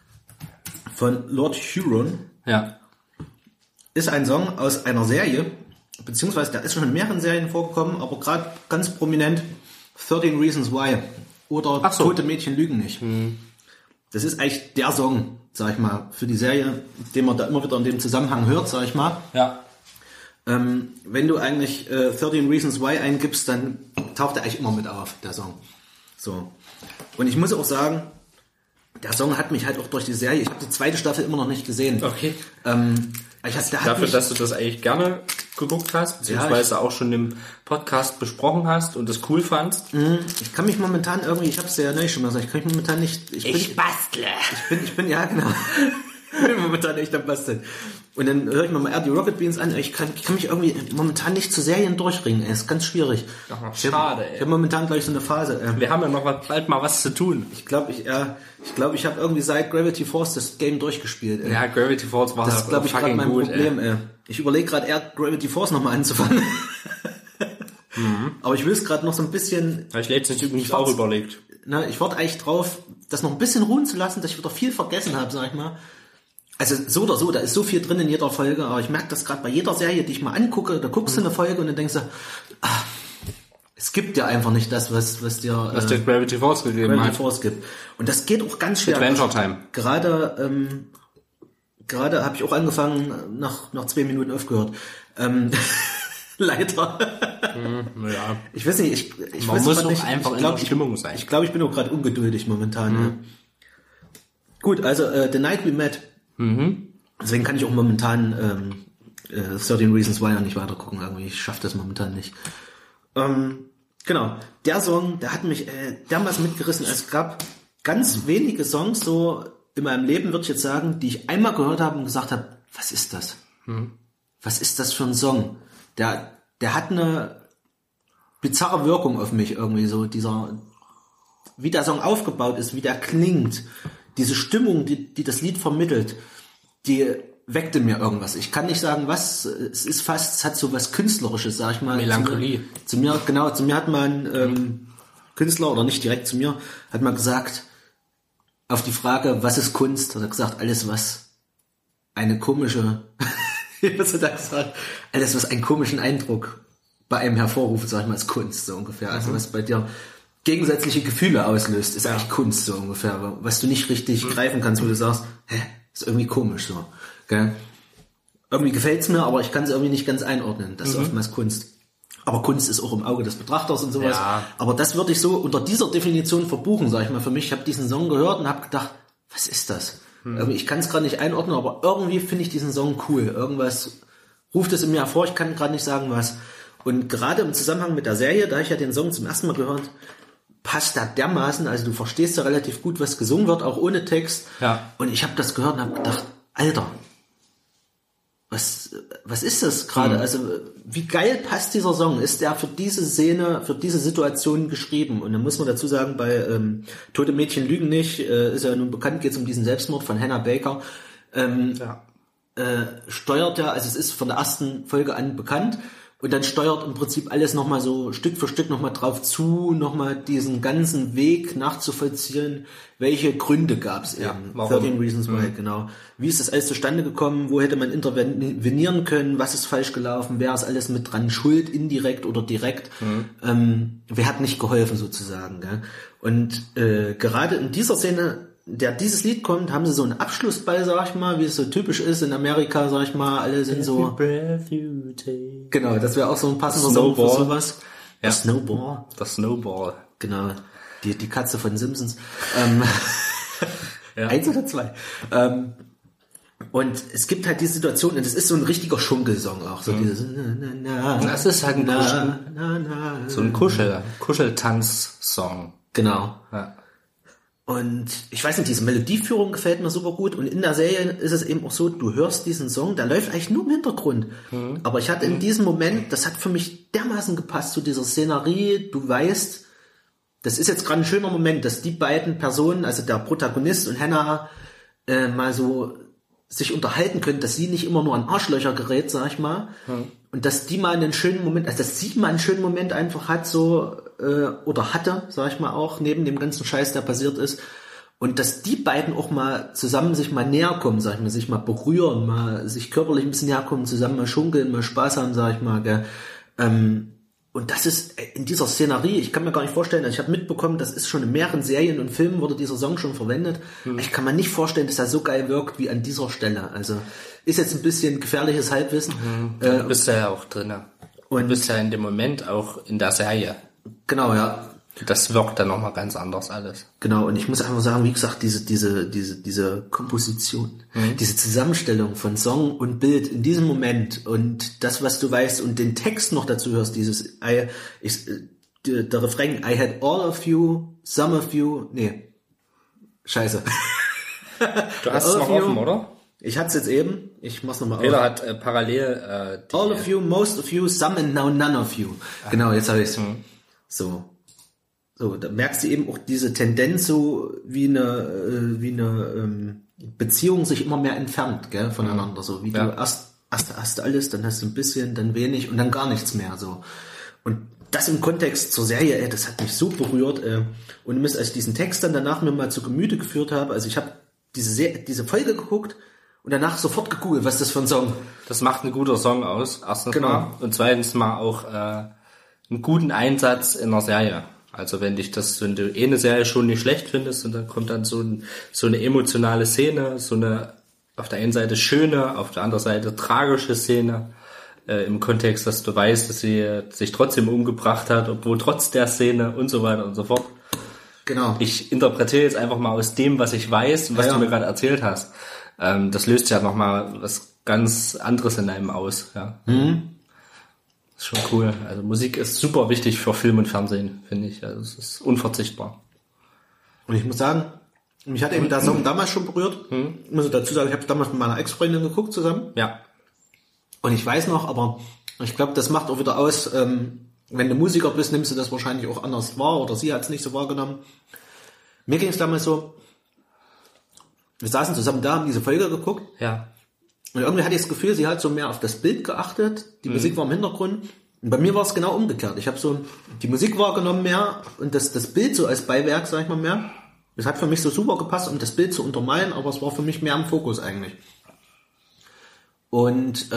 von Lord Huron Ja. ist ein Song aus einer Serie, beziehungsweise der ist schon in mehreren Serien vorgekommen, aber gerade ganz prominent 13 Reasons Why oder Tote Mädchen lügen nicht. Das ist eigentlich der Song, sag ich mal, für die Serie, den man da immer wieder in dem Zusammenhang hört, sag ich mal. Ja. Wenn du eigentlich 13 Reasons Why eingibst, dann taucht er eigentlich immer mit auf, der Song. So. Und ich muss auch sagen, der Song hat mich halt auch durch die Serie, ich habe die zweite Staffel immer noch nicht gesehen. Okay. Dafür, dass du das eigentlich gerne geguckt hast, beziehungsweise auch schon im Podcast besprochen hast und das cool fandst. Ich kann mich momentan irgendwie, ich habe es ja neulich schon mal gesagt, ich kann mich momentan nicht... Ich bastle. Ich bin, ja genau. Ich bin momentan echt am Basteln. Und dann höre ich mir mal eher die Rocket Beans an. Ich kann mich irgendwie momentan nicht zu Serien durchringen. Es ist ganz schwierig. Ach, schade, ey. Ich habe momentan gleich so eine Phase. Wir haben ja noch bald mal was zu tun. Ich glaube, ich habe irgendwie seit Gravity Falls das Game durchgespielt. Ey. Ja, Gravity Falls war das ist, glaube ich, gerade mein Problem. Ey. Ich überlege gerade eher Gravity Falls nochmal anzufangen. Aber ich will es gerade noch so ein bisschen... Ich letztens übrigens auch überlegt. Ich warte eigentlich drauf, das noch ein bisschen ruhen zu lassen, dass ich wieder viel vergessen habe, sag ich mal. Also so oder so, da ist so viel drin in jeder Folge, aber ich merke das gerade bei jeder Serie, die ich mal angucke, da guckst du eine Folge und dann denkst du, es gibt ja einfach nicht das, was dir Gravity Falls gegeben Gravity Falls gibt. Und das geht auch ganz schwer. Adventure Time. Gerade habe ich auch angefangen, nach 2 Minuten aufgehört. Leider. Ja. Ich weiß nicht, Man muss auch einfach in der Stimmung sein. Ich glaube, ich bin auch gerade ungeduldig momentan. Ja. Gut, also The Night We Met. Deswegen kann ich auch momentan 13 Reasons Why nicht weiter gucken. Irgendwie, ich schaffe das momentan nicht. Genau, der Song, der hat mich dermaßen mitgerissen. Es gab ganz wenige Songs so in meinem Leben, würde ich jetzt sagen, die ich einmal gehört habe und gesagt habe, was ist das? Was ist das für ein Song? Der hat eine bizarre Wirkung auf mich irgendwie so, wie der Song aufgebaut ist, wie der klingt, diese Stimmung, die das Lied vermittelt, die weckte mir irgendwas. Ich kann nicht sagen, was, es hat so was Künstlerisches, sag ich mal. Melancholie. Zu mir hat mal ein Künstler, oder nicht direkt zu mir, hat mal gesagt, auf die Frage, was ist Kunst, hat er gesagt, alles was eine komische, was hat er gesagt? Alles was einen komischen Eindruck bei einem hervorruft, sag ich mal, ist Kunst, so ungefähr. Also was bei dir gegensätzliche Gefühle auslöst, ist eigentlich Kunst, so ungefähr. Was du nicht richtig greifen kannst, wo du sagst, ist irgendwie komisch, so. Gell? Irgendwie gefällt's mir, aber ich kann es irgendwie nicht ganz einordnen. Das ist oftmals Kunst. Aber Kunst ist auch im Auge des Betrachters und sowas. Ja. Aber das würde ich so unter dieser Definition verbuchen, sag ich mal, für mich. Ich habe diesen Song gehört und habe gedacht, was ist das? Ich kann es gerade nicht einordnen, aber irgendwie finde ich diesen Song cool. Irgendwas ruft es in mir hervor, ich kann gerade nicht sagen, was. Und gerade im Zusammenhang mit der Serie, da ich ja den Song zum ersten Mal gehört, passt da dermaßen, also du verstehst ja relativ gut, was gesungen wird, auch ohne Text. Ja. Und ich habe das gehört und habe gedacht, Alter, was ist das gerade? Also wie geil passt dieser Song? Ist der für diese Szene, für diese Situation geschrieben? Und dann muss man dazu sagen, bei Tote Mädchen lügen nicht, ist ja nun bekannt, geht es um diesen Selbstmord von Hannah Baker. Steuert er, also es ist von der ersten Folge an bekannt, und dann steuert im Prinzip alles nochmal so Stück für Stück nochmal drauf zu, nochmal diesen ganzen Weg nachzuvollziehen, welche Gründe gab es eben. 13 Reasons Why, genau. Wie ist das alles zustande gekommen? Wo hätte man intervenieren können? Was ist falsch gelaufen? Wer ist alles mit dran schuld, indirekt oder direkt? Wer hat nicht geholfen sozusagen? Gell? Und gerade in dieser Szene dieses Lied kommt, haben sie so einen Abschlussball, sag ich mal, wie es so typisch ist in Amerika, sag ich mal, alle sind so... Genau, das wäre auch so ein passender Song für sowas. Ja. Das Snowball. Genau, die Katze von Simpsons. Ja. 1 oder 2. Und es gibt halt die Situation, und es ist so ein richtiger Schunkelsong auch. So dieses, Das ist halt so ein Kuscheltanz-Song. Genau. Ja. Und ich weiß nicht, diese Melodieführung gefällt mir super gut. Und in der Serie ist es eben auch so, du hörst diesen Song, der läuft eigentlich nur im Hintergrund. Aber ich hatte in diesem Moment, das hat für mich dermaßen gepasst zu dieser Szenerie. Du weißt, das ist jetzt gerade ein schöner Moment, dass die beiden Personen, also der Protagonist und Hannah, mal so sich unterhalten können, dass sie nicht immer nur an Arschlöcher gerät, sag ich mal. Und dass die mal einen schönen Moment, also dass sie mal einen schönen Moment einfach hat, so, oder hatte, sag ich mal auch, neben dem ganzen Scheiß, der passiert ist. Und dass die beiden auch mal zusammen sich mal näher kommen, sag ich mal, sich mal berühren, mal sich körperlich ein bisschen näher kommen, zusammen mal schunkeln, mal Spaß haben, sag ich mal, gell. Und das ist in dieser Szenerie, ich kann mir gar nicht vorstellen, also ich habe mitbekommen, das ist schon in mehreren Serien und Filmen wurde dieser Song schon verwendet. Ich kann mir nicht vorstellen, dass er so geil wirkt wie an dieser Stelle. Also ist jetzt ein bisschen gefährliches Halbwissen. Du bist ja auch drin. Und du bist ja in dem Moment auch in der Serie. Genau, ja. Das wirkt dann nochmal ganz anders alles. Genau, und ich muss einfach sagen, wie gesagt, diese Komposition, diese Zusammenstellung von Song und Bild in diesem Moment und das, was du weißt und den Text noch dazu hörst, der Refrain, I had all of you, some of you, scheiße. Du hast es noch offen, oder? Ich hatte es jetzt eben, ich mach's nochmal auf. Peter hat parallel all of you, most of you, some and now none of you. Genau, jetzt habe ich's. So, da merkst du eben auch diese Tendenz, so wie eine Beziehung sich immer mehr entfernt, gell, voneinander. So wie du erst hast alles, dann hast du ein bisschen, dann wenig und dann gar nichts mehr. So. Und das im Kontext zur Serie, das hat mich so berührt. Und als ich diesen Text dann danach mir mal zu Gemüte geführt habe, also ich habe diese Folge geguckt und danach sofort gegoogelt, was ist das für ein Song. Das macht ein guter Song aus, erstens mal. Und zweitens mal auch einen guten Einsatz in der Serie. Also wenn du eine Serie schon nicht schlecht findest und dann kommt dann so eine emotionale Szene, so eine auf der einen Seite schöne, auf der anderen Seite tragische Szene, im Kontext, dass du weißt, dass sie sich trotzdem umgebracht hat, obwohl trotz der Szene und so weiter und so fort. Genau. Ich interpretiere jetzt einfach mal aus dem, was ich weiß und was du mir gerade erzählt hast. Das löst ja nochmal was ganz anderes in einem aus, ja. Das ist schon cool. Also Musik ist super wichtig für Film und Fernsehen, finde ich. Also es ist unverzichtbar. Und ich muss sagen, mich hat eben der Song damals schon berührt. Ich muss dazu sagen, ich habe damals mit meiner Ex-Freundin geguckt zusammen. Ja. Und ich weiß noch, aber ich glaube, das macht auch wieder aus, wenn du Musiker bist, nimmst du das wahrscheinlich auch anders wahr oder sie hat es nicht so wahrgenommen. Mir ging es damals so, wir saßen zusammen da, haben diese Folge geguckt. Ja. Und irgendwie hatte ich das Gefühl, sie hat so mehr auf das Bild geachtet, die Musik war im Hintergrund. Und bei mir war es genau umgekehrt. Ich habe so die Musik wahrgenommen mehr und das Bild so als Beiwerk, sag ich mal, mehr. Es hat für mich so super gepasst, um das Bild zu untermalen, aber es war für mich mehr im Fokus eigentlich. Und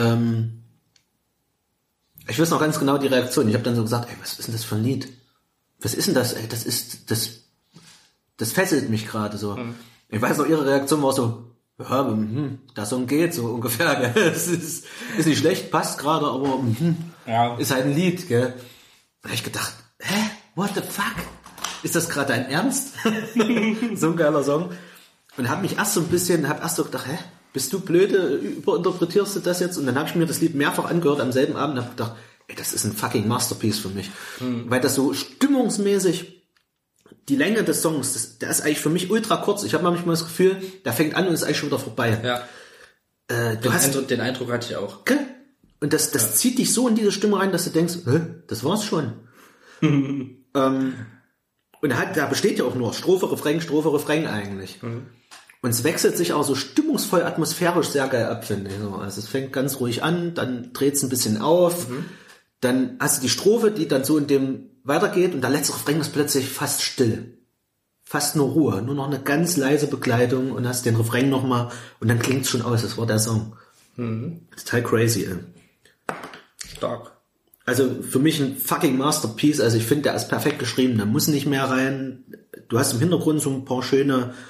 ich weiß noch ganz genau die Reaktion. Ich habe dann so gesagt, ey, was ist denn das für ein Lied? Was ist denn das? Ey, das fesselt mich gerade so. Ich weiß noch, ihre Reaktion war so, ja, der Song geht so ungefähr, gell? Es ist nicht schlecht, passt gerade, aber ist halt ein Lied, gell? Da hab ich gedacht, what the fuck? Ist das gerade dein Ernst? So ein geiler Song. Und hab erst so gedacht, bist du blöde, überinterpretierst du das jetzt? Und dann habe ich mir das Lied mehrfach angehört am selben Abend und hab gedacht, ey, das ist ein fucking Masterpiece für mich. Weil das so stimmungsmäßig, die Länge des Songs, der ist eigentlich für mich ultra kurz. Ich habe manchmal das Gefühl, der fängt an und ist eigentlich schon wieder vorbei. Ja. Den Eindruck hatte ich auch. Okay. Und das zieht dich so in diese Stimme rein, dass du denkst, das war's schon. Und da besteht ja auch nur Strophe, Refrain eigentlich. Und es wechselt sich auch so stimmungsvoll, atmosphärisch sehr geil ab, finde ich. Also es fängt ganz ruhig an, dann dreht es ein bisschen auf, dann hast du die Strophe, die dann so in dem weitergeht und der letzte Refrain ist plötzlich fast still. Fast nur Ruhe, nur noch eine ganz leise Begleitung und hast den Refrain nochmal und dann klingt's schon aus, das war der Song. Total crazy, ey. Stark. Also für mich ein fucking Masterpiece, also ich finde, der ist perfekt geschrieben, da muss nicht mehr rein. Du hast im Hintergrund so ein paar schöne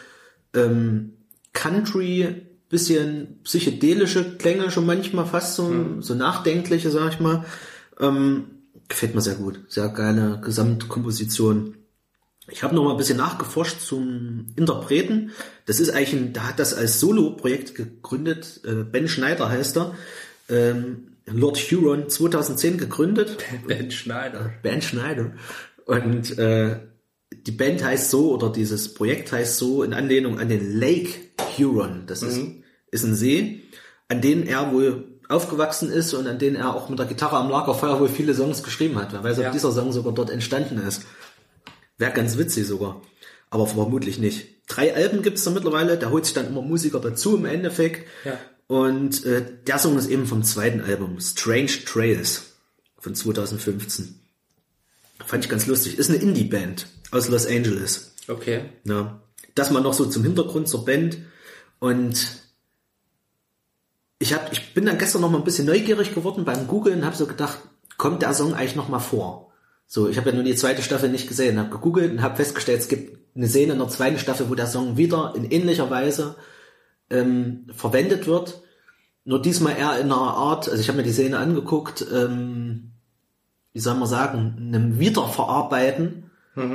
Country, bisschen psychedelische Klänge schon manchmal, fast so nachdenkliche, sag ich mal. Gefällt mir sehr gut. Sehr geile Gesamtkomposition. Ich habe noch mal ein bisschen nachgeforscht zum Interpreten. Das ist eigentlich der hat das als Solo-Projekt gegründet. Ben Schneider heißt er. Lord Huron 2010 gegründet. Ben Schneider. Ben Schneider. Und die Band heißt so, oder dieses Projekt heißt so, in Anlehnung an den Lake Huron. Das ist ein See, an den er wohl aufgewachsen ist und an den er auch mit der Gitarre am Lagerfeuer wohl viele Songs geschrieben hat. Wer weiß, ob dieser Song sogar dort entstanden ist. Wäre ganz witzig sogar. Aber vermutlich nicht. 3 Alben gibt's da mittlerweile, da holt sich dann immer Musiker dazu im Endeffekt. Ja. Und der Song ist eben vom zweiten Album, Strange Trails von 2015. Fand ich ganz lustig. Ist eine Indie-Band aus Los Angeles. Okay. Ja. Das mal noch so zum Hintergrund zur Band. Und ich bin dann gestern noch mal ein bisschen neugierig geworden beim Googlen und habe so gedacht, kommt der Song eigentlich noch mal vor? So, ich habe ja nur die zweite Staffel nicht gesehen, habe gegoogelt und habe festgestellt, es gibt eine Szene in der zweiten Staffel, wo der Song wieder in ähnlicher Weise verwendet wird. Nur diesmal eher in einer Art, also ich habe mir die Szene angeguckt, wie soll man sagen, einem Wiederverarbeiten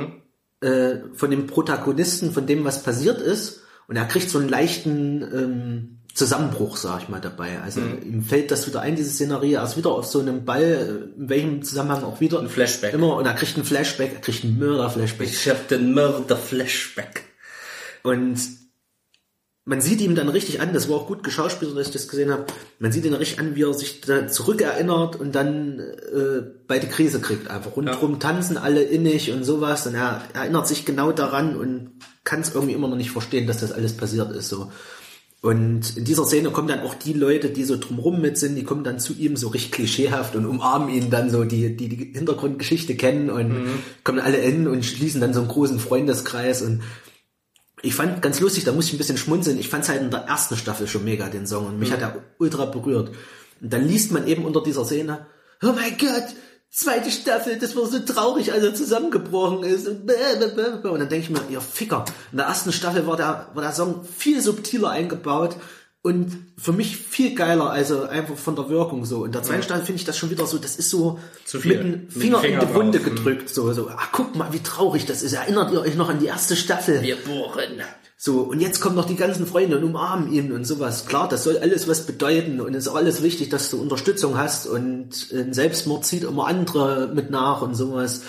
von dem Protagonisten, von dem, was passiert ist. Und er kriegt so einen leichten Zusammenbruch, sag ich mal, dabei. Also ihm fällt das wieder ein, diese Szenerie, er ist wieder auf so einem Ball, in welchem Zusammenhang auch wieder. Ein Flashback. Immer, und er kriegt einen Flashback, er kriegt einen Mörder-Flashback. Ich hab den Mörder-Flashback. Und man sieht ihm dann richtig an, das war auch gut geschauspielert, dass ich das gesehen habe, man sieht ihn richtig an, wie er sich da zurückerinnert und dann bei die Krise kriegt einfach. Rundherum tanzen alle innig und sowas und er erinnert sich genau daran und kann es irgendwie immer noch nicht verstehen, dass das alles passiert ist. So. Und in dieser Szene kommen dann auch die Leute, die so drumrum mit sind, die kommen dann zu ihm so richtig klischeehaft und umarmen ihn dann so, die Hintergrundgeschichte kennen und kommen alle hin und schließen dann so einen großen Freundeskreis. Und ich fand ganz lustig, da musste ich ein bisschen schmunzeln, ich fand es halt in der ersten Staffel schon mega, den Song, und mich hat er ultra berührt. Und dann liest man eben unter dieser Szene, oh mein Gott, zweite Staffel, das war so traurig, als er zusammengebrochen ist. Und dann denke ich mir, ihr Ficker. In der ersten Staffel war der Song viel subtiler eingebaut und für mich viel geiler, also einfach von der Wirkung so. In der zweiten Staffel finde ich das schon wieder so, das ist so mit dem Finger in die Wunde gedrückt. So, guckt mal, wie traurig das ist. Erinnert ihr euch noch an die erste Staffel? Wir bohren. So, und jetzt kommen noch die ganzen Freunde und umarmen ihn und sowas. Klar, das soll alles was bedeuten und es ist auch alles wichtig, dass du Unterstützung hast, und ein Selbstmord zieht immer andere mit nach und sowas.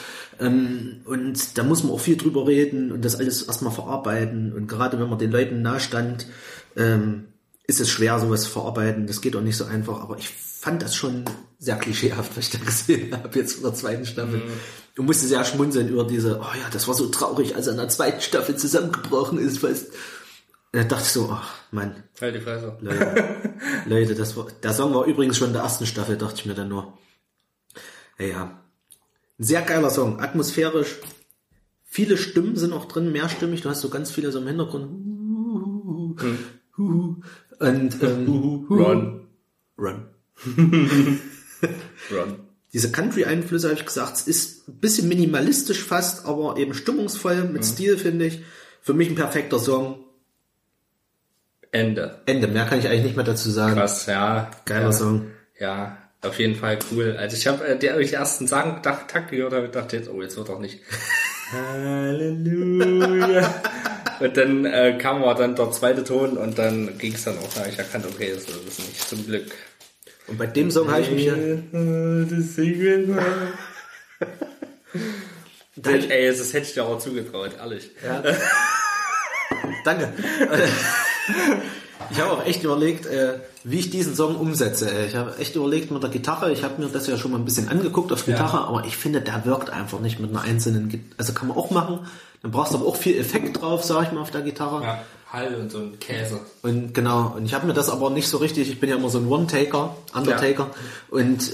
Und da muss man auch viel drüber reden und das alles erstmal verarbeiten. Und gerade wenn man den Leuten nahe stand, ist es schwer, sowas zu verarbeiten. Das geht auch nicht so einfach, aber ich fand das schon sehr klischeehaft, was ich da gesehen habe jetzt in der zweiten Staffel. Und musste sehr schmunzeln über diese, oh ja, das war so traurig, als er in der zweiten Staffel zusammengebrochen ist, weißt. Und da dachte ich so, ach Mann. Halt die Fresse. Leute, der Song war übrigens schon in der ersten Staffel, dachte ich mir dann nur. Ja. Ein sehr geiler Song, atmosphärisch. Viele Stimmen sind auch drin, mehrstimmig, du hast so ganz viele so im Hintergrund. Und Run. Run. Diese Country-Einflüsse, habe ich gesagt, es ist ein bisschen minimalistisch fast, aber eben stimmungsvoll, mit Stil, finde ich. Für mich ein perfekter Song. Ende. Mehr kann ich eigentlich nicht mehr dazu sagen. Krass, ja. Geiler Song. Ja, auf jeden Fall cool. Also ich habe die ersten Takte gehört, habe ich gedacht, jetzt wird doch nicht. Halleluja. Und dann kam aber dann der zweite Ton und dann ging es dann auch, ich erkannte, okay, das ist nicht, zum Glück. Und bei dem Song habe ich mich das hätte ich dir auch zugetraut, ehrlich. Ja. Danke. Ich habe auch echt überlegt, wie ich diesen Song umsetze. Ich habe echt überlegt mit der Gitarre. Ich habe mir das ja schon mal ein bisschen angeguckt auf Gitarre, aber ich finde, der wirkt einfach nicht mit einer einzelnen. Also kann man auch machen. Dann brauchst du aber auch viel Effekt drauf, sag ich mal, auf der Gitarre. Ja, Hall und so ein Käse. Und genau. Und ich habe mir das aber nicht so richtig. Ich bin ja immer so ein One-Taker, Undertaker und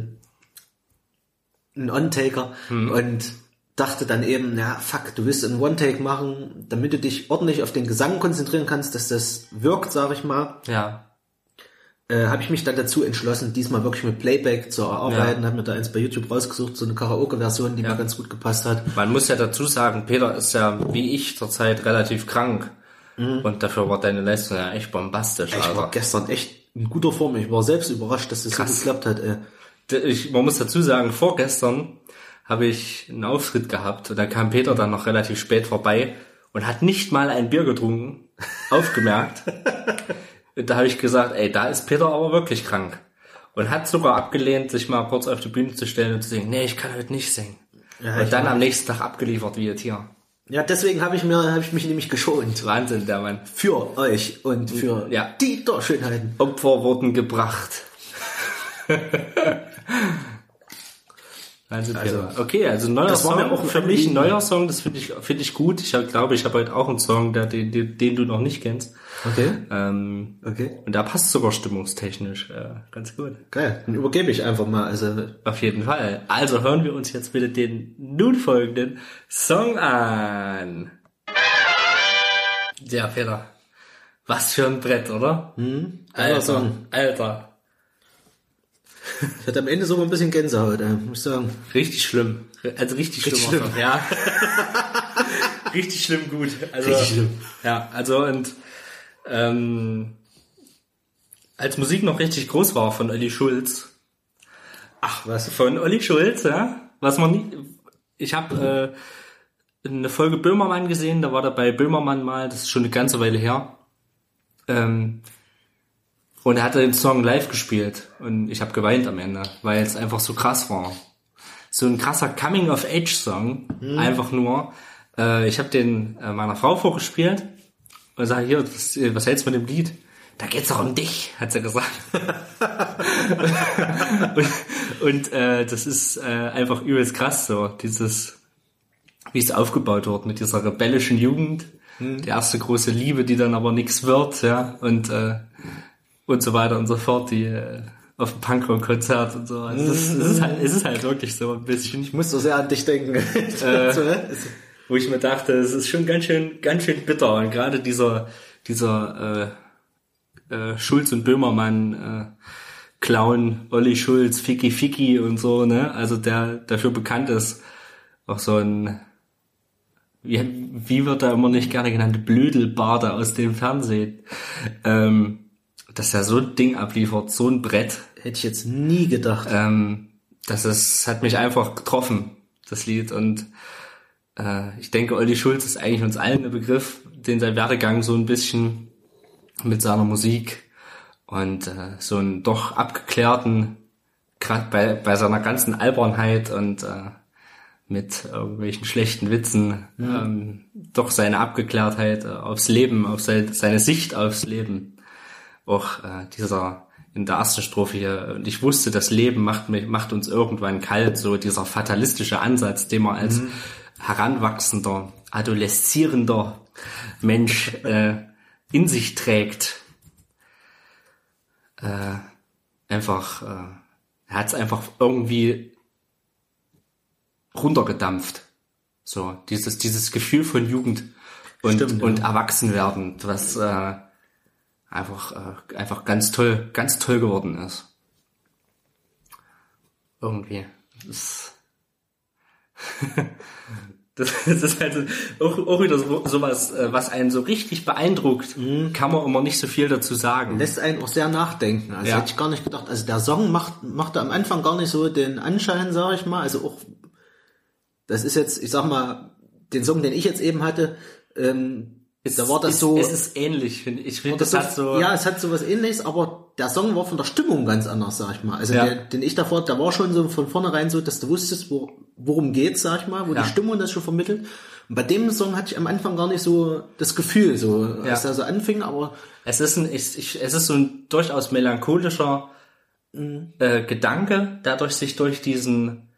ein On-Taker und dachte dann eben, du willst einen One-Take machen, damit du dich ordentlich auf den Gesang konzentrieren kannst, dass das wirkt, sag ich mal. Ja. Habe ich mich dann dazu entschlossen, diesmal wirklich mit Playback zu erarbeiten, habe mir da eins bei YouTube rausgesucht, so eine Karaoke-Version, die mir ganz gut gepasst hat. Man muss ja dazu sagen, Peter ist ja, wie ich, zurzeit relativ krank. Und dafür war deine Leistung ja echt bombastisch. Ich war gestern echt in guter Form. Ich war selbst überrascht, dass das so geklappt hat. Man muss dazu sagen, vorgestern habe ich einen Auftritt gehabt und da kam Peter dann noch relativ spät vorbei und hat nicht mal ein Bier getrunken, aufgemerkt. Und da habe ich gesagt, da ist Peter aber wirklich krank. Und hat sogar abgelehnt, sich mal kurz auf die Bühne zu stellen und zu sagen, nee, ich kann heute nicht singen. Ja, und dann am nächsten Tag abgeliefert wie jetzt hier. Ja, deswegen habe ich mich nämlich geschont. Wahnsinn, der Mann. Für euch und für die Torschönheiten. Opfer wurden gebracht. Also, okay, also neuer Song, war mir auch für mich ein neuer Song, das finde ich gut. Ich glaube, ich habe heute auch einen Song, den du noch nicht kennst. Okay. Okay. Und da passt sogar stimmungstechnisch ganz gut. Geil, dann übergebe ich einfach mal. Also auf jeden Fall. Also hören wir uns jetzt bitte den nun folgenden Song an. Ja, Peter. Was für ein Brett, oder? Alter. Ich hatte am Ende sogar ein bisschen Gänsehaut, muss ich sagen. Richtig schlimm. Also richtig schlimm. Ja. Richtig schlimm gut. Also, richtig schlimm. Ja, also und als Musik noch richtig groß war von Olli Schulz. Ach, was? Von Olli Schulz, ja. Was man nie. Ich habe eine Folge Böhmermann gesehen, da war da bei Böhmermann mal, das ist schon eine ganze Weile her. Und er hatte den Song live gespielt und ich habe geweint am Ende, weil es einfach so krass war. So ein krasser Coming-of-Age-Song, einfach nur. Ich habe den meiner Frau vorgespielt und sage, hier, was hältst du mit dem Lied? Da geht's doch um dich, hat sie gesagt. und das ist einfach übelst krass, so dieses, wie es aufgebaut wird mit dieser rebellischen Jugend, die erste große Liebe, die dann aber nichts wird, ja, und so weiter und so fort, die auf dem Punkrock-Konzert und so. Also es ist halt wirklich so ein bisschen. Ich muss so sehr an dich denken. Wo ich mir dachte, es ist schon ganz schön bitter. Und gerade dieser Schulz und Böhmermann Clown, Olli Schulz, Ficky und so, ne? Also der dafür bekannt ist, auch so ein, wie wird er immer nicht gerne genannt, Blödelbarde aus dem Fernsehen. Dass er so ein Ding abliefert, so ein Brett. Hätte ich jetzt nie gedacht. Hat mich einfach getroffen, das Lied. Und ich denke, Olli Schulz ist eigentlich uns allen ein Begriff, den sein Werdegang so ein bisschen mit seiner Musik und so einen doch abgeklärten, gerade bei seiner ganzen Albernheit und mit irgendwelchen schlechten Witzen, doch seine Abgeklärtheit aufs Leben, auf seine Sicht aufs Leben. Auch in der ersten Strophe hier, und ich wusste, das Leben macht uns irgendwann kalt, so dieser fatalistische Ansatz, den man als heranwachsender, adoleszierender Mensch in sich trägt. Er hat es einfach irgendwie runtergedampft. So, dieses Gefühl von Jugend und Erwachsenwerden, was einfach ganz toll geworden ist. Irgendwie. Das ist halt auch wieder sowas, was einen so richtig beeindruckt, kann man immer nicht so viel dazu sagen. Lässt einen auch sehr nachdenken. Also hätte ich gar nicht gedacht. Also der Song machte am Anfang gar nicht so den Anschein, sag ich mal. Also auch, das ist jetzt, ich sag mal, den Song, den ich jetzt eben hatte, da war das so. Es ist ähnlich, finde ich. Ich finde, das hat so. Ja, es hat so was Ähnliches, aber der Song war von der Stimmung ganz anders, sag ich mal. Also den ich davor, da war schon so von vornherein so, dass du wusstest, worum geht's, sag ich mal, wo die Stimmung das schon vermittelt. Und bei dem Song hatte ich am Anfang gar nicht so das Gefühl, so, als er so anfing, aber. Es ist so ein durchaus melancholischer Gedanke, der sich durch diesen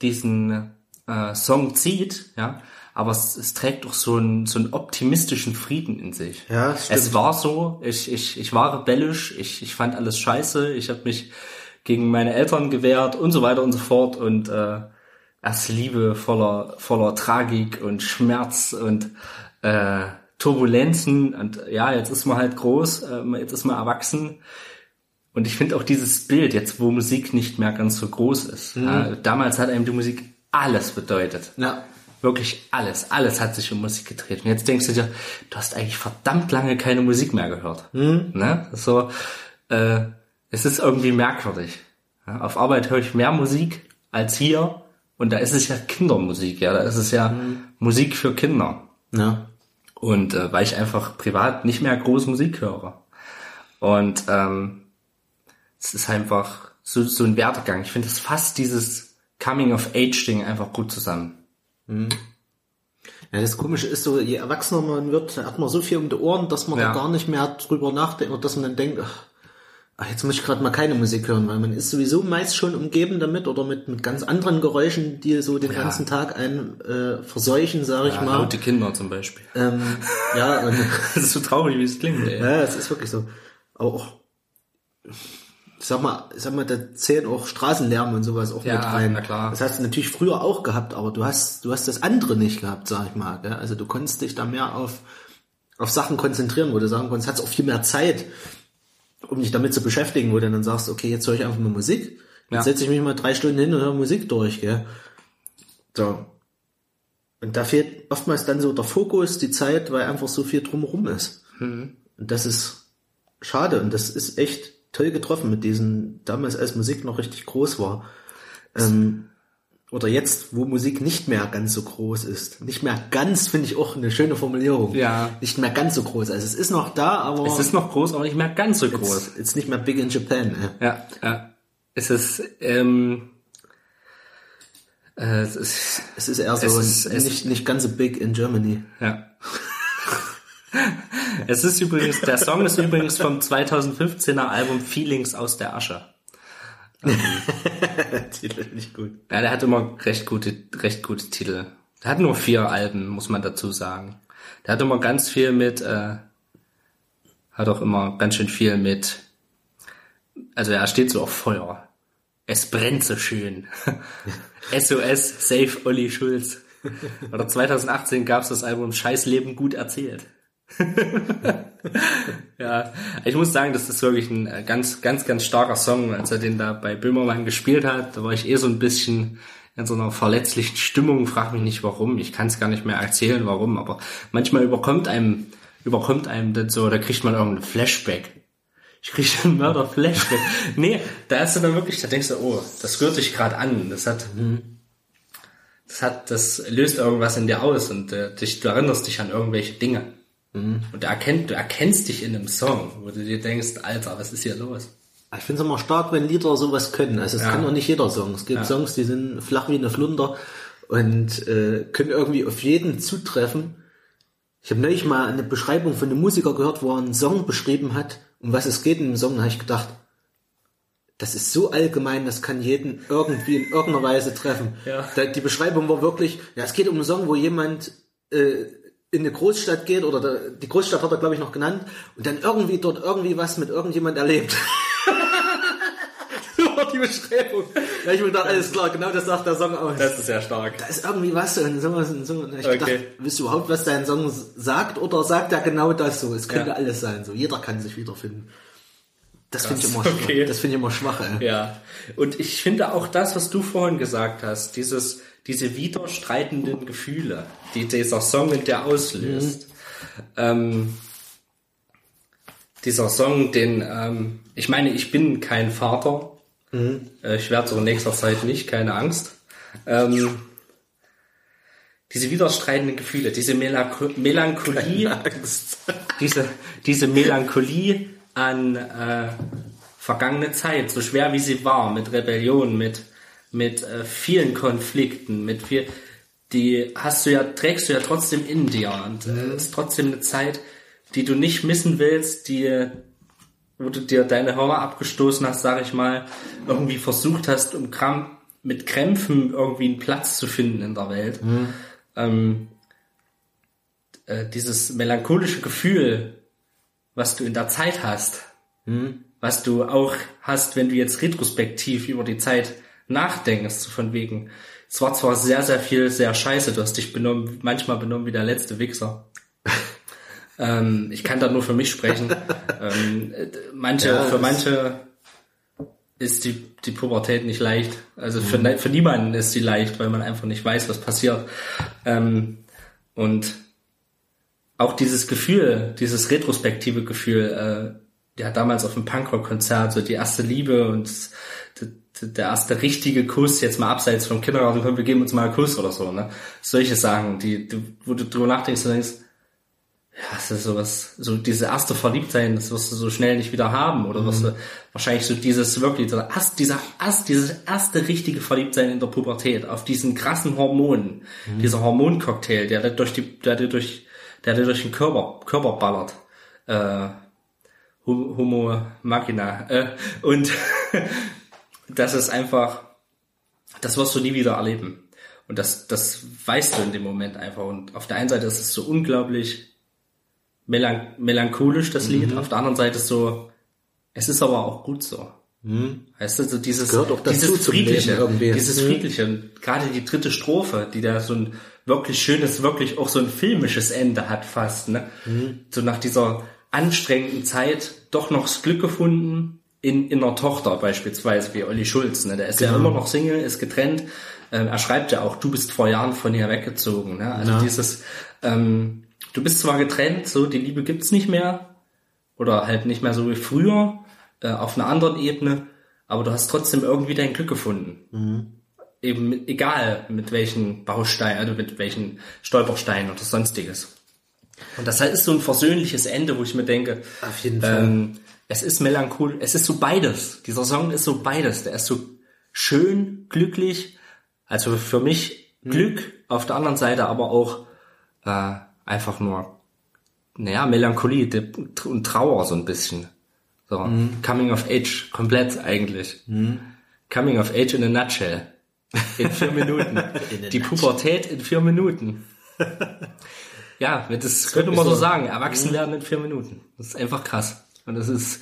Song zieht, ja. Aber es trägt doch so einen optimistischen Frieden in sich. Ja, stimmt. Es war so, ich war rebellisch, ich fand alles scheiße, ich habe mich gegen meine Eltern gewehrt und so weiter und so fort und erst Liebe voller Tragik und Schmerz und Turbulenzen und ja, jetzt ist man halt groß, jetzt ist man erwachsen. Und ich finde auch dieses Bild, jetzt wo Musik nicht mehr ganz so groß ist. Damals hat einem die Musik alles bedeutet. Ja. Wirklich alles hat sich um Musik gedreht. Und jetzt denkst du dir, du hast eigentlich verdammt lange keine Musik mehr gehört. Ne? So, es ist irgendwie merkwürdig. Ja, auf Arbeit höre ich mehr Musik als hier. Und da ist es ja Kindermusik, ja. Da ist es ja Musik für Kinder. Ja. Und weil ich einfach privat nicht mehr groß Musik höre. Und es ist einfach so ein Werdegang. Ich finde, es fasst dieses Coming-of-Age-Ding einfach gut zusammen. Ja, das Komische ist so, je erwachsener man wird, hat man so viel um die Ohren, dass man da gar nicht mehr drüber nachdenkt, oder dass man dann denkt, ach, jetzt muss ich gerade mal keine Musik hören, weil man ist sowieso meist schon umgeben damit oder mit ganz anderen Geräuschen, die so den ganzen Tag einen verseuchen, sage ich mal. Laute Kinder zum Beispiel. Ja. Das ist so traurig, wie es klingt, ey. Ja, es ist wirklich so. Aber auch, ich sag mal, da zählt auch Straßenlärm und sowas auch mit rein. Ja, klar. Das hast du natürlich früher auch gehabt, aber du hast das andere nicht gehabt, sag ich mal. Gell? Also du konntest dich da mehr auf Sachen konzentrieren, wo du sagen konntest, hattest auch viel mehr Zeit, um dich damit zu beschäftigen, wo du dann sagst, okay, jetzt höre ich einfach mal Musik. Jetzt setze ich mich mal 3 Stunden hin und höre Musik durch, gell. So. Und da fehlt oftmals dann so der Fokus, die Zeit, weil einfach so viel drumherum ist. Und das ist schade und das ist echt toll getroffen mit diesen, damals als Musik noch richtig groß war. Oder jetzt, wo Musik nicht mehr ganz so groß ist. Nicht mehr ganz, finde ich auch eine schöne Formulierung. Ja. Nicht mehr ganz so groß. Also es ist noch da, aber... Es ist noch groß, aber nicht mehr ganz so groß. It's nicht mehr big in Japan. Ja. Es ist, es ist eher so nicht ganz so big in Germany. Ja. Es ist übrigens, der Song ist übrigens vom 2015er Album Feelings aus der Asche. Titel nicht gut. Ja, der hat immer recht gute Titel. Der hat nur 4 Alben, muss man dazu sagen. Der hat immer ganz viel mit, hat auch immer ganz schön viel mit, also er steht so auf Feuer. Es brennt so schön. SOS, Save Olli Schulz. Oder 2018 gab's das Album Scheiß Leben gut erzählt. Ja, ich muss sagen, das ist wirklich ein ganz starker Song. Als er den da bei Böhmermann gespielt hat, da war ich so ein bisschen in so einer verletzlichen Stimmung. Frag mich nicht warum, ich kann es gar nicht mehr erzählen warum, aber manchmal überkommt einem das so, da kriegt man irgendein Flashback. Ich kriege einen Mörder-Flashback. Nee, da ist du dann wirklich, da denkst du, oh, das rührt dich gerade an, das löst irgendwas in dir aus und du erinnerst dich an irgendwelche Dinge. Und du erkennst dich in einem Song, wo du dir denkst, Alter, was ist hier los? Ich finde es immer stark, wenn Lieder sowas können. Also es kann auch nicht jeder Song. Es gibt Songs, die sind flach wie eine Flunder und können irgendwie auf jeden zutreffen. Ich habe neulich mal eine Beschreibung von einem Musiker gehört, wo er einen Song beschrieben hat, um was es geht in dem Song. Da habe ich gedacht, das ist so allgemein, das kann jeden irgendwie in irgendeiner Weise treffen. Ja. Die Beschreibung war wirklich, es geht um einen Song, wo jemand in eine Großstadt geht, oder die Großstadt hat er, glaube ich, noch genannt, und dann dort was mit irgendjemand erlebt. So war die Beschreibung. Da habe ich mir gedacht, alles klar, genau das sagt der Song aus. Das ist sehr stark. Da ist irgendwie was und so. Und ich gedacht, wisst ihr überhaupt, was dein Song sagt, oder sagt er genau das so? Es könnte alles sein, so. Jeder kann sich wiederfinden. Das finde ich immer schwach. Das finde ich immer schwach, ey. Ja. Und ich finde auch das, was du vorhin gesagt hast, diese widerstreitenden Gefühle, die dieser Song in dir auslöst. Dieser Song, ich meine, ich bin kein Vater. Ich werde so in nächster Zeit nicht, keine Angst. Diese widerstreitenden Gefühle, diese Melancholie, diese Melancholie an vergangene Zeit, so schwer wie sie war, mit Rebellion, mit vielen Konflikten, trägst du ja trotzdem in dir, und es ist trotzdem eine Zeit, die du nicht missen willst, wo du dir deine Hörner abgestoßen hast, sag ich mal, irgendwie versucht hast, mit Krämpfen irgendwie einen Platz zu finden in der Welt. Dieses melancholische Gefühl, was du in der Zeit hast, was du auch hast, wenn du jetzt retrospektiv über die Zeit nachdenkst, von wegen, es war zwar sehr, sehr viel, sehr scheiße, du hast dich manchmal benommen wie der letzte Wichser. Ich kann da nur für mich sprechen. Für manche ist die Pubertät nicht leicht. Also für niemanden ist sie leicht, weil man einfach nicht weiß, was passiert. Und auch dieses Gefühl, dieses retrospektive Gefühl, ja, damals auf dem Punkrock-Konzert, so die erste Liebe und der erste richtige Kuss, jetzt mal abseits vom Kindergarten, komm, wir geben uns mal einen Kuss oder so, ne? Solche Sachen, wo du drüber nachdenkst und denkst, ja, das ist sowas, so diese erste Verliebtsein, das wirst du so schnell nicht wieder haben, oder wirst du wahrscheinlich so dieses erste richtige Verliebtsein in der Pubertät, auf diesen krassen Hormonen, dieser Hormoncocktail, der dir durch den Körper ballert, Homo Machina, und das ist einfach, das wirst du nie wieder erleben. Und das weißt du in dem Moment einfach. Und auf der einen Seite ist es so unglaublich melancholisch, das Lied. Auf der anderen Seite ist so, es ist aber auch gut so. Weißt du, so dieses Friedliche, und gerade die dritte Strophe, die da so ein wirklich schönes, wirklich auch so ein filmisches Ende hat fast, ne? So nach dieser anstrengenden Zeit doch noch das Glück gefunden in einer Tochter beispielsweise, wie Olli Schulz, ne? Der ist ja immer noch Single, ist getrennt. Er schreibt ja auch, du bist vor Jahren von ihr weggezogen, ne? Also dieses, du bist zwar getrennt, so die Liebe gibt's nicht mehr oder halt nicht mehr so wie früher, auf einer anderen Ebene, aber du hast trotzdem irgendwie dein Glück gefunden. Eben egal mit welchen Bausteinen, also mit welchen Stolpersteinen oder sonstiges. Und das ist so ein versöhnliches Ende, wo ich mir denke, auf jeden Fall. Es ist melancholisch, es ist so beides. Dieser Song ist so beides. Der ist so schön, glücklich, also für mich Glück, auf der anderen Seite aber auch einfach nur, Melancholie und Trauer so ein bisschen. So, Coming of Age, komplett eigentlich. Coming of Age in a nutshell. In 4 Minuten. Die Pubertät in 4 Minuten. Ja, das könnte man so sagen. Erwachsen werden in 4 Minuten. Das ist einfach krass. Und das ist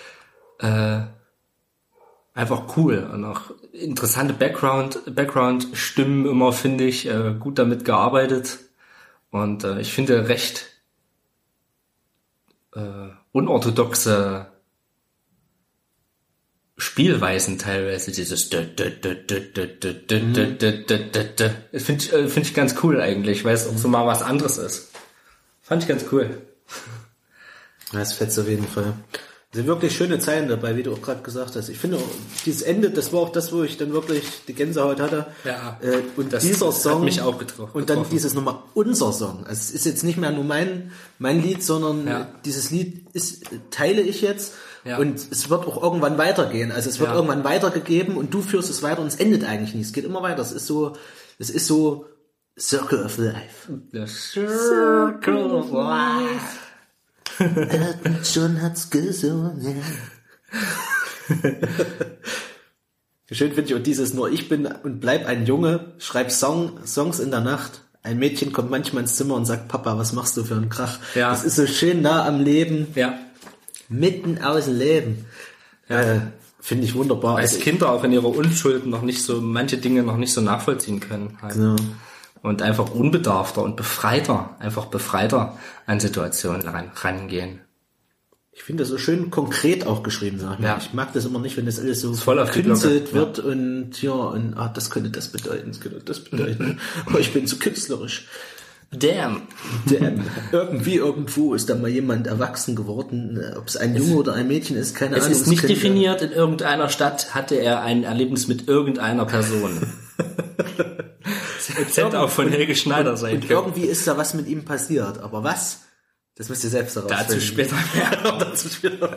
einfach cool. Und auch interessante Background-Stimmen immer, finde ich, gut damit gearbeitet. Und ich finde recht unorthodoxe Spielweisen teilweise, dieses finde ich ganz cool eigentlich, weil es auch so mal was anderes ist. Fand ich ganz cool. Das fetzt auf jeden Fall. Es sind wirklich schöne Zeilen dabei, wie du auch gerade gesagt hast. Ich finde, dieses Ende, das war auch das, wo ich dann wirklich die Gänsehaut hatte. Ja, und dieser Song hat mich auch getroffen. Und dann dieses nochmal unser Song. Also es ist jetzt nicht mehr nur mein Lied, sondern dieses Lied teile ich jetzt. Ja. Und es wird auch irgendwann weitergehen. Also es wird irgendwann weitergegeben und du führst es weiter und es endet eigentlich nie. Es geht immer weiter. Es ist so Circle of Life. The Circle of Life. Elton John hat's gesungen. Schön finde ich auch dieses nur ich bin und bleib ein Junge, schreib Songs in der Nacht. Ein Mädchen kommt manchmal ins Zimmer und sagt, Papa, was machst du für einen Krach? Ja. Das ist so schön nah am Leben. Ja. Mitten aus dem Leben. Ja. Finde ich wunderbar. Als Kinder auch in ihrer Unschuld noch nicht so, manche Dinge noch nicht so nachvollziehen können. Halt. Genau. Und einfach unbedarfter und befreiter an Situationen rangehen. Ich finde das so schön konkret auch geschrieben, sag ich mal. Ich mag das immer nicht, wenn das alles so gekünstelt wird und das könnte das bedeuten, das könnte das bedeuten. Aber ich bin zu künstlerisch. Damn. Irgendwie, irgendwo ist da mal jemand erwachsen geworden, ob es ein Junge oder ein Mädchen ist, keine Ahnung. Es ist nicht definiert, in irgendeiner Stadt hatte er ein Erlebnis mit irgendeiner Person. Das hätte auch von Helge Schneider sein können. Und irgendwie ist da was mit ihm passiert, aber was? Das müsst ihr selbst herausfinden. Dazu später mehr.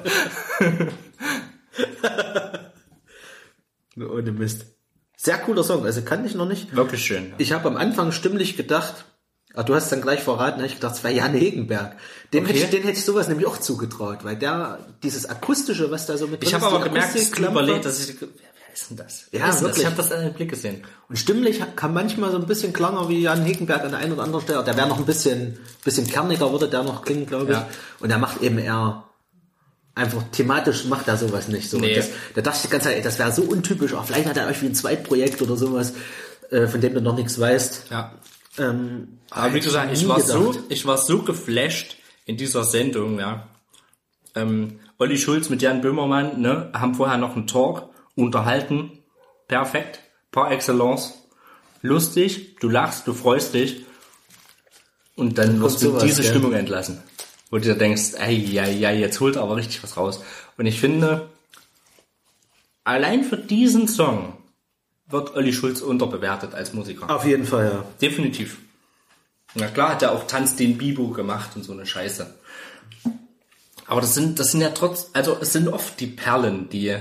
Nur ohne Mist. Sehr cooler Song, also kannte ich noch nicht. Wirklich schön. Ja. Ich habe am Anfang stimmlich gedacht, du hast dann gleich verraten, habe ich gedacht, es war Jan Hegenberg. Den hätte ich sowas nämlich auch zugetraut, weil dieses Akustische, was da so mit drin ist. Ich habe aber gemerkt, dass du überlegt, dass ich... Wer ist denn das? Ja, wirklich. Ich habe das in den Blick gesehen. Und stimmlich kam manchmal so ein bisschen klanger wie Jan Hegenberg an der einen oder anderen Stelle. Der wäre noch ein bisschen kerniger, würde der noch klingen, glaube ich. Ja. Und er macht eben eher einfach thematisch, macht er sowas nicht so. Nee. Da dachte ich die ganze Zeit, das wäre so untypisch. Auch vielleicht hat er irgendwie ein Zweitprojekt oder sowas, von dem du noch nichts weißt. Ja. Aber wie gesagt, ich war so geflasht in dieser Sendung, ja. Olli Schulz mit Jan Böhmermann, ne, haben vorher noch einen Talk unterhalten, perfekt, par excellence, lustig, du lachst, du freust dich und dann wirst du sowas, diese gell? Stimmung entlassen, wo du dir denkst, jetzt holt er aber richtig was raus. Und ich finde, allein für diesen Song wird Olli Schulz unterbewertet als Musiker. Auf jeden Fall, ja. Definitiv. Na klar hat er auch Tanz den Bibo gemacht und so eine Scheiße. Aber das sind ja es sind oft die Perlen, die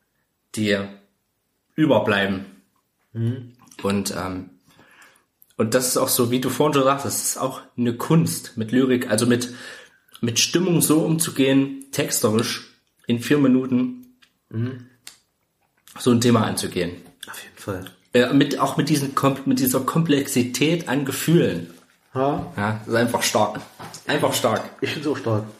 überbleiben. Und das ist auch so, wie du vorhin schon sagtest, das ist auch eine Kunst mit Lyrik, also mit Stimmung so umzugehen, texterisch in 4 Minuten so ein Thema anzugehen. Auf jeden Fall. Mit dieser Komplexität an Gefühlen. Ja. Ja, das ist einfach stark. Einfach stark. Ich finde es auch stark.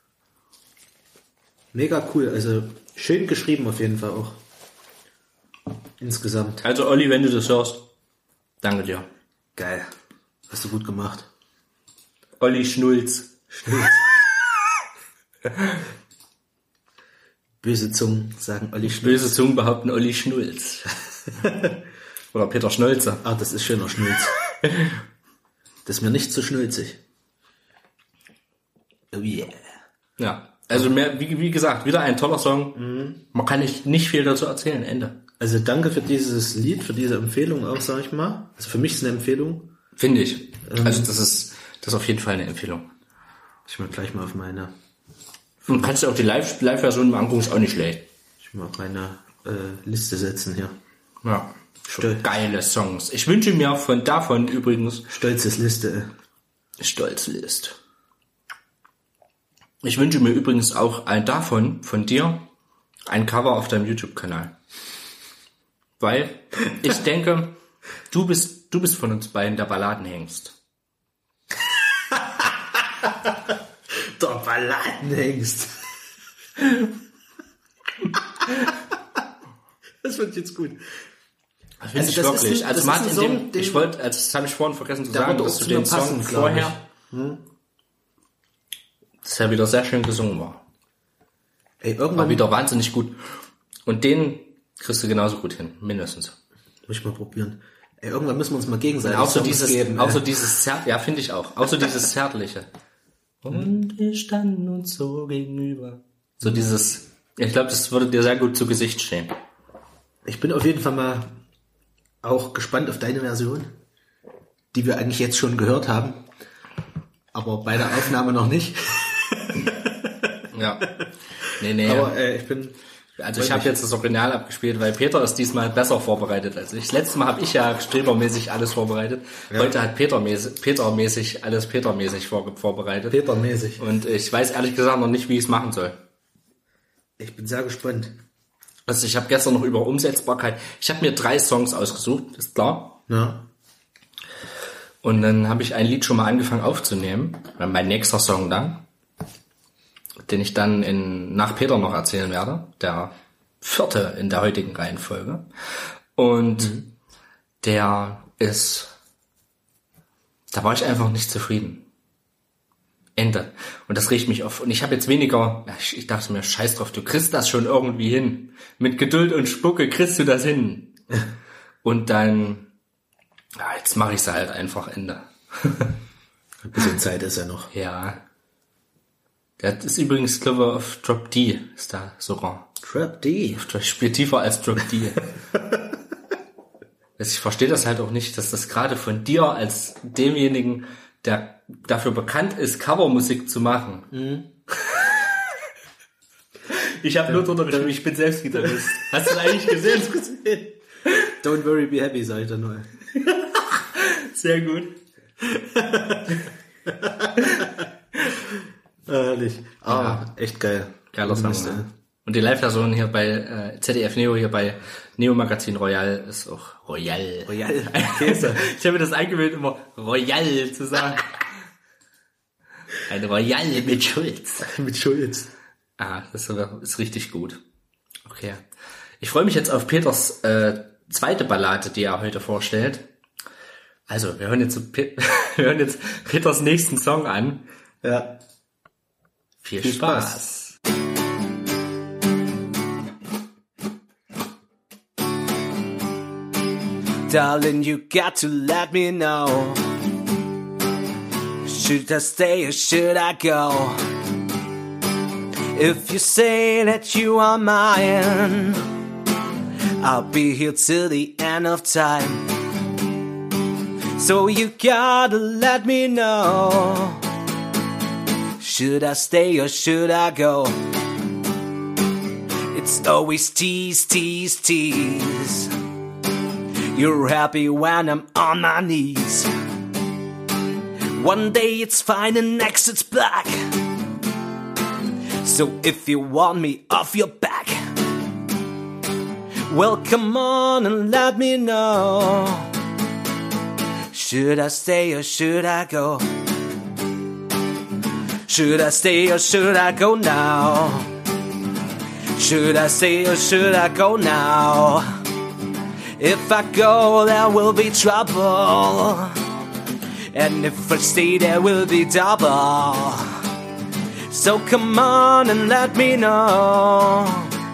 Mega cool, also schön geschrieben auf jeden Fall auch. Insgesamt. Also Olli, wenn du das hörst, danke dir. Geil. Hast du gut gemacht. Olli Schnulz. Böse Zungen sagen Olli Schnulz. Böse Zungen behaupten Olli Schnulz. Oder Peter Schnolze. Ah, das ist schöner Schnulz. Das ist mir nicht zu schnulzig. Oh yeah. Ja, also mehr, wie gesagt, wieder ein toller Song. Man kann nicht viel dazu erzählen, Ende. Also danke für dieses Lied, für diese Empfehlung auch, sag ich mal. Also für mich ist eine Empfehlung. Finde ich. Also das ist auf jeden Fall eine Empfehlung. Ich mal gleich mal auf meine, Und kannst du auch die Live-Version mal angucken, ist auch nicht schlecht. Liste setzen hier. Ja. Geile Songs. Ich wünsche mir davon übrigens Stolzes Liste. Stolzlist. Ich wünsche mir übrigens auch von dir, ein Cover auf deinem YouTube-Kanal. Weil ich denke, du bist von uns beiden der Balladenhengst. Der Balladenhengst. Das fand ich jetzt gut. Das finde ich wirklich. Das habe ich vorhin vergessen zu sagen, dass du den Song vorher, dass er wieder sehr schön gesungen war. Ey, irgendwann War wieder wahnsinnig gut. Und den kriegst du genauso gut hin, mindestens. muss ich mal probieren. Ey, irgendwann müssen wir uns mal gegenseitig Auch so Songs dieses, geben. auch so dieses ja, finde ich auch. Auch so dieses Zärtliche. Und wir standen uns so gegenüber. So dieses, ich glaube, das würde dir sehr gut zu Gesicht stehen. Ich bin auf jeden Fall mal auch gespannt auf deine Version, die wir eigentlich jetzt schon gehört haben, aber bei der Aufnahme noch nicht. Ja. Nee. Aber Ich habe jetzt das Original abgespielt, weil Peter ist diesmal besser vorbereitet als ich. Das letzte Mal habe ich ja strebermäßig alles vorbereitet. Ja. Heute hat Petermäßig alles Petermäßig vorbereitet. Petermäßig. Und ich weiß ehrlich gesagt noch nicht, wie ich es machen soll. Ich bin sehr gespannt. Also ich habe gestern noch über Umsetzbarkeit. Ich habe mir 3 Songs ausgesucht, ist klar. Ja. Und dann habe ich ein Lied schon mal angefangen aufzunehmen. Mein nächster Song dann, den ich dann nach Peter noch erzählen werde. Der 4. in der heutigen Reihenfolge. Und da war ich einfach nicht zufrieden. Ende. Und das regt mich auf. Und ich habe jetzt weniger, ich dachte mir, scheiß drauf, du kriegst das schon irgendwie hin. Mit Geduld und Spucke kriegst du das hin. Und dann, jetzt mache ich es halt einfach Ende. Ein bisschen Zeit ist ja noch. Ja. Das ist übrigens, glaube ich, auf Drop D ist da sogar. Drop D? Ich spiele tiefer als Drop D. Ich verstehe das halt auch nicht, dass das gerade von dir als demjenigen, der dafür bekannt ist, Covermusik zu machen. Ich habe nur drunter geschrieben, ich bin selbst Gitarrist. Hast du das eigentlich gesehen? Don't worry, be happy, sag ich dann nur. Sehr gut. Herrlich. Echt geil. Geiler Song. Ja. Und die Live-Version hier bei ZDF Neo, hier bei Neo Magazin Royal ist auch Royal. Käse. Ich habe mir das eingewöhnt, immer Royal zu sagen. Ein Royal mit Schulz. Mit Schulz. Das ist richtig gut. Okay. Ich freue mich jetzt auf Peters zweite Ballade, die er heute vorstellt. Also, wir hören jetzt Peters nächsten Song an. Ja. Viel Spaß. Darling, you got to let me know. Should I stay or should I go? If you say that you are mine, I'll be here till the end of time. So you gotta let me know. Should I stay or should I go? It's always tease, tease, tease. You're happy when I'm on my knees. One day it's fine and next it's black. So if you want me off your back, well, come on and let me know. Should I stay or should I go? Should I stay or should I go now? Should I stay or should I go now? If I go, there will be trouble. And if I stay, there will be double. So come on and let me know.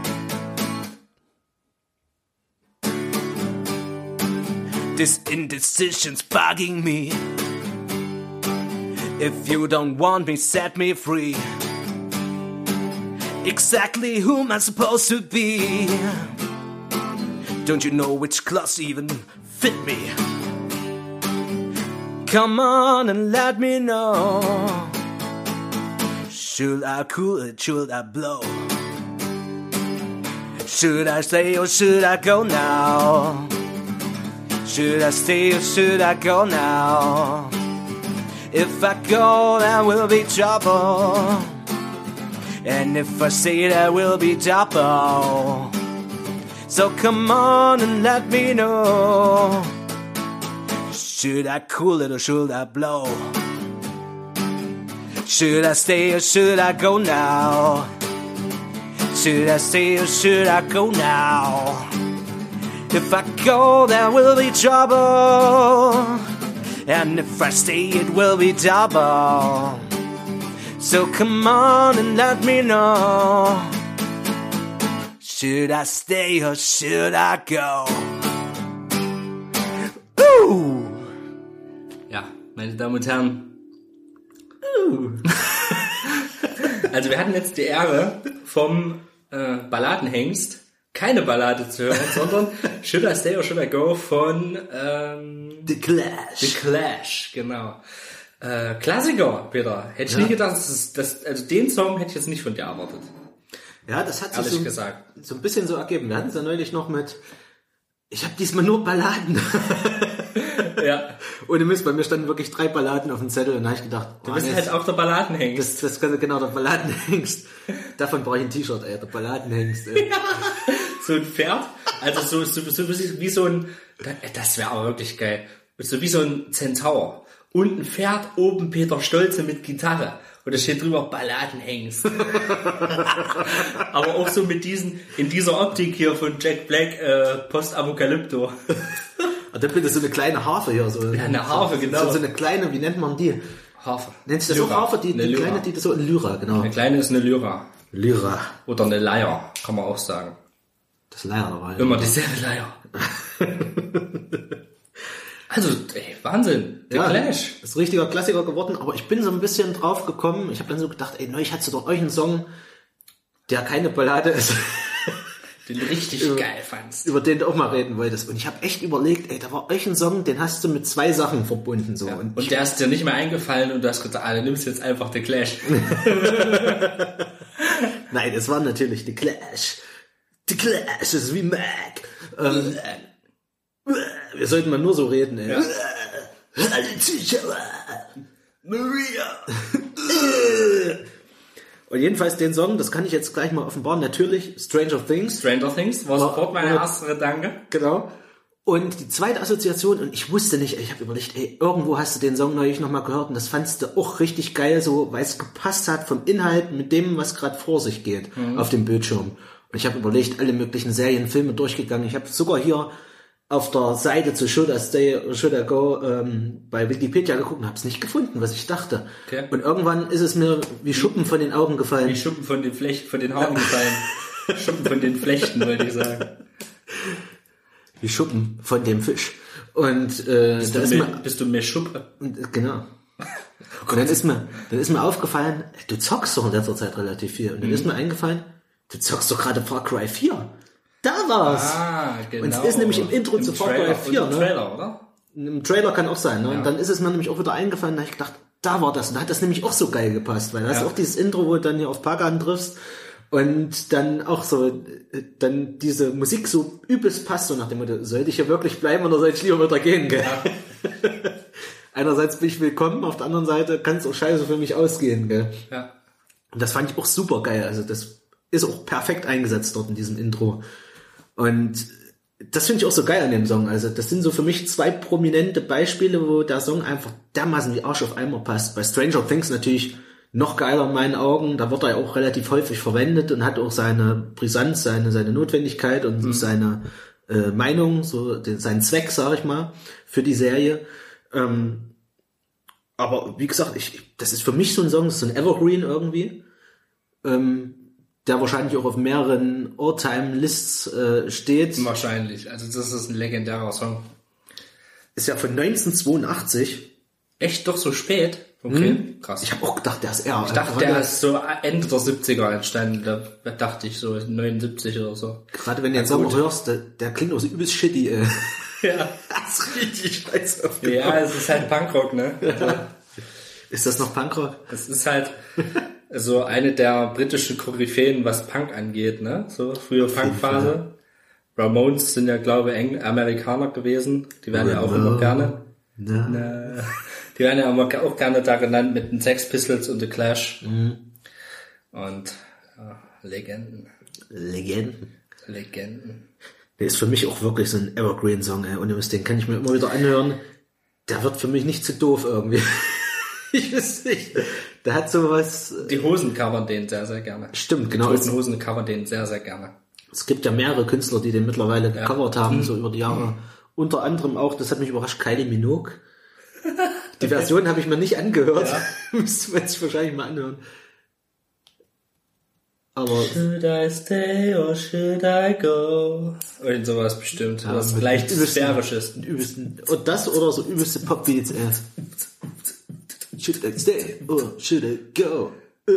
This indecision's bugging me. If you don't want me, set me free. Exactly who am I supposed to be? Don't you know which clothes even fit me? Come on and let me know. Should I cool it, should I blow? Should I stay or should I go now? Should I stay or should I go now? If I go, there will be trouble. And if I stay, there will be double. So come on and let me know. Should I cool it or should I blow? Should I stay or should I go now? Should I stay or should I go now? If I go, there will be trouble. And if I stay, it will be double. So come on and let me know. Should I stay or should I go? Ja, meine Damen und Herren. Also wir hatten jetzt die Ehre, vom Balladenhengst keine Ballade zu hören, sondern Should I Stay or Should I Go von The Clash. The Clash, genau. Klassiker, Peter. Hätte ich nie gedacht, also den Song hätte ich jetzt nicht von dir erwartet. Ja, das hat sich so ein bisschen so ergeben. Wir hatten es ja neulich noch mit, ich habe diesmal nur Balladen. Ja. Ohne Mist, bei mir standen wirklich 3 Balladen auf dem Zettel und da habe ich gedacht, du bist halt auch der Balladenhengst. Das genau, der Balladenhengst. Davon brauche ich ein T-Shirt, ey, der Balladenhengst. Ey. Ja. So ein Pferd, also so wie so ein, das wäre aber wirklich geil, so wie so ein Zentaur. Und ein Pferd, oben Peter Stolze mit Gitarre. Und da steht drüber Balladenhengst. Aber auch so mit in dieser Optik hier von Jack Black, Post-Apokalypto. Da bitte so eine kleine Harfe hier. So, ja, eine Harfe, genau. So eine kleine, wie nennt man die? Harfe. Nennt sich das auch Harfe? Die kleine, die so eine Lyra, genau. Eine kleine ist eine Lyra. Lyra. Oder eine Leier, kann man auch sagen. Das Leier dabei. Immer dieselbe Leier. Also, ey, Wahnsinn. The Clash. Ist ein richtiger Klassiker geworden, aber ich bin so ein bisschen drauf gekommen. Ich habe dann so gedacht, ey, neulich hattest du doch euch einen Song, der keine Ballade ist. Den du richtig geil fandst. Über den du auch mal reden wolltest. Und ich habe echt überlegt, ey, da war euch ein Song, den hast du mit 2 Sachen verbunden. So. Ja. Und der ist dir nicht mehr eingefallen und du hast gedacht, du nimmst jetzt einfach The Clash. Nein, es war natürlich The Clash. The Clash, das ist wie Mac. Wir sollten mal nur so reden, ey. Ja. Alle Zuschauer. Maria. Und jedenfalls den Song, das kann ich jetzt gleich mal offenbaren, natürlich Stranger Things. Stranger Things war sofort mein erster Gedanke. Genau. Und die zweite Assoziation, und ich wusste nicht, ich habe überlegt, ey, irgendwo hast du den Song neulich nochmal gehört und das fandst du auch richtig geil, so, weil es gepasst hat vom Inhalt mit dem, was gerade vor sich geht auf dem Bildschirm. Und ich habe überlegt, alle möglichen Serien, Filme durchgegangen. Ich habe sogar hier auf der Seite zu Should I Stay or Should I Go bei Wikipedia geguckt und habe es nicht gefunden, was ich dachte. Okay. Und irgendwann ist es mir wie Schuppen von den Augen gefallen. Wie Schuppen von den Haaren gefallen. Schuppen von den Flechten, wollte ich sagen. Wie Schuppen von dem Fisch. Und bist du mehr Schuppe? Genau. Und dann ist mir aufgefallen, du zockst doch in letzter Zeit relativ viel. Und dann ist mir eingefallen, du zockst doch gerade Far Cry 4. Da war's. Ah, genau. Und es ist nämlich im Intro zu Far Cry 4, ne? Im Trailer, oder? Im Trailer kann auch sein, ne? Ja. Und dann ist es mir nämlich auch wieder eingefallen, da habe ich gedacht, da war das. Und da hat das nämlich auch so geil gepasst, weil da hast du auch dieses Intro, wo du dann hier auf Pagan triffst und dann auch so, dann diese Musik so übelst passt, so nach dem Motto, sollte ich hier wirklich bleiben oder soll ich lieber wieder gehen, gell? Ja. Einerseits bin ich willkommen, auf der anderen Seite kann es auch scheiße für mich ausgehen, gell? Ja. Und das fand ich auch super geil, also das ist auch perfekt eingesetzt dort in diesem Intro. Und das finde ich auch so geil an dem Song. Also das sind so für mich 2 prominente Beispiele, wo der Song einfach dermaßen wie Arsch auf Eimer passt. Bei Stranger Things natürlich noch geiler in meinen Augen. Da wird er ja auch relativ häufig verwendet und hat auch seine Brisanz, seine Notwendigkeit und seine Meinung, so seinen Zweck, sag ich mal, für die Serie. Aber wie gesagt, das ist für mich so ein Song, das ist so ein Evergreen irgendwie. Der wahrscheinlich auch auf mehreren All-Time-Lists steht. Wahrscheinlich. Also das ist ein legendärer Song. Ist ja von 1982. Echt doch so spät? Okay, krass. Ich habe auch gedacht, der ist eher... Ich dachte, der ist so Ende der 70er entstanden. Da dachte ich so 79 oder so. Gerade wenn du den Song hörst, der klingt auch so übelst shitty. Ja. Das ist richtig scheiße aufgenommen. Ja, es ist halt Punkrock, ne? Ja. Ist das noch Punkrock? Es ist halt... so eine der britischen Koryphäen, was Punk angeht, ne? So frühe Punkphase. Ramones sind ja, glaube ich, Amerikaner gewesen. Die werden ja auch immer gerne. Die werden ja auch gerne da genannt mit den Sex Pistols und The Clash. Mhm. Und Legenden. Der ist für mich auch wirklich so ein Evergreen-Song, ey. Und den kann ich mir immer wieder anhören. Der wird für mich nicht zu doof irgendwie. Ich weiß nicht. Der hat sowas... Die Hosen covern den sehr, sehr gerne. Stimmt, genau. Die Hosen covern den sehr, sehr gerne. Es gibt ja mehrere Künstler, die den mittlerweile gecovert haben, so über die Jahre. Unter anderem auch, das hat mich überrascht, Kylie Minogue. Die Version habe ich mir nicht angehört. Ja. Müsste man sich wahrscheinlich mal anhören. Aber... Should I stay or should I go? Oder sowas bestimmt. Ja, was leicht sphärisches. Und das oder so übelste Popbeats, ey. Should I stay or should I go?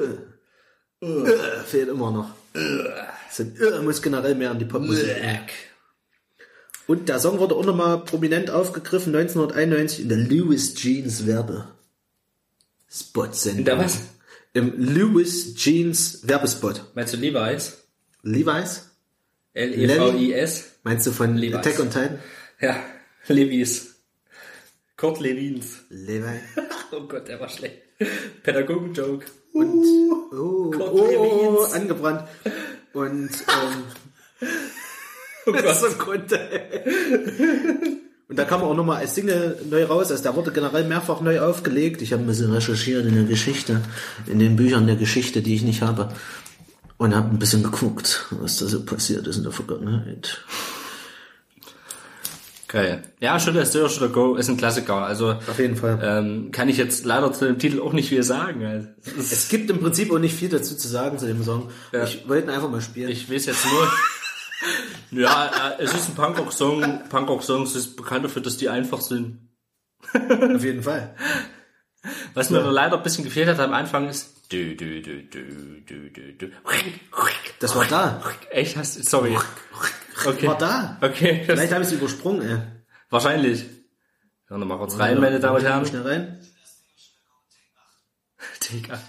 Fehlt immer noch. Muss generell mehr an die Popmusik. Und der Song wurde auch nochmal prominent aufgegriffen 1991 in der Louis Jeans Werbespot-Sendung. In der was? Im Louis Jeans Werbespot. Meinst du Levi's? Levi's? L-E-V-I-S? Meinst du von Levi's. Attack on Titan? Ja, Levi's. Kurt Lewins. Levi. Oh Gott, der war schlecht. Pädagogen-Joke. Und angebrannt. Und oh Gott. So konnte. Und da kam auch nochmal als Single neu raus. Also da wurde generell mehrfach neu aufgelegt. Ich habe ein bisschen recherchiert in der Geschichte, in den Büchern der Geschichte, die ich nicht habe. Und habe ein bisschen geguckt, was da so passiert ist in der Vergangenheit. Geil. Ja, Should I Stay or Should I Go ist ein Klassiker. Also auf jeden Fall. Kann ich jetzt leider zu dem Titel auch nicht viel sagen. Also, es gibt im Prinzip auch nicht viel dazu zu sagen zu dem Song. Ja. Ich wollte ihn einfach mal spielen. Ich weiß jetzt nur... Ja, es ist ein Punkrock-Song. Punkrock-Songs ist bekannt dafür, dass die einfach sind. Auf jeden Fall. Was mir leider ein bisschen gefehlt hat am Anfang ist... Das war da. Echt? Sorry. Okay. War da. Okay. Vielleicht habe ich es übersprungen, ey. Wahrscheinlich. Ja, nochmal kurz rein, meine Damen und Herren. Schnell rein. Digga.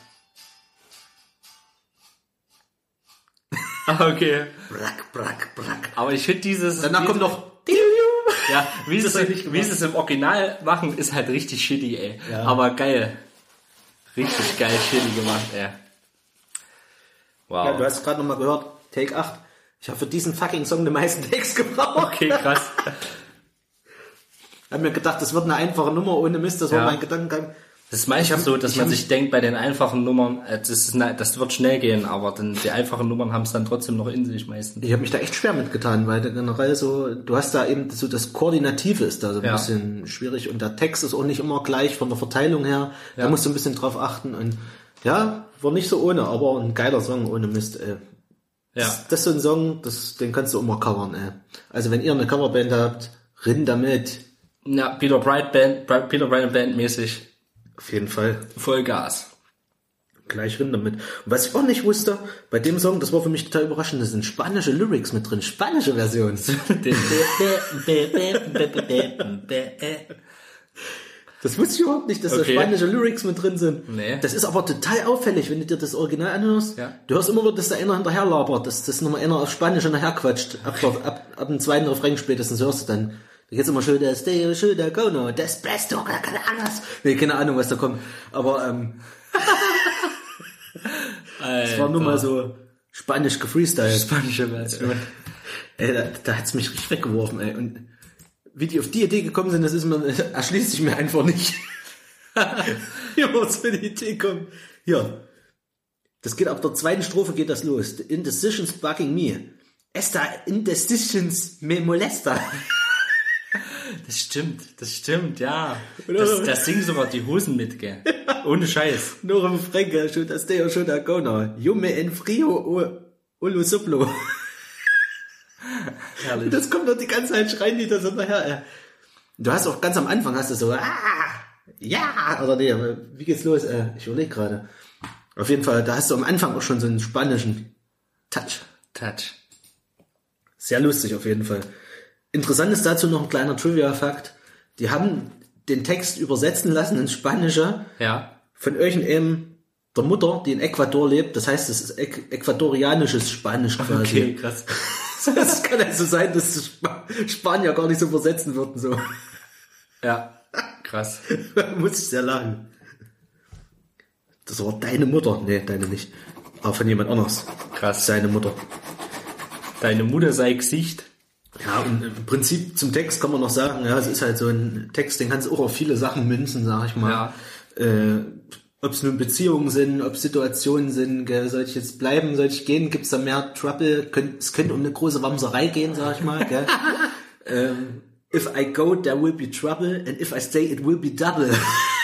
Okay. Brack. Aber ich finde dieses... Danach kommt noch... Ja, wie sie es im Original machen, ist halt richtig shitty, ey. Ja. Aber geil. Richtig geil shitty gemacht, ey. Wow. Ja, du hast gerade nochmal gehört, Take 8. Ich habe für diesen fucking Song den meisten Takes gebraucht. Okay, krass. Ich habe mir gedacht, das wird eine einfache Nummer ohne Mist, das war mein Gedankengang. Das ist meistens so, dass man sich denkt, bei den einfachen Nummern, das wird schnell gehen, aber die einfachen Nummern haben es dann trotzdem noch in sich meistens. Ich habe mich da echt schwer mitgetan, weil generell so, du hast da eben so das Koordinative ist da so ein bisschen schwierig und der Text ist auch nicht immer gleich von der Verteilung her. Da musst du ein bisschen drauf achten und ja, war nicht so ohne, aber ein geiler Song ohne Mist, ey. Ja. Das ist so ein Song, den kannst du immer covern, ey. Also wenn ihr eine Coverband habt, rinn damit. Ja, Peter Bright Band mäßig. Auf jeden Fall. Vollgas. Gleich rin damit. Und was ich auch nicht wusste, bei dem Song, das war für mich total überraschend, da sind spanische Lyrics mit drin, spanische Version. Das wusste ich überhaupt nicht, dass da spanische Lyrics mit drin sind. Nee. Das ist aber total auffällig, wenn du dir das Original anhörst. Ja. Du hörst immer nur, dass da einer hinterher labert, dass das nochmal einer auf Spanisch hinterher quatscht. Ab dem zweiten Refrain spätestens hörst du dann. Da geht's immer schön, das Deo, schön, der Gono, das Beste, oder keine Ahnung was. Nee, keine Ahnung, was da kommt. Aber, es war nur mal so spanisch gefreestylt. Spanische Version. Ey, da hat's mich richtig weggeworfen, ey. Und wie die auf die Idee gekommen sind, erschließt sich mir einfach nicht. Wie man auf die Idee kommt. Hier. Das geht ab der zweiten Strophe geht das los. The indecisions bugging me. Esta indecisions me molesta. Das stimmt, ja. Das singen sogar die Hosen mit, gell? Ohne Scheiß. Nur im Fränke, schon das Deo, schon der Gona. Jume en frio, olo soplo. Herrlich. Das kommt doch die ganze Zeit, schreien die das hinterher. Du hast auch ganz am Anfang, hast du so, ja, oder nee, wie geht's los? Ich überlege gerade. Auf jeden Fall, da hast du am Anfang auch schon so einen spanischen Touch. Sehr lustig auf jeden Fall. Interessant ist dazu noch ein kleiner Trivia-Fakt. Die haben den Text übersetzen lassen ins Spanische von irgendeinem der Mutter, die in Ecuador lebt. Das heißt, es ist äquatorianisches Spanisch quasi. Okay, krass. Das kann also sein, dass die Spanier gar nicht so übersetzen würden. So. Ja, krass. Muss ich sehr lachen. Das war deine Mutter. Nee, deine nicht. Aber von jemand anders. Krass. Seine Mutter. Deine Mutter sei Gesicht. Ja, und im Prinzip zum Text kann man noch sagen, ja, es ist halt so ein Text, den kannst du auch auf viele Sachen münzen, sag ich mal. Ja. Ob es nun Beziehungen sind, ob Situationen sind, gell, soll ich jetzt bleiben, soll ich gehen, gibt's da mehr Trouble, es könnte um eine große Wamserei gehen, sag ich mal, gell. If I go, there will be trouble, and if I stay, it will be double.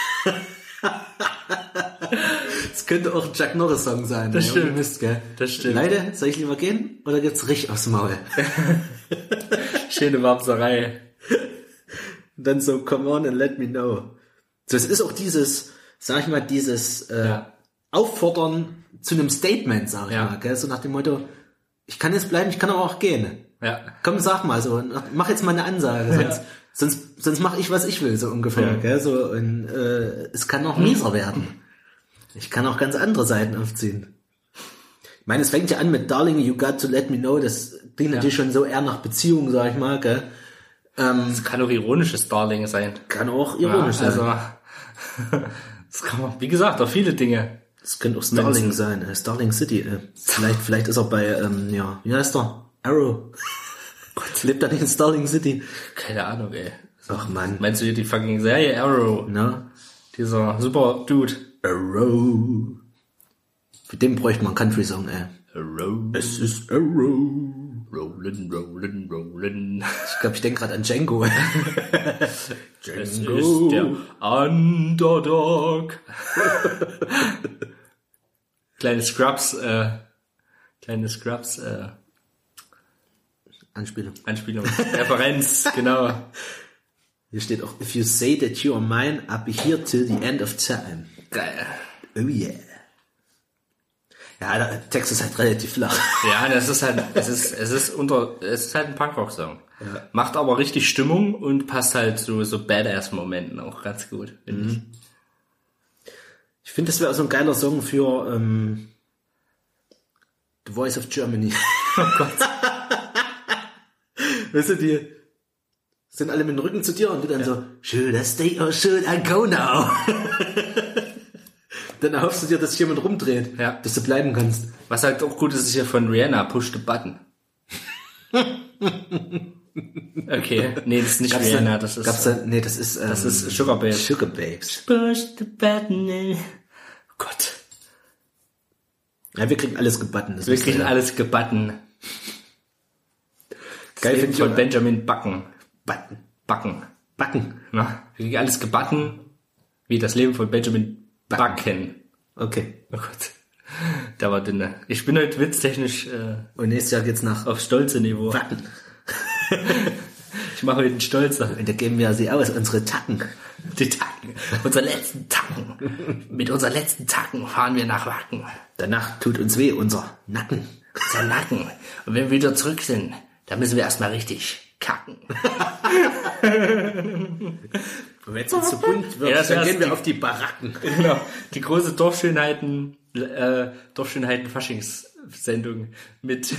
Das könnte auch ein Chuck Norris Song sein. Das stimmt. Mist, gell? Das stimmt. Leute, soll ich lieber gehen, oder gibt's richtig aufs Maul? Schöne Wamserei. Und dann so, come on and let me know. So, es ist auch dieses, sag ich mal, dieses Auffordern zu einem Statement, sag ich mal, gell? So nach dem Motto, ich kann jetzt bleiben, ich kann aber auch gehen. Ja. Komm, sag mal so, mach jetzt mal eine Ansage, sonst mach ich, was ich will, so ungefähr, gell? So, und es kann noch mieser werden. Ich kann auch ganz andere Seiten aufziehen. Ich meine, es fängt ja an mit Darling, you got to let me know, das klingt natürlich schon so eher nach Beziehung, sag ich mal, gell? Es kann auch ironisches Darling sein. Kann auch ironisch sein. Also, das kann man, wie gesagt, auch viele Dinge. Das könnte auch Starling sein, Starling City. Vielleicht ist er bei, wie heißt er? Arrow. Gott, lebt er nicht in Starling City? Keine Ahnung, ey. Ach man. Meinst du hier die fucking Serie Arrow? Na? Dieser super Dude. Arrow. Für den bräuchte man einen Country-Song, ey. Arrow. Es ist Arrow. Rollin', rollin', rollin'. Ich glaube, ich denke gerade an Django. Django. Es ist der Underdog. Kleine Scrubs, Anspielung. Referenz, genau. Hier steht auch, if you say that you are mine, I'll be here till the end of time. Geil. Oh yeah. Ja, der Text ist halt relativ flach. Ja, das ist halt, es ist halt ein Punkrock-Song. Ja. Macht aber richtig Stimmung und passt halt so Badass-Momenten auch ganz gut, finde ich. Ich finde, das wäre so ein geiler Song für The Voice of Germany. Oh Gott. Weißt du, die sind alle mit dem Rücken zu dir und du dann so, should I stay or should I go now? Dann erhoffst du dir, dass sich jemand rumdreht, dass du bleiben kannst. Was halt auch gut ist, ist ja von Rihanna, Push the Button. Okay, nee, das ist nicht Rihanna, das ist... das ist Sugar Babes. Sugar Babes. Push the Button. Oh Gott. Ja, wir kriegen alles gebacken. Wir kriegen alles gebacken. Geil finde ich von Benjamin Backen. Backen. Na, wir kriegen alles gebacken, wie das Leben von Benjamin Backen. Okay. Oh Gott. Da war dünne. Ich bin heute witztechnisch und nächstes Jahr geht's nach auf stolze Niveau. Backen. Ich mache heute einen Stolzer. Und da geben wir sie aus, unsere Tacken. Die Tacken. Unsere letzten Tacken. Mit unseren letzten Tacken fahren wir nach Wacken. Danach tut uns weh, unser Nacken. Unser Nacken. Und wenn wir wieder zurück sind, dann müssen wir erstmal richtig kacken. Wenn es uns zu bunt wird, Ja, dann gehen wir auf die Baracken. Genau. Die große Dorfschönheiten-Faschingssendung mit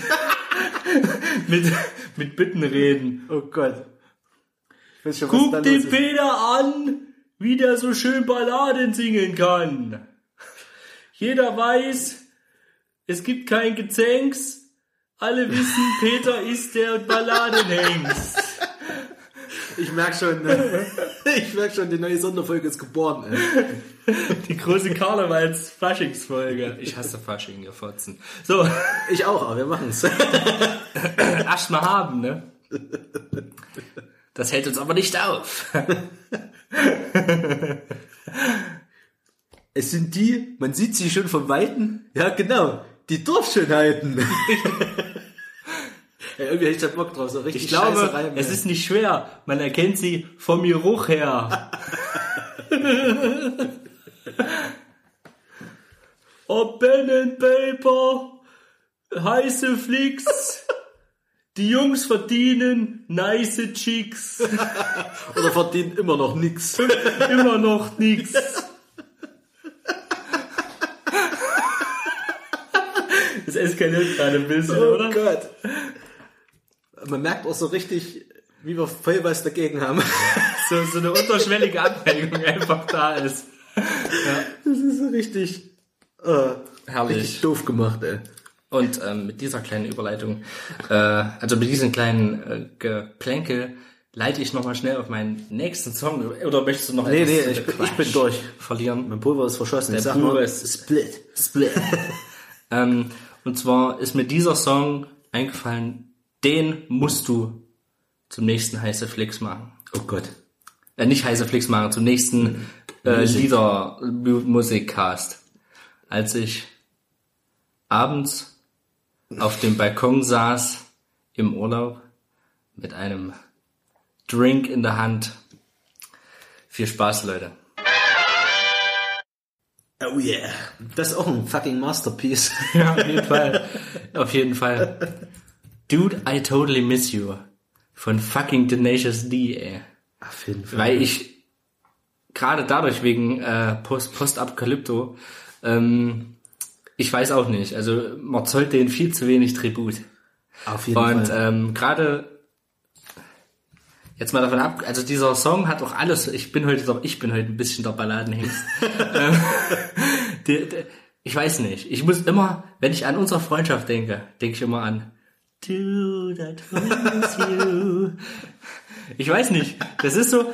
Bittenreden. Oh Gott. Guck den Peter an, wie der so schön Balladen singen kann. Jeder weiß, es gibt kein Gezänks. Alle wissen, Peter ist der Balladenhengst. Ich merk schon, die neue Sonderfolge ist geboren. Die große Karnevals-Faschingsfolge. Ich hasse Fasching, ihr Fotzen. So. Ich auch, aber wir machen's. Erst mal haben, ne? Das hält uns aber nicht auf. Es sind die, man sieht sie schon von Weitem. Ja, genau. Die Dorfschönheiten. Ja, irgendwie hätte ich da Bock drauf. So richtig Ich glaube, scheiße Reim, es ist nicht schwer. Man erkennt sie vom Geruch her. Ob Pen and Paper, heiße Flicks, die Jungs verdienen nice Chicks. Oder verdienen immer noch nix. Immer noch nix. Das eskaliert gerade ein bisschen, Oh oder? Gott. Man merkt auch so richtig, wie wir voll was dagegen haben. So eine unterschwellige Abneigung einfach da ist. Ja. Das ist so richtig, Herrlich. richtig doof gemacht, ey. Und mit dieser kleinen Überleitung, also mit diesem kleinen Geplänkel, leite ich nochmal schnell auf meinen nächsten Song. Oder möchtest du noch Nee, etwas ich bin durch. verlieren? Mein Pulver ist verschossen. Der Ich sag Pulver nur, ist- Split. Und zwar ist mir dieser Song eingefallen, den musst du zum nächsten heiße Flicks machen. Oh Gott. Nicht heiße Flicks machen, zum nächsten Lieder-Musikcast. Als ich abends auf dem Balkon saß im Urlaub mit einem Drink in der Hand. Viel Spaß, Leute. Oh yeah. Das ist auch ein fucking Masterpiece. Ja, auf jeden Fall. Auf jeden Fall. Dude, I totally miss you. Von fucking Tenacious D, ey. Auf jeden Fall. Weil ich gerade dadurch wegen Post-Apokalypto, ich weiß auch nicht, also man zollt denen viel zu wenig Tribut. Auf jeden Und Fall. gerade jetzt mal davon ab, also dieser Song hat auch alles, ich bin heute ein bisschen der Balladenhengst. Ich weiß nicht, ich muss immer, wenn ich an unsere Freundschaft denke ich immer an Dude, I totally miss you. Ich weiß nicht, das ist so,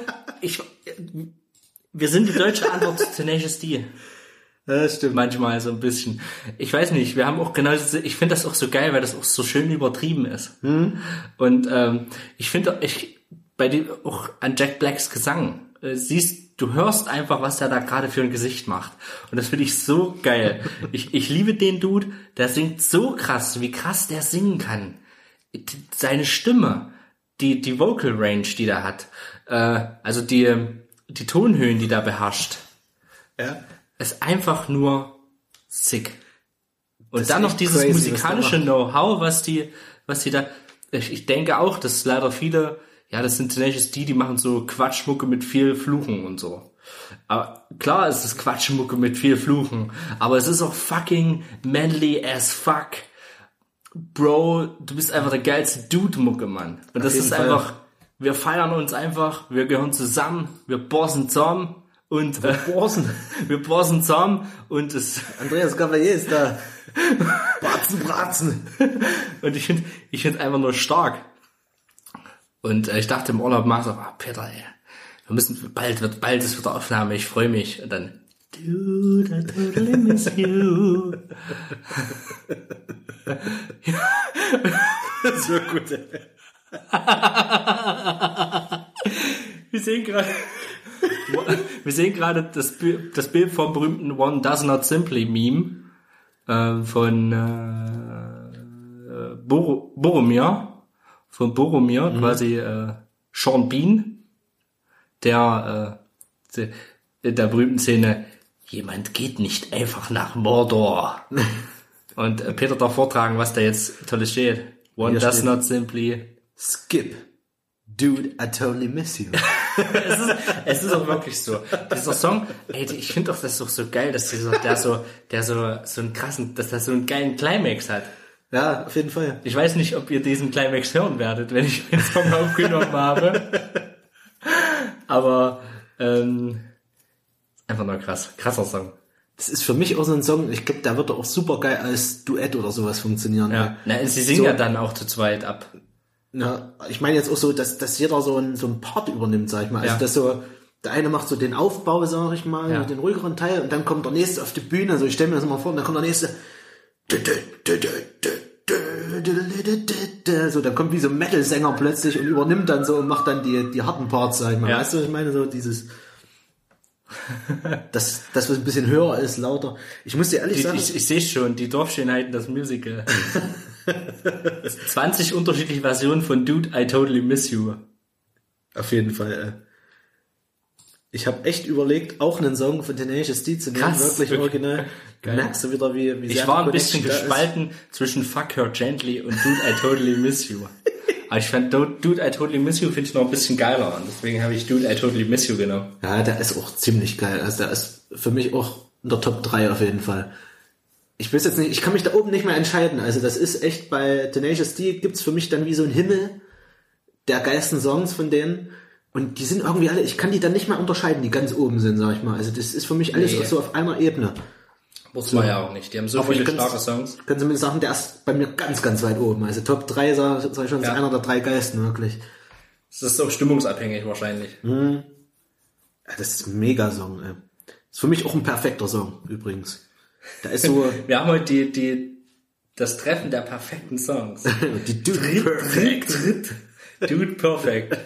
wir sind die deutsche Antwort zu Tenacious D. Ja, stimmt. Manchmal so ein bisschen. Ich weiß nicht, wir haben auch genauso, ich finde das auch so geil, weil das auch so schön übertrieben ist. Und ich finde, bei dem auch an Jack Blacks Gesang, du hörst einfach, was der da gerade für ein Gesicht macht. Und das finde ich so geil. Ich liebe den Dude, der singt so krass, wie krass der singen kann. Seine Stimme, die Vocal Range, die der hat, also die Tonhöhen, die der beherrscht, Ja. ist einfach nur sick. Und Das dann ist noch echt dieses crazy, musikalische was der Know-how, was die da, ich denke auch, dass leider viele, ja, das sind Tenacious D, die machen so Quatschmucke mit viel Fluchen und so. Aber klar ist es Quatschmucke mit viel Fluchen, aber es ist auch fucking manly as fuck. Bro, du bist einfach der geilste Dude-Mucke, Mann. Und das jeden ist Fall. einfach, wir feiern uns einfach, wir gehören zusammen, wir bossen zusammen und wir bossen zusammen und es Andreas Cavalier ist da. Bratzen. und ich finde einfach nur stark. Und ich dachte im Urlaub mal so, Peter, ey, wir müssen bald ist wieder Aufnahme, ich freue mich. Und dann Dude, I totally miss you. Das wird gut. Wir sehen gerade das Bild vom berühmten One Does Not Simply Meme von Boromir. Von Boromir, quasi Sean Bean, der in der berühmten Szene, jemand geht nicht einfach nach Mordor. Und Peter darf vortragen, was da jetzt Tolles steht. One Hier does steht, not simply... Skip. Dude, I totally miss you. Es ist auch wirklich so. Dieser Song, ey, ich finde doch das doch so geil, dass der so einen krassen, dass das so einen geilen Climax hat. Ja, auf jeden Fall. Ich weiß nicht, ob ihr diesen Climax hören werdet, wenn ich den Song aufgenommen habe. Aber einfach nur krasser Song. Das ist für mich auch so ein Song, ich glaube, der wird auch super geil als Duett oder sowas funktionieren. Ja, na, sie singen so, ja dann auch zu zweit ab. Ja, ich meine jetzt auch so, dass jeder so ein Part übernimmt, sag ich mal. Also, dass so, der eine macht so den Aufbau, sag ich mal, den ruhigeren Teil, und dann kommt der nächste auf die Bühne, also ich stelle mir das mal vor, und dann kommt der nächste, so, dann kommt wie so ein Metal-Sänger plötzlich und übernimmt dann so und macht dann die harten Parts, sag ich mal. Ja. Weißt du, was ich meine? So dieses, das was ein bisschen höher ist, lauter. Ich muss dir ehrlich sagen. Ich sehe schon, die Dorfschönheiten, das Musical. 20 unterschiedliche Versionen von Dude, I Totally Miss You. Auf jeden Fall. Ich habe echt überlegt, auch einen Song von Tenacious D zu nehmen, Krass, wirklich original. Geil. Merkst du wieder, wie Ich sehr war die ein bisschen Connection da gespalten zwischen Fuck Her Gently und Dude, I Totally Miss You. Aber ich fand Dude, I Totally Miss You finde ich noch ein bisschen geiler. Und deswegen habe ich Dude, I Totally Miss You genommen. Ja, der ist auch ziemlich geil. Also der ist für mich auch in der Top 3 auf jeden Fall. Ich weiß jetzt nicht, ich kann mich da oben nicht mehr entscheiden. Also das ist echt, bei Tenacious D gibt's für mich dann wie so ein Himmel der geilsten Songs von denen. Und die sind irgendwie alle, ich kann die dann nicht mehr unterscheiden, die ganz oben sind, sag ich mal. Also das ist für mich alles so auf einer Ebene. Muss man ja auch nicht. Die haben so Aber viele starke Songs. Ich kann zumindest sagen, der ist bei mir ganz, ganz weit oben. Also Top 3, sag ich schon, ist einer der 3 geilsten, wirklich. Das ist auch stimmungsabhängig wahrscheinlich. Ja, das ist ein Mega-Song, ey. Ist für mich auch ein perfekter Song, übrigens. Da ist so... Wir haben heute das Treffen der perfekten Songs. die Dude Perfect. Dude Perfect.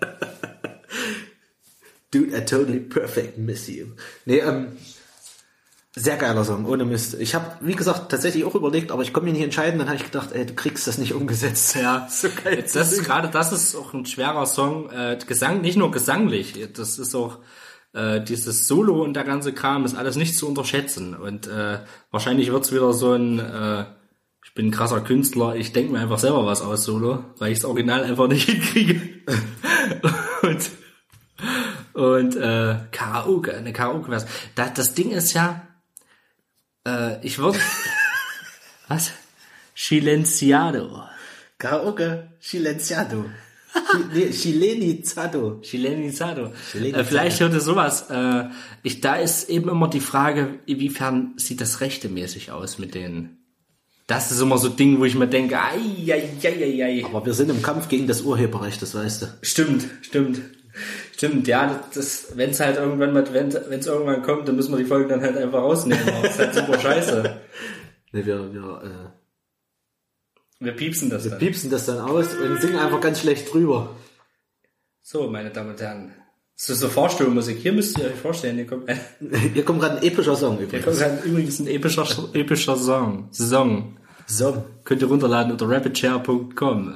Dude, I totally perfect miss you. Nee, sehr geiler Song, ohne Mist. Ich habe, wie gesagt, tatsächlich auch überlegt, aber ich konnte mich nicht entscheiden. Dann habe ich gedacht, ey, du kriegst das nicht umgesetzt. Ja, so geil. Das ist auch ein schwerer Song. Nicht nur gesanglich, das ist auch dieses Solo und der ganze Kram ist alles nicht zu unterschätzen. Und wahrscheinlich wird's wieder so ein ich bin ein krasser Künstler, ich denke mir einfach selber was aus Solo, weil ich das Original einfach nicht hinkriege. und Karaoke, eine Karaoke-Version. Das Ding ist ja, ich würde... Was? Silenciado. Karaoke, Silenciado. Chilenizado. Chilenizado. Vielleicht hört ihr sowas. Da ist eben immer die Frage, inwiefern sieht das rechtemäßig aus mit denen. Das ist immer so ein Ding, wo ich mir denke, ai. Aber wir sind im Kampf gegen das Urheberrecht, das weißt du. Stimmt, ja, wenn es halt irgendwann mal, wenn es irgendwann kommt, dann müssen wir die Folge dann halt einfach rausnehmen. Das ist halt super scheiße. Nee, wir piepsen das dann. Wir piepsen das dann aus und singen einfach ganz schlecht drüber. So, meine Damen und Herren. Das ist so Vorstellmusik. Hier müsst ihr euch vorstellen, hier kommt gerade ein epischer Song übrigens. Hier kommt gerade übrigens ein epischer Song. Song. Könnt ihr runterladen unter rapidshare.com.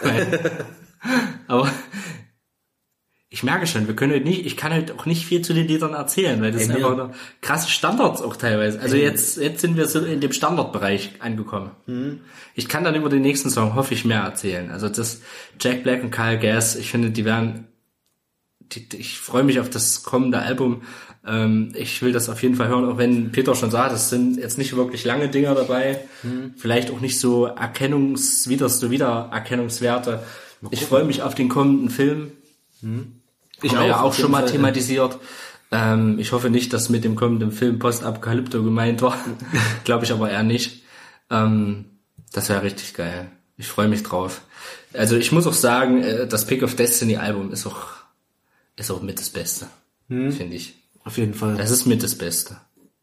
Aber ich merke schon, ich kann halt auch nicht viel zu den Liedern erzählen, weil das sind einfach noch krasse Standards auch teilweise. Also jetzt sind wir so in dem Standardbereich angekommen. Mhm. Ich kann dann über den nächsten Song, hoffe ich, mehr erzählen. Also das Jack Black und Kyle Gass, ich finde, ich freue mich auf das kommende Album. Ich will das auf jeden Fall hören, auch wenn Peter schon sagt, es sind jetzt nicht wirklich lange Dinger dabei. Vielleicht auch nicht so Wiedererkennungswerte. Ich freue mich auf den kommenden Film. Ich habe ja auch schon mal thematisiert. Ich hoffe nicht, dass mit dem kommenden Film Postapokalypto gemeint war. Glaube ich aber eher nicht. Das wäre richtig geil. Ich freue mich drauf. Also ich muss auch sagen, das Pick of Destiny Album ist auch mit das Beste. Finde ich. Auf jeden Fall. Das ist mit das Beste.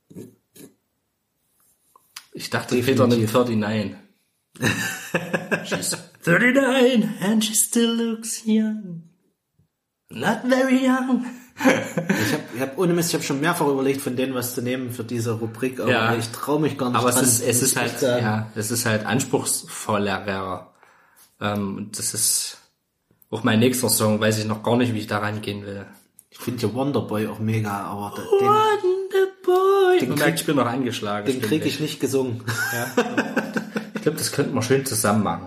Ich dachte, Peter nimmt 39. She's 39 and she still looks young. Not very young. Ich habe ohne Mist, ich habe schon mehrfach überlegt, von denen was zu nehmen für diese Rubrik, aber ich traue mich gar nicht. Aber es ist halt anspruchsvoller. Und Auch mein nächster Song, weiß ich noch gar nicht, wie ich da rangehen will. Ich finde ja Wonderboy auch mega, aber Wonderboy! den Ich bin noch angeschlagen. den kriege ich nicht gesungen. Ja. Ich glaube, das könnten wir schön zusammen machen.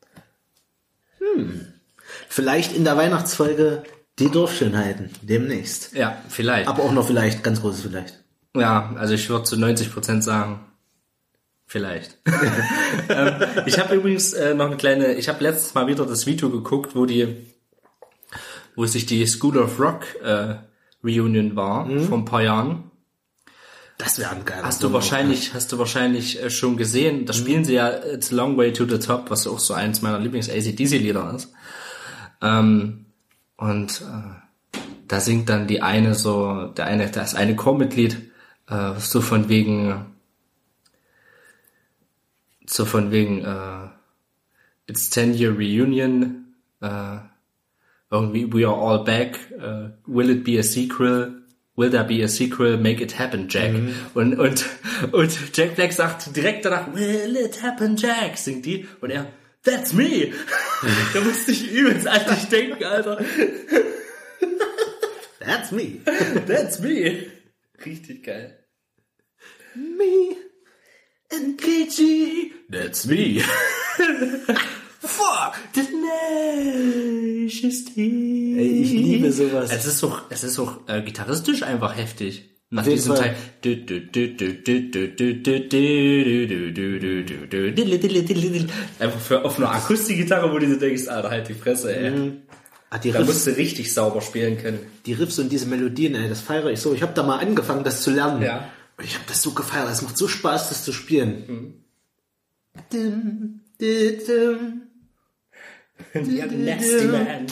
Vielleicht in der Weihnachtsfolge die Dorfschönheiten, demnächst. Ja, vielleicht. Aber auch noch vielleicht, ganz großes Vielleicht. Ja, also ich würde zu 90% sagen, vielleicht. Ich habe übrigens noch ich habe letztes Mal wieder das Video geguckt, wo sich die School of Rock Reunion war, vor ein paar Jahren. Das wäre ein geiler Hast du wahrscheinlich schon gesehen, da spielen sie ja It's a Long Way to the Top, was auch so eins meiner Lieblings-AC/DC-Lieder ist. Da singt dann das eine Chormitglied, so von wegen, it's 10-year Reunion, irgendwie we are all back, will it be a sequel? Will there be a sequel? Make it happen, Jack. Und Jack Black sagt direkt danach, will it happen, Jack, singt die. Und er, that's me. Da musste ich übelst an dich denken, Alter. That's me. That's me. Richtig geil. Me and KG. That's me. Fuck the Majesty. Ey, ich liebe sowas. Es ist auch gitarristisch einfach heftig. Nach Auf jeden diesem Fall. Teil. Einfach auf einer Akustikgitarre, wo du dir denkst, Alter, halt die Fresse, ey. Die Da Riffs, musst du richtig sauber spielen können. die Riffs und diese Melodien, ey, das feiere ich so. Ich habe da mal angefangen, das zu lernen. Ja. Und ich habe das so gefeiert. Es macht so Spaß, das zu spielen. Dim, dim, dim. Ja, nasty man.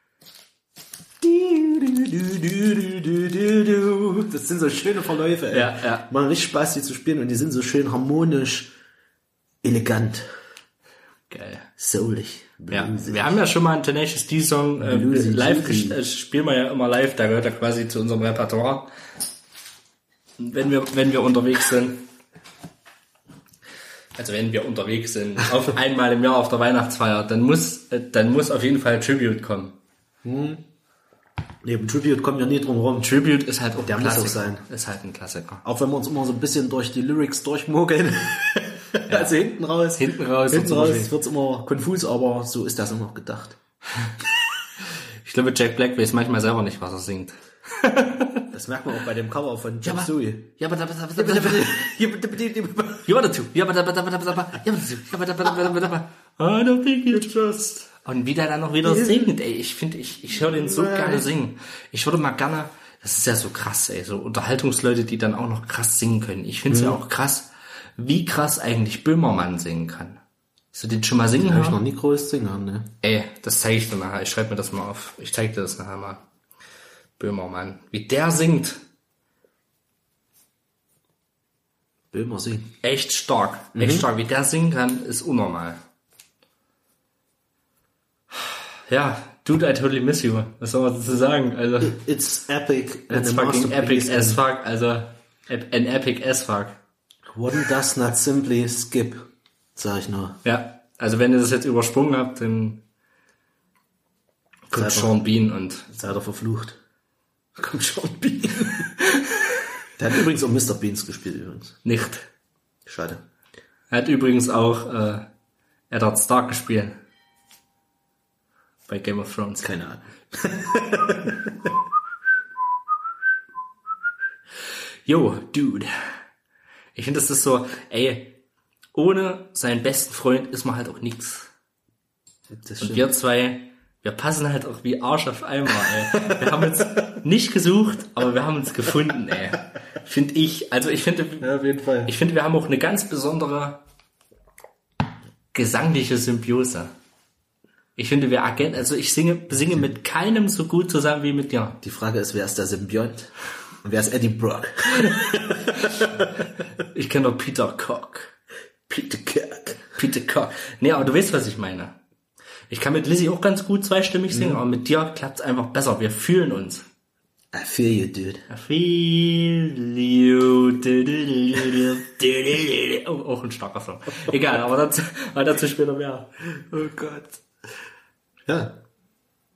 Das sind so schöne Verläufe, ey. Ja. Machen richtig Spaß, die zu spielen und die sind so schön harmonisch, elegant, Geil. soulig. Ja, wir haben ja schon mal einen Tenacious D-Song Bluesy, live bluesy. spielen wir ja immer live, da gehört er quasi zu unserem Repertoire. Wenn wir unterwegs sind. Also wenn wir unterwegs sind, einmal im Jahr auf der Weihnachtsfeier, dann muss auf jeden Fall Tribute kommen. Neben Tribute kommen wir nie drum rum. Tribute ist halt auch Der ein muss auch Klassiker. sein. Ist halt ein Klassiker. Auch wenn wir uns immer so ein bisschen durch die Lyrics durchmogeln. Ja. Also hinten raus wird's immer konfus, aber so ist das immer gedacht. Ich glaube, Jack Black weiß manchmal selber nicht, was er singt. Das merkt man auch bei dem Cover von Chop Suey. Ja, aber I don't think you trust. Und wie der dann noch wieder singt, ey, ich höre den so gerne singen. Ich würde mal gerne, das ist ja so krass, ey, so Unterhaltungsleute, die dann auch noch krass singen können. Ich finde es ja auch krass, wie krass eigentlich Böhmermann singen kann. Hast du den schon mal singen Habe ich noch hören? nie groß singen, ne? Ey, das zeige ich dir nachher. Ich schreibe mir das mal auf. Ich zeige dir das nachher mal. Böhmermann. Wie der singt. Böhmer singen. Echt stark. Echt stark. Wie der singen kann, ist unnormal. Ja, dude, I totally miss you. Was soll man dazu sagen? Also, It's epic. it's and a fucking masterpiece. epic as fuck. Also, an epic as fuck. One does not simply skip, sag ich nur. Ja, also wenn ihr das jetzt übersprungen habt, dann kommt Seid ihr- Sean Bean und Seid ihr verflucht. Kommt Sean Bean. Der hat übrigens auch Mr. Beans gespielt, übrigens. nicht. Schade. Er hat übrigens auch Eddard Stark gespielt. Bei Game of Thrones. Keine Ahnung. Yo, dude. Ich finde, das ist so, ey, ohne seinen besten Freund ist man halt auch nix. Das Und stimmt. wir zwei, wir passen halt auch wie Arsch auf Eimer, ey. Wir haben uns nicht gesucht, aber wir haben uns gefunden, ey. Finde ich. Also ich finde, Ja, auf jeden Fall. ich finde, wir haben auch eine ganz besondere gesangliche Symbiose. Ich finde, ich singe mit keinem so gut zusammen wie mit dir. Die Frage ist, wer ist der Symbiont? Und wer ist Eddie Brock? Ich kenne doch Peter Cock. Peter Kirk. Peter Cock. Nee, aber du weißt, was ich meine. Ich kann mit Lizzie auch ganz gut zweistimmig singen, aber mit dir klappt's einfach besser. Wir fühlen uns. I feel you, dude. I feel you. Oh, auch ein starker Song. Egal, aber dazu später mehr. Oh Gott. Ja.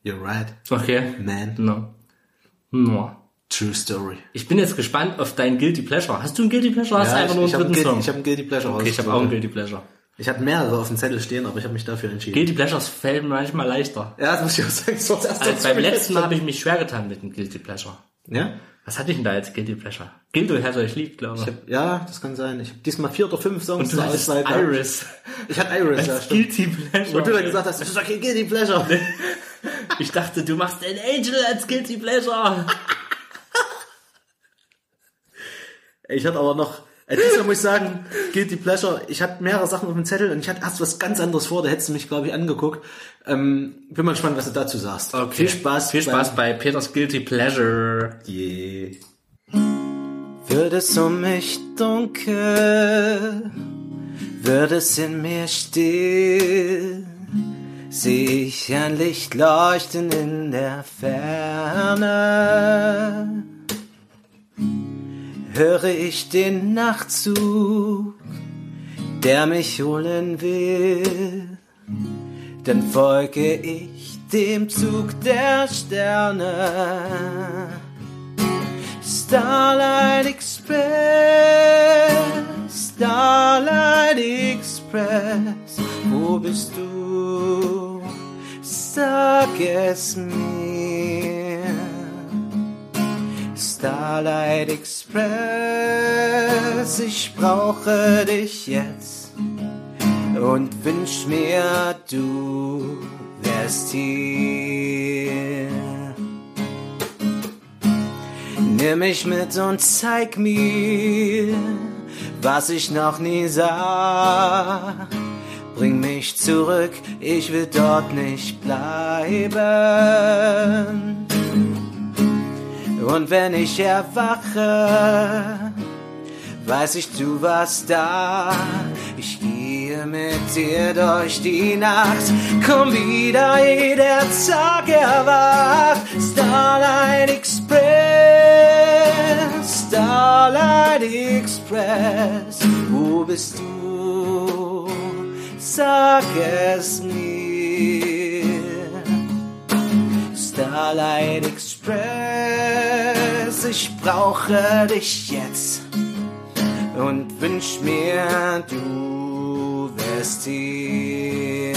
You're right. Okay. Man. No. True story. Ich bin jetzt gespannt auf dein Guilty Pleasure. Hast du ein Guilty Pleasure? Hast du einfach nur einen dritten Song? Ich habe einen Guilty Pleasure Okay, ich habe auch einen Guilty Pleasure. Ich hatte mehrere auf dem Zettel stehen, aber ich habe mich dafür entschieden. Guilty Pleasures fällt manchmal leichter. Ja, das muss ich auch sagen. Das war's Also beim letzten Mal habe ich mich schwer getan mit dem Guilty Pleasure. Ja? Was hatte ich denn da als Guilty Pleasure? Gildo hat euch lieb, glaube ich. Ja, das kann sein. Ich habe diesmal 4 oder 5 Songs Und du zur hattest Auswahl gehabt. Iris. Ich hatte Iris, ja, Als stimmt. Guilty Pleasure. Und du dann gesagt hast, das ist doch kein Guilty Pleasure. Ich dachte, du machst den Angel als Guilty Pleasure. Ich hatte aber noch, diesmal muss ich sagen, Guilty Pleasure, ich hatte mehrere Sachen auf dem Zettel und ich hatte erst was ganz anderes vor, da hättest du mich, glaube ich, angeguckt. Bin mal gespannt, was du dazu sagst. Okay. Viel Spaß bei Peters Guilty Pleasure. Yeah. Wird es um mich dunkel, wird es in mir still, seh ich ein Licht leuchten in der Ferne. Höre ich den Nachtzug, der mich holen will, dann folge ich dem Zug der Sterne. Starlight Express, Starlight Express, wo bist du? Sag es mir. Starlight Express, ich brauche dich jetzt und wünsch mir, du wärst hier. Nimm mich mit und zeig mir, was ich noch nie sah. Bring mich zurück, ich will dort nicht bleiben. Und wenn ich erwache, weiß ich, du warst da. Ich gehe mit dir durch die Nacht, komm wieder, ehe der Tag erwacht. Starlight Express, Starlight Express, wo bist du? Sag es mir. Starlight Express, ich brauche dich jetzt und wünsch mir, du wärst hier.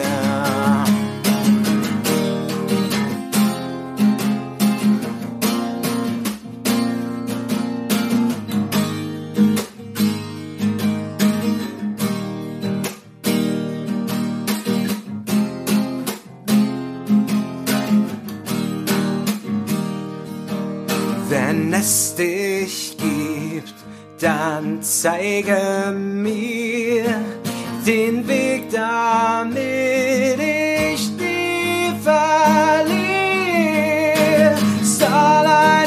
Wenn es dich gibt, dann zeige mir den Weg, damit ich die verliere. Starlight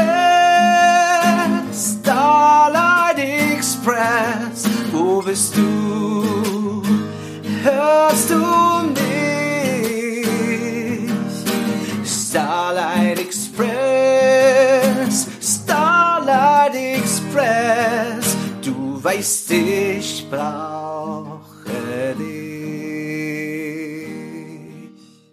Express, Starlight Express, wo bist du? Hörst du mich? Starlight Express, Starlight Express, du weißt, ich brauche dich.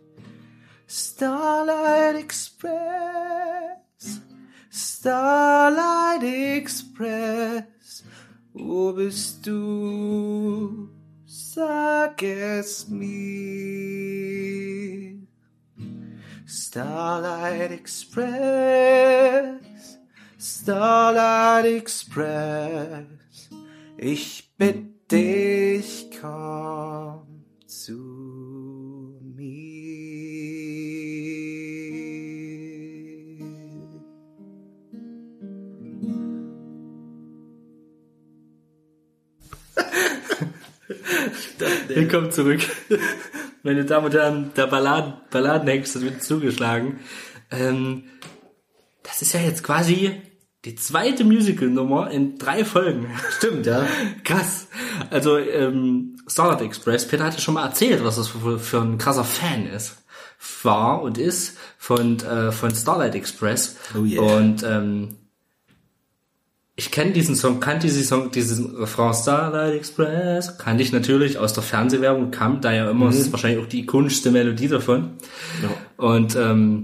Starlight Express, Starlight Express, wo bist du? Sag es mir. Starlight Express, Starlight Express, ich bitte dich, komm zu mir. Willkommen zurück. Meine Damen und Herren, der Balladenhengst wird zugeschlagen. Das ist ja jetzt quasi die zweite Musical-Nummer in 3 Folgen. Stimmt, ja. Krass. Also Starlight Express, Peter hatte schon mal erzählt, was das für ein krasser Fan war und ist von Starlight Express. Oh yeah. Und ich kenne diesen Refrain Starlight Express, kannte ich natürlich aus der Fernsehwerbung, kam da ja immer, das ist wahrscheinlich auch die ikonischste Melodie davon. Ja. Und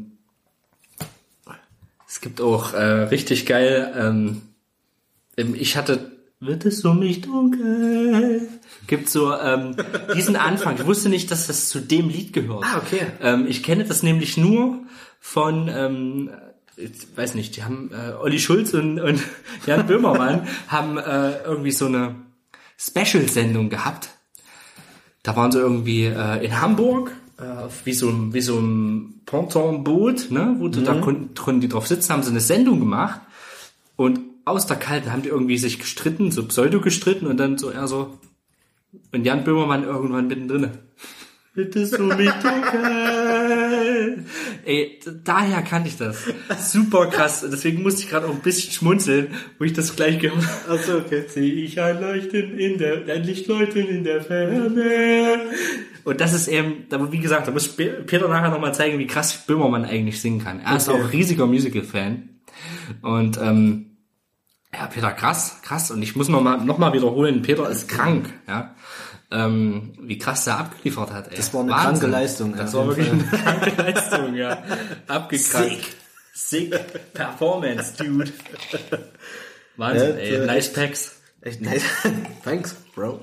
es gibt auch richtig geil, ich hatte, wird es um mich dunkel, gibt so diesen Anfang. Ich wusste nicht, dass das zu dem Lied gehört. Ah, okay. Ich kenne das nämlich nur von, ich weiß nicht, die haben Olli Schulz und Jan Böhmermann haben irgendwie so eine Special-Sendung gehabt. Da waren sie irgendwie in Hamburg, wie so ein Pontonboot, ne, wo da konnten die drauf sitzen, haben sie eine Sendung gemacht und aus der Kalten haben die irgendwie sich gestritten, so pseudo gestritten und dann so eher so und Jan Böhmermann irgendwann mittendrin. Bitte so mich dunkel. Ey, daher kannte ich das. Super krass. Deswegen musste ich gerade auch ein bisschen schmunzeln, wo ich das gleich gehört habe. Achso, okay. Sehe ich ein Lichtleuchten in der Ferne. Und das ist eben, wie gesagt, da muss Peter nachher nochmal zeigen, wie krass Böhmermann eigentlich singen kann. Er ist auch riesiger Musical-Fan. Und ja, Peter, krass. Und ich muss noch mal wiederholen, Peter ist krank, ja. Wie krass der abgeliefert hat, ey. Das war eine kranke Leistung. Das war wirklich eine kranke Leistung, ja. Abgekrankt. Sick Performance, dude. Wahnsinn, ey. Nice Packs. Echt nice. Thanks, Bro.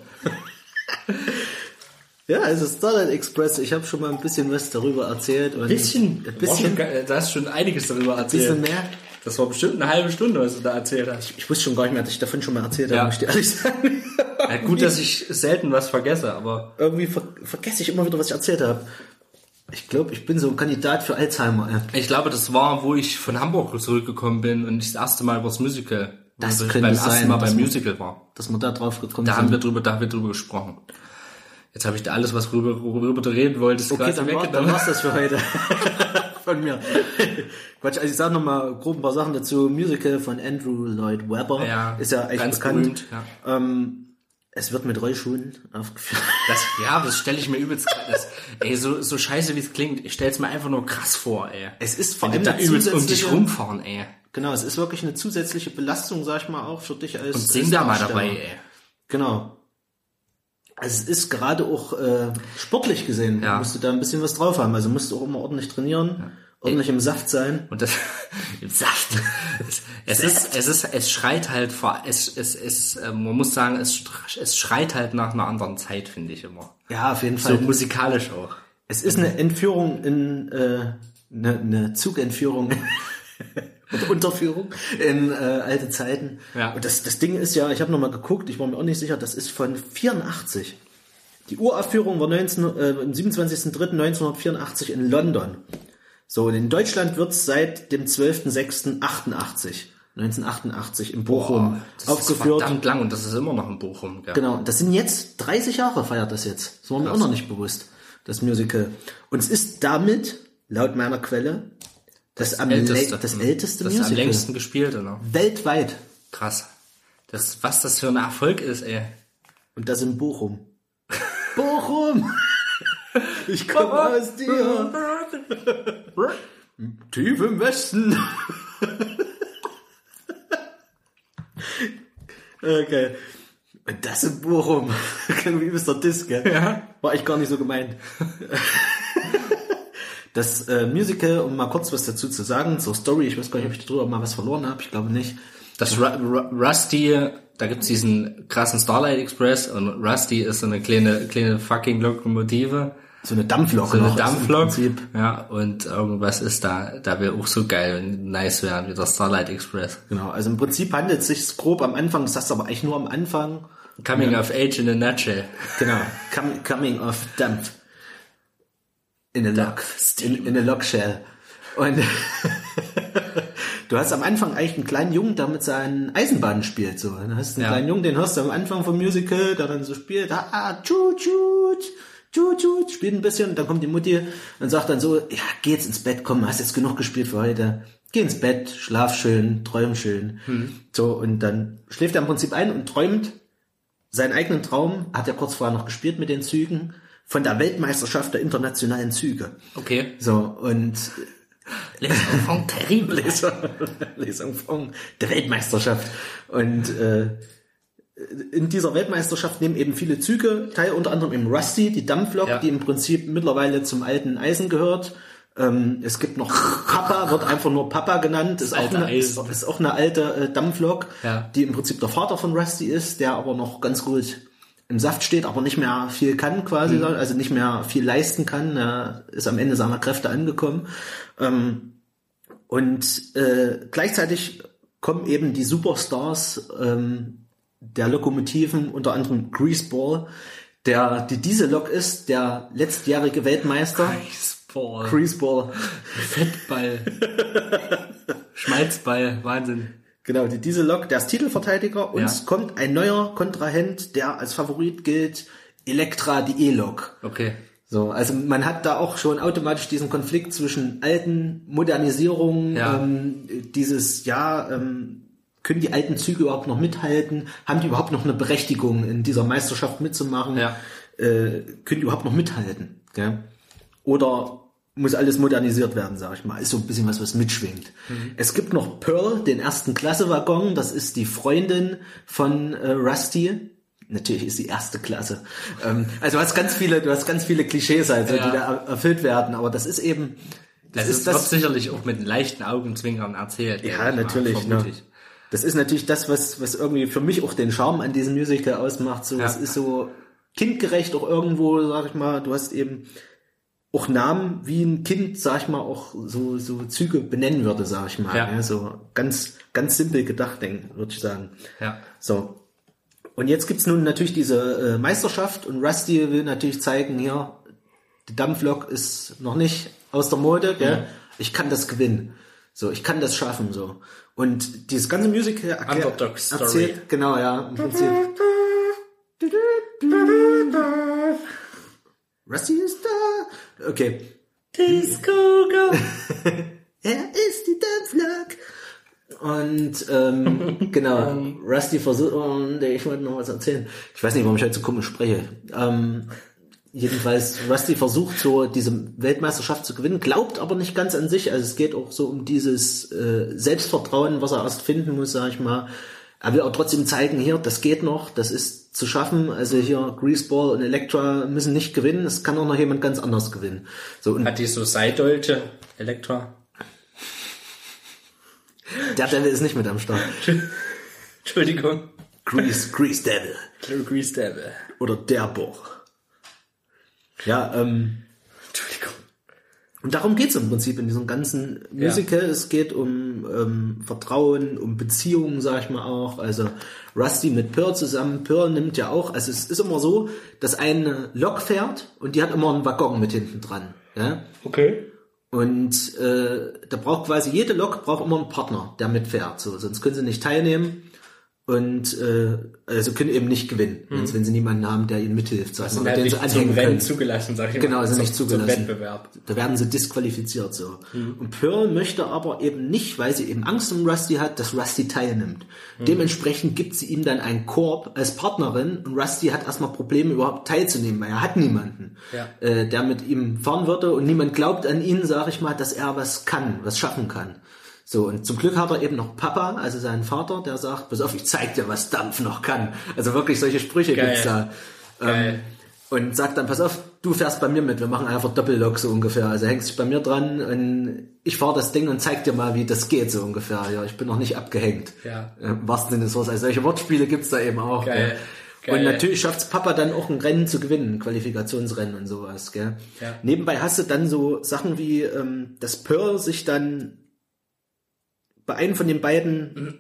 Ja, also Starlight Express, ich habe schon mal ein bisschen was darüber erzählt. Und ein bisschen. Du hast schon einiges darüber erzählt. Ein bisschen mehr. Das war bestimmt eine halbe Stunde, was du da erzählt hast. Ich wusste schon gar nicht mehr, dass ich davon schon mal erzählt habe, muss ich dir ehrlich sagen. Ja, gut, dass ich selten was vergesse, aber... Irgendwie vergesse ich immer wieder, was ich erzählt habe. Ich glaube, ich bin so ein Kandidat für Alzheimer. Ja. Ich glaube, das war, wo ich von Hamburg zurückgekommen bin und ich das erste Mal über das Musical, das beim könnte ersten sein, Mal beim Musical war. Dass wir da drauf gekommen sind. Da haben wir drüber gesprochen. Jetzt habe ich da alles, was worüber du reden wolltest, okay, dann war's das für heute. Von mir. Quatsch, also ich sage nochmal grob ein paar Sachen dazu. Musical von Andrew Lloyd Webber. Ja, ist ja eigentlich ganz bekannt. Berühmt, ja. Es wird mit Rollschuhen aufgeführt. Das stelle ich mir übelst krass. Ey, so scheiße wie es klingt, ich stelle es mir einfach nur krass vor, ey. Es ist vor allem da übelst um dich rumfahren, ey. Genau, es ist wirklich eine zusätzliche Belastung, sag ich mal, auch für dich als und sing da mal dabei, ey. Genau. Also es ist gerade auch sportlich gesehen, musst du da ein bisschen was drauf haben. Also musst du auch immer ordentlich trainieren, ordentlich im Saft sein. Und das im Saft. Es schreit halt vor, man muss sagen, es schreit halt nach einer anderen Zeit, finde ich immer. Ja, auf jeden Fall. So musikalisch auch. Es ist eine Entführung eine Zugentführung oder Unterführung in alte Zeiten. Ja. Und das Ding ist ja, ich habe nochmal geguckt, ich war mir auch nicht sicher, das ist von 84. Die Uraufführung war am 27.03.1984 in London. So, und in Deutschland wird's seit dem 1988 in Bochum aufgeführt. Das ist verdammt lang und das ist immer noch in Bochum. Ja. Genau, das sind jetzt 30 Jahre feiert das jetzt. Das war mir auch noch nicht bewusst, das Musical. Und es ist damit, laut meiner Quelle, das älteste Musical. Das am längsten gespielte, ne? Weltweit. Krass. Was das für ein Erfolg ist, ey. Und das in Bochum. Bochum! Ich komme aus dir. Tief im Westen. Okay. Und das in Bochum. Wie Mr. Disk, gell? Ja. War ich gar nicht so gemeint. Das Musical, um mal kurz was dazu zu sagen, zur Story, ich weiß gar nicht, ob ich darüber mal was verloren habe, ich glaube nicht. Das Rusty, da gibt's diesen krassen Starlight Express und Rusty ist so eine kleine fucking Lokomotive. So eine Dampflok. So eine Dampflok. Ja, und irgendwas ist da will auch so geil und nice werden wie der Starlight Express. Genau, also im Prinzip handelt es sich grob am Anfang, das sagst du aber eigentlich nur am Anfang. Coming of Age in a Nutshell. Genau, Coming of Dampf. In a Lockshell. Und du hast am Anfang eigentlich einen kleinen Jungen, der mit seinen Eisenbahnen spielt. So. Du hast einen kleinen Jungen, den hörst du am Anfang vom Musical, der dann so spielt, spielt ein bisschen, und dann kommt die Mutti und sagt dann so, ja, geh jetzt ins Bett, komm, hast jetzt genug gespielt für heute. Geh ins Bett, schlaf schön, träum schön. So, und dann schläft er im Prinzip ein und träumt seinen eigenen Traum, hat er kurz vorher noch gespielt mit den Zügen, von der Weltmeisterschaft der internationalen Züge. Okay. So, und Lesung terrible. Lesung von der Weltmeisterschaft. Und in dieser Weltmeisterschaft nehmen eben viele Züge teil, unter anderem im Rusty, die Dampflok, die im Prinzip mittlerweile zum alten Eisen gehört. Es gibt noch Papa, wird einfach nur Papa genannt, ist auch eine alte Dampflok, die im Prinzip der Vater von Rusty ist, der aber noch ganz gut im Saft steht, aber nicht mehr viel kann quasi, also nicht mehr viel leisten kann, er ist am Ende seiner Kräfte angekommen. Und gleichzeitig kommen eben die Superstars der Lokomotiven, unter anderem Greaseball, die Diesellok ist, der letztjährige Weltmeister. Greaseball. Fettball. Schmalzball, Wahnsinn. Genau, die Diesellok, der ist Titelverteidiger und es kommt ein neuer Kontrahent, der als Favorit gilt, Elektra, die E-Lok. Okay. So, also man hat da auch schon automatisch diesen Konflikt zwischen alten Modernisierungen, können die alten Züge überhaupt noch mithalten? Haben die überhaupt noch eine Berechtigung, in dieser Meisterschaft mitzumachen? Ja. Können die überhaupt noch mithalten? Gell? Oder muss alles modernisiert werden, sag ich mal. Ist so ein bisschen was mitschwingt. Es gibt noch Pearl, den Ersten-Klasse-Waggon. Das ist die Freundin von Rusty. Natürlich ist sie erste Klasse. Also du hast ganz viele Klischees, also, die da erfüllt werden. Aber das ist eben... Das wird sicherlich auch mit leichten Augenzwinkern erzählt. Ja, natürlich. Das ist natürlich das, was irgendwie für mich auch den Charme an diesem Musical ausmacht. So, es ist so kindgerecht auch irgendwo, sag ich mal. Du hast eben auch Namen, wie ein Kind, sag ich mal, auch so Züge benennen würde, sag ich mal. Ja, so ganz, ganz simpel gedacht, würde ich sagen. Ja. So. Und jetzt gibt's nun natürlich diese Meisterschaft und Rusty will natürlich zeigen, hier, die Dampflok ist noch nicht aus der Mode, gell? Ich kann das gewinnen. So, ich kann das schaffen, so. Und dieses ganze Musical erzählt, genau, ja, im Prinzip. Rusty ist da. Okay. Disco Go. Er ist die Dampflok. Und genau, Rusty versucht, ich wollte noch was erzählen. Ich weiß nicht, warum ich heute so komisch spreche. Jedenfalls, Rusty versucht so diese Weltmeisterschaft zu gewinnen, glaubt aber nicht ganz an sich. Also es geht auch so um dieses Selbstvertrauen, was er erst finden muss, sag ich mal. Er will auch trotzdem zeigen, hier, das geht noch, das ist zu schaffen. Also hier Greaseball und Elektra müssen nicht gewinnen, es kann auch noch jemand ganz anders gewinnen. So, und hat die so Seidolche, Elektra? Der Devil ist nicht mit am Start. Entschuldigung. Grease Devil. Grease Devil. Oder der Boch. Ja, Entschuldigung. Und darum geht's im Prinzip in diesem ganzen Musical. Ja. Es geht um Vertrauen, um Beziehungen, sag ich mal auch. Also Rusty mit Pearl zusammen. Pearl nimmt ja auch, also es ist immer so, dass eine Lok fährt und die hat immer einen Waggon mit hinten dran. Ja? Okay. Und da braucht quasi jede Lok braucht immer einen Partner, der mitfährt. So, sonst können sie nicht teilnehmen. Und also können eben nicht gewinnen, wenn sie niemanden haben, der ihnen mithilft. Sag also mal, den sie zum Rennen zugelassen, sag ich mal. Genau, sind nicht zugelassen. Zum Wettbewerb. Da werden sie disqualifiziert so. Und Pearl möchte aber eben nicht, weil sie eben Angst um Rusty hat, dass Rusty teilnimmt. Dementsprechend gibt sie ihm dann einen Korb als Partnerin und Rusty hat erstmal Probleme überhaupt teilzunehmen, weil er hat niemanden, der mit ihm fahren würde und niemand glaubt an ihn, sag ich mal, dass er was schaffen kann. So, und zum Glück hat er eben noch Papa, also seinen Vater, der sagt, pass auf, ich zeig dir, was Dampf noch kann. Also wirklich solche Sprüche gibt's da. Und sagt dann, pass auf, du fährst bei mir mit, wir machen einfach Doppellok so ungefähr. Also hängst dich bei mir dran und ich fahr das Ding und zeig dir mal, wie das geht so ungefähr. Ja, ich bin noch nicht abgehängt. Ja. Im wahrsten Sinne des Wortes. Also solche Wortspiele gibt's da eben auch. Geil. Und natürlich schafft's Papa dann auch ein Rennen zu gewinnen, Qualifikationsrennen und sowas. Gell? Ja. Nebenbei hast du dann so Sachen wie, dass Pearl sich dann bei einem von den beiden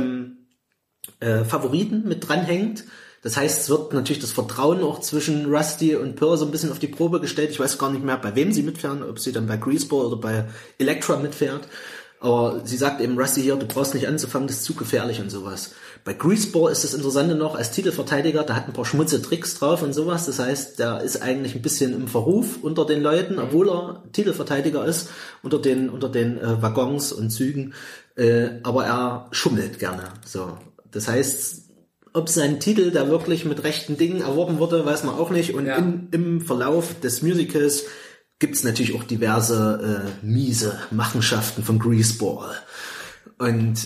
Favoriten mit dranhängt. Das heißt, es wird natürlich das Vertrauen auch zwischen Rusty und Pearl so ein bisschen auf die Probe gestellt. Ich weiß gar nicht mehr, bei wem sie mitfahren, ob sie dann bei Greaseball oder bei Elektra mitfährt. Aber sie sagt eben, Rusty, hier, du brauchst nicht anzufangen, das ist zu gefährlich und sowas. Bei Greaseball ist das Interessante noch, als Titelverteidiger, da hat ein paar schmutzige Tricks drauf und sowas. Das heißt, der ist eigentlich ein bisschen im Verruf unter den Leuten, obwohl er Titelverteidiger ist, unter den Waggons und Zügen. Aber er schummelt gerne. So, das heißt, ob sein Titel da wirklich mit rechten Dingen erworben wurde, weiß man auch nicht. Und im Verlauf des Musicals gibt's natürlich auch diverse miese Machenschaften von Greaseball. Und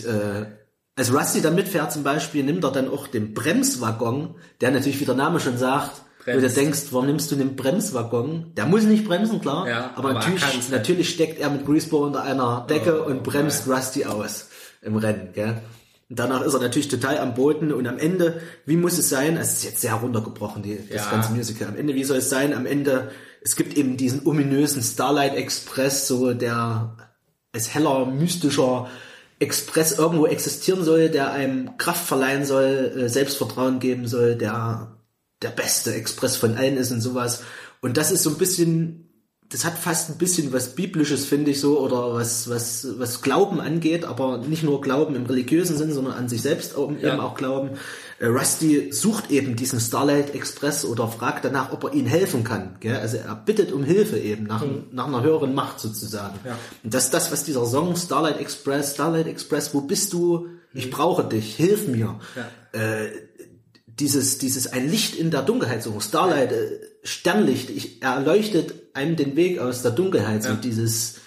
als Rusty dann mitfährt zum Beispiel, nimmt er dann auch den Bremswaggon, der natürlich, wie der Name schon sagt, wo du denkst, warum nimmst du einen Bremswaggon? Der muss nicht bremsen, klar, Ja, aber natürlich steckt er mit Greaseball unter einer Decke und bremst Rusty aus im Rennen, gell? Und danach ist er natürlich total am Boden und am Ende, wie muss es sein? Es ist jetzt sehr runtergebrochen, das ganze Musical. Am Ende, wie soll es sein? Am Ende, es gibt eben diesen ominösen Starlight Express, so der als heller, mystischer Express irgendwo existieren soll, der einem Kraft verleihen soll, Selbstvertrauen geben soll, der beste Express von allen ist und sowas. Und das ist so ein bisschen, das hat fast ein bisschen was Biblisches, finde ich so, oder was Glauben angeht, aber nicht nur Glauben im religiösen Sinn, sondern an sich selbst eben auch Glauben. Rusty sucht eben diesen Starlight Express oder fragt danach, ob er ihnen helfen kann. Gell? Also er bittet um Hilfe eben nach einer höheren Macht sozusagen. Ja. Und das ist das, was dieser Song Starlight Express, wo bist du? Ich brauche dich, hilf mir. Ja. Dieses ein Licht in der Dunkelheit, so Starlight, Sternlicht, er erleuchtet einem den Weg aus der Dunkelheit, so dieses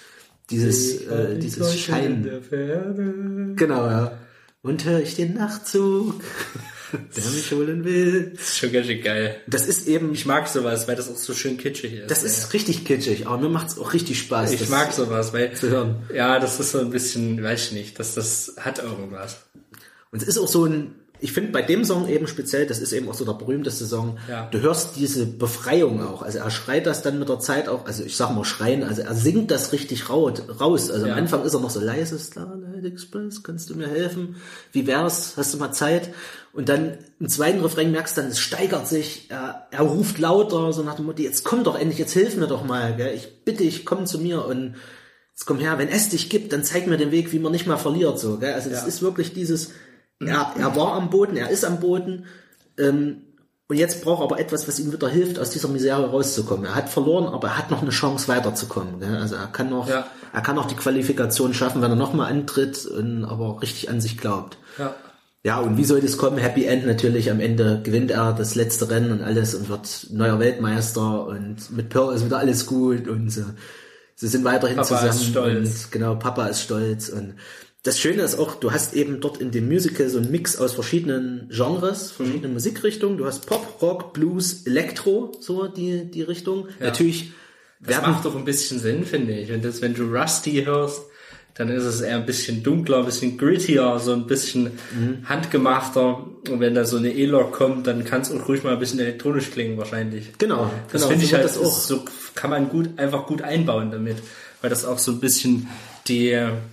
Schein. Genau, ja. Und höre ich den Nachtzug, der mich holen will. Das ist schon ganz schön geil. Das ist eben... Ich mag sowas, weil das auch so schön kitschig ist. Das ist richtig kitschig, aber mir macht es auch richtig Spaß. Ich mag sowas, weil... Zu hören. Ja, das ist so ein bisschen, weiß ich nicht, das hat irgendwas. Und es ist auch so ich finde bei dem Song eben speziell, das ist eben auch so der berühmteste Song, du hörst diese Befreiung auch, also er schreit das dann mit der Zeit auch, also ich sag mal schreien, also er singt das richtig raus, also am Anfang ist er noch so leise, Starlight Express, kannst du mir helfen, wie wär's, hast du mal Zeit? Und dann im zweiten Refrain merkst du dann, es steigert sich, er ruft lauter, so nach dem Motto, jetzt komm doch endlich, jetzt hilf mir doch mal, gell? Ich bitte dich, komm zu mir und jetzt komm her, wenn es dich gibt, dann zeig mir den Weg, wie man nicht mal verliert, so, gell? Also das ist wirklich dieses, er war am Boden, er ist am Boden, und jetzt braucht er aber etwas, was ihm wieder hilft, aus dieser Misere rauszukommen. Er hat verloren, aber er hat noch eine Chance weiterzukommen. Gell? Also er kann noch die Qualifikation schaffen, wenn er nochmal antritt, aber richtig an sich glaubt. Ja. Ja, und wie soll das kommen? Happy End natürlich. Am Ende gewinnt er das letzte Rennen und alles und wird neuer Weltmeister und mit Pearl ist wieder alles gut und sie sind weiterhin Papa zusammen. Ist stolz. Und genau, Papa ist stolz und das Schöne ist auch, du hast eben dort in dem Musical so einen Mix aus verschiedenen Genres, verschiedenen Musikrichtungen. Du hast Pop, Rock, Blues, Elektro, so die Richtung. Ja. Natürlich. Das macht doch ein bisschen Sinn, finde ich. Wenn du Rusty hörst, dann ist es eher ein bisschen dunkler, ein bisschen grittier, so ein bisschen handgemachter. Und wenn da so eine E-Log kommt, dann kann es auch ruhig mal ein bisschen elektronisch klingen wahrscheinlich. Genau. Das finde ich halt, das auch. So kann man einfach gut einbauen damit. Weil das auch so ein bisschen den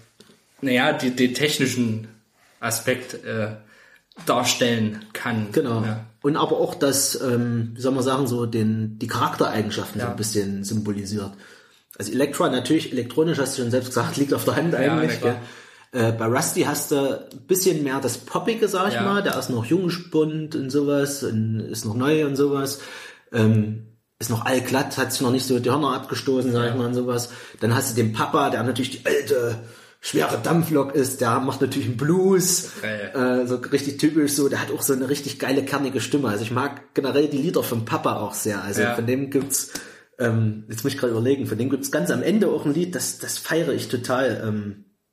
technischen Aspekt darstellen kann. Genau. Ja. Und aber auch das, wie soll man sagen, so die Charaktereigenschaften so ein bisschen symbolisiert. Also Elektra, natürlich, elektronisch hast du schon selbst gesagt, liegt auf der Hand eigentlich. Bei Rusty hast du ein bisschen mehr das Poppige, sag ich mal. Der ist noch jungspund und sowas und ist noch neu und sowas. Ist noch allglatt, hat sich noch nicht so die Hörner abgestoßen, sag ich mal, und sowas. Dann hast du den Papa, der natürlich die alte, schwere Dampflok ist, der macht natürlich einen Blues, so richtig typisch so, der hat auch so eine richtig geile, kernige Stimme. Also ich mag generell die Lieder von Papa auch sehr. Also von dem gibt's, jetzt muss ich gerade überlegen, von dem gibt's ganz am Ende auch ein Lied, das feiere ich total.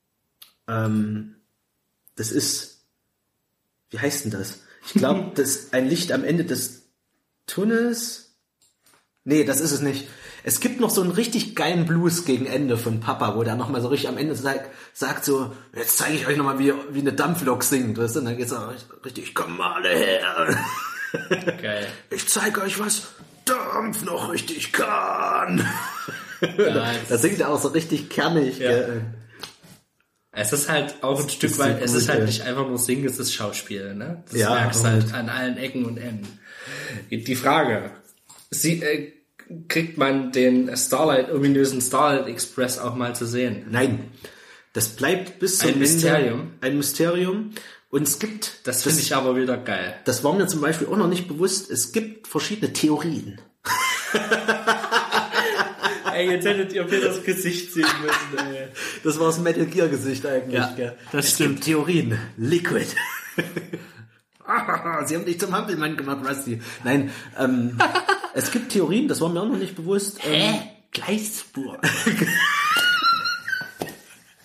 Das ist, wie heißt denn das? Ich glaube, das ist ein Licht am Ende des Tunnels. Nee, das ist es nicht. Es gibt noch so einen richtig geilen Blues gegen Ende von Papa, wo der nochmal so richtig am Ende sagt so, jetzt zeige ich euch nochmal, wie eine Dampflok singt, weißt du? Und dann geht's auch richtig, komm mal her. Geil. Ich zeige euch, was Dampf noch richtig kann. Da singt er auch so richtig kernig. Ja. Es ist halt auch ein Stück weit, es ist halt nicht einfach nur Singen, es ist Schauspiel, ne? Das merkst halt an allen Ecken und Enden. Die Frage, kriegt man den ominösen Starlight Express auch mal zu sehen? Nein. Das bleibt bis zum Ende ein Mysterium. Und es gibt... Das finde ich aber wieder geil. Das war mir zum Beispiel auch noch nicht bewusst. Es gibt verschiedene Theorien. Ey, jetzt hättet ihr Peters Gesicht sehen müssen, ey. Das war das Metal Gear Gesicht eigentlich. Ja, gell? Das stimmt. Es gibt Theorien. Liquid. Sie haben dich zum Hampelmann gemacht, Rusty. Nein, es gibt Theorien, das war mir auch noch nicht bewusst. Gleisspur.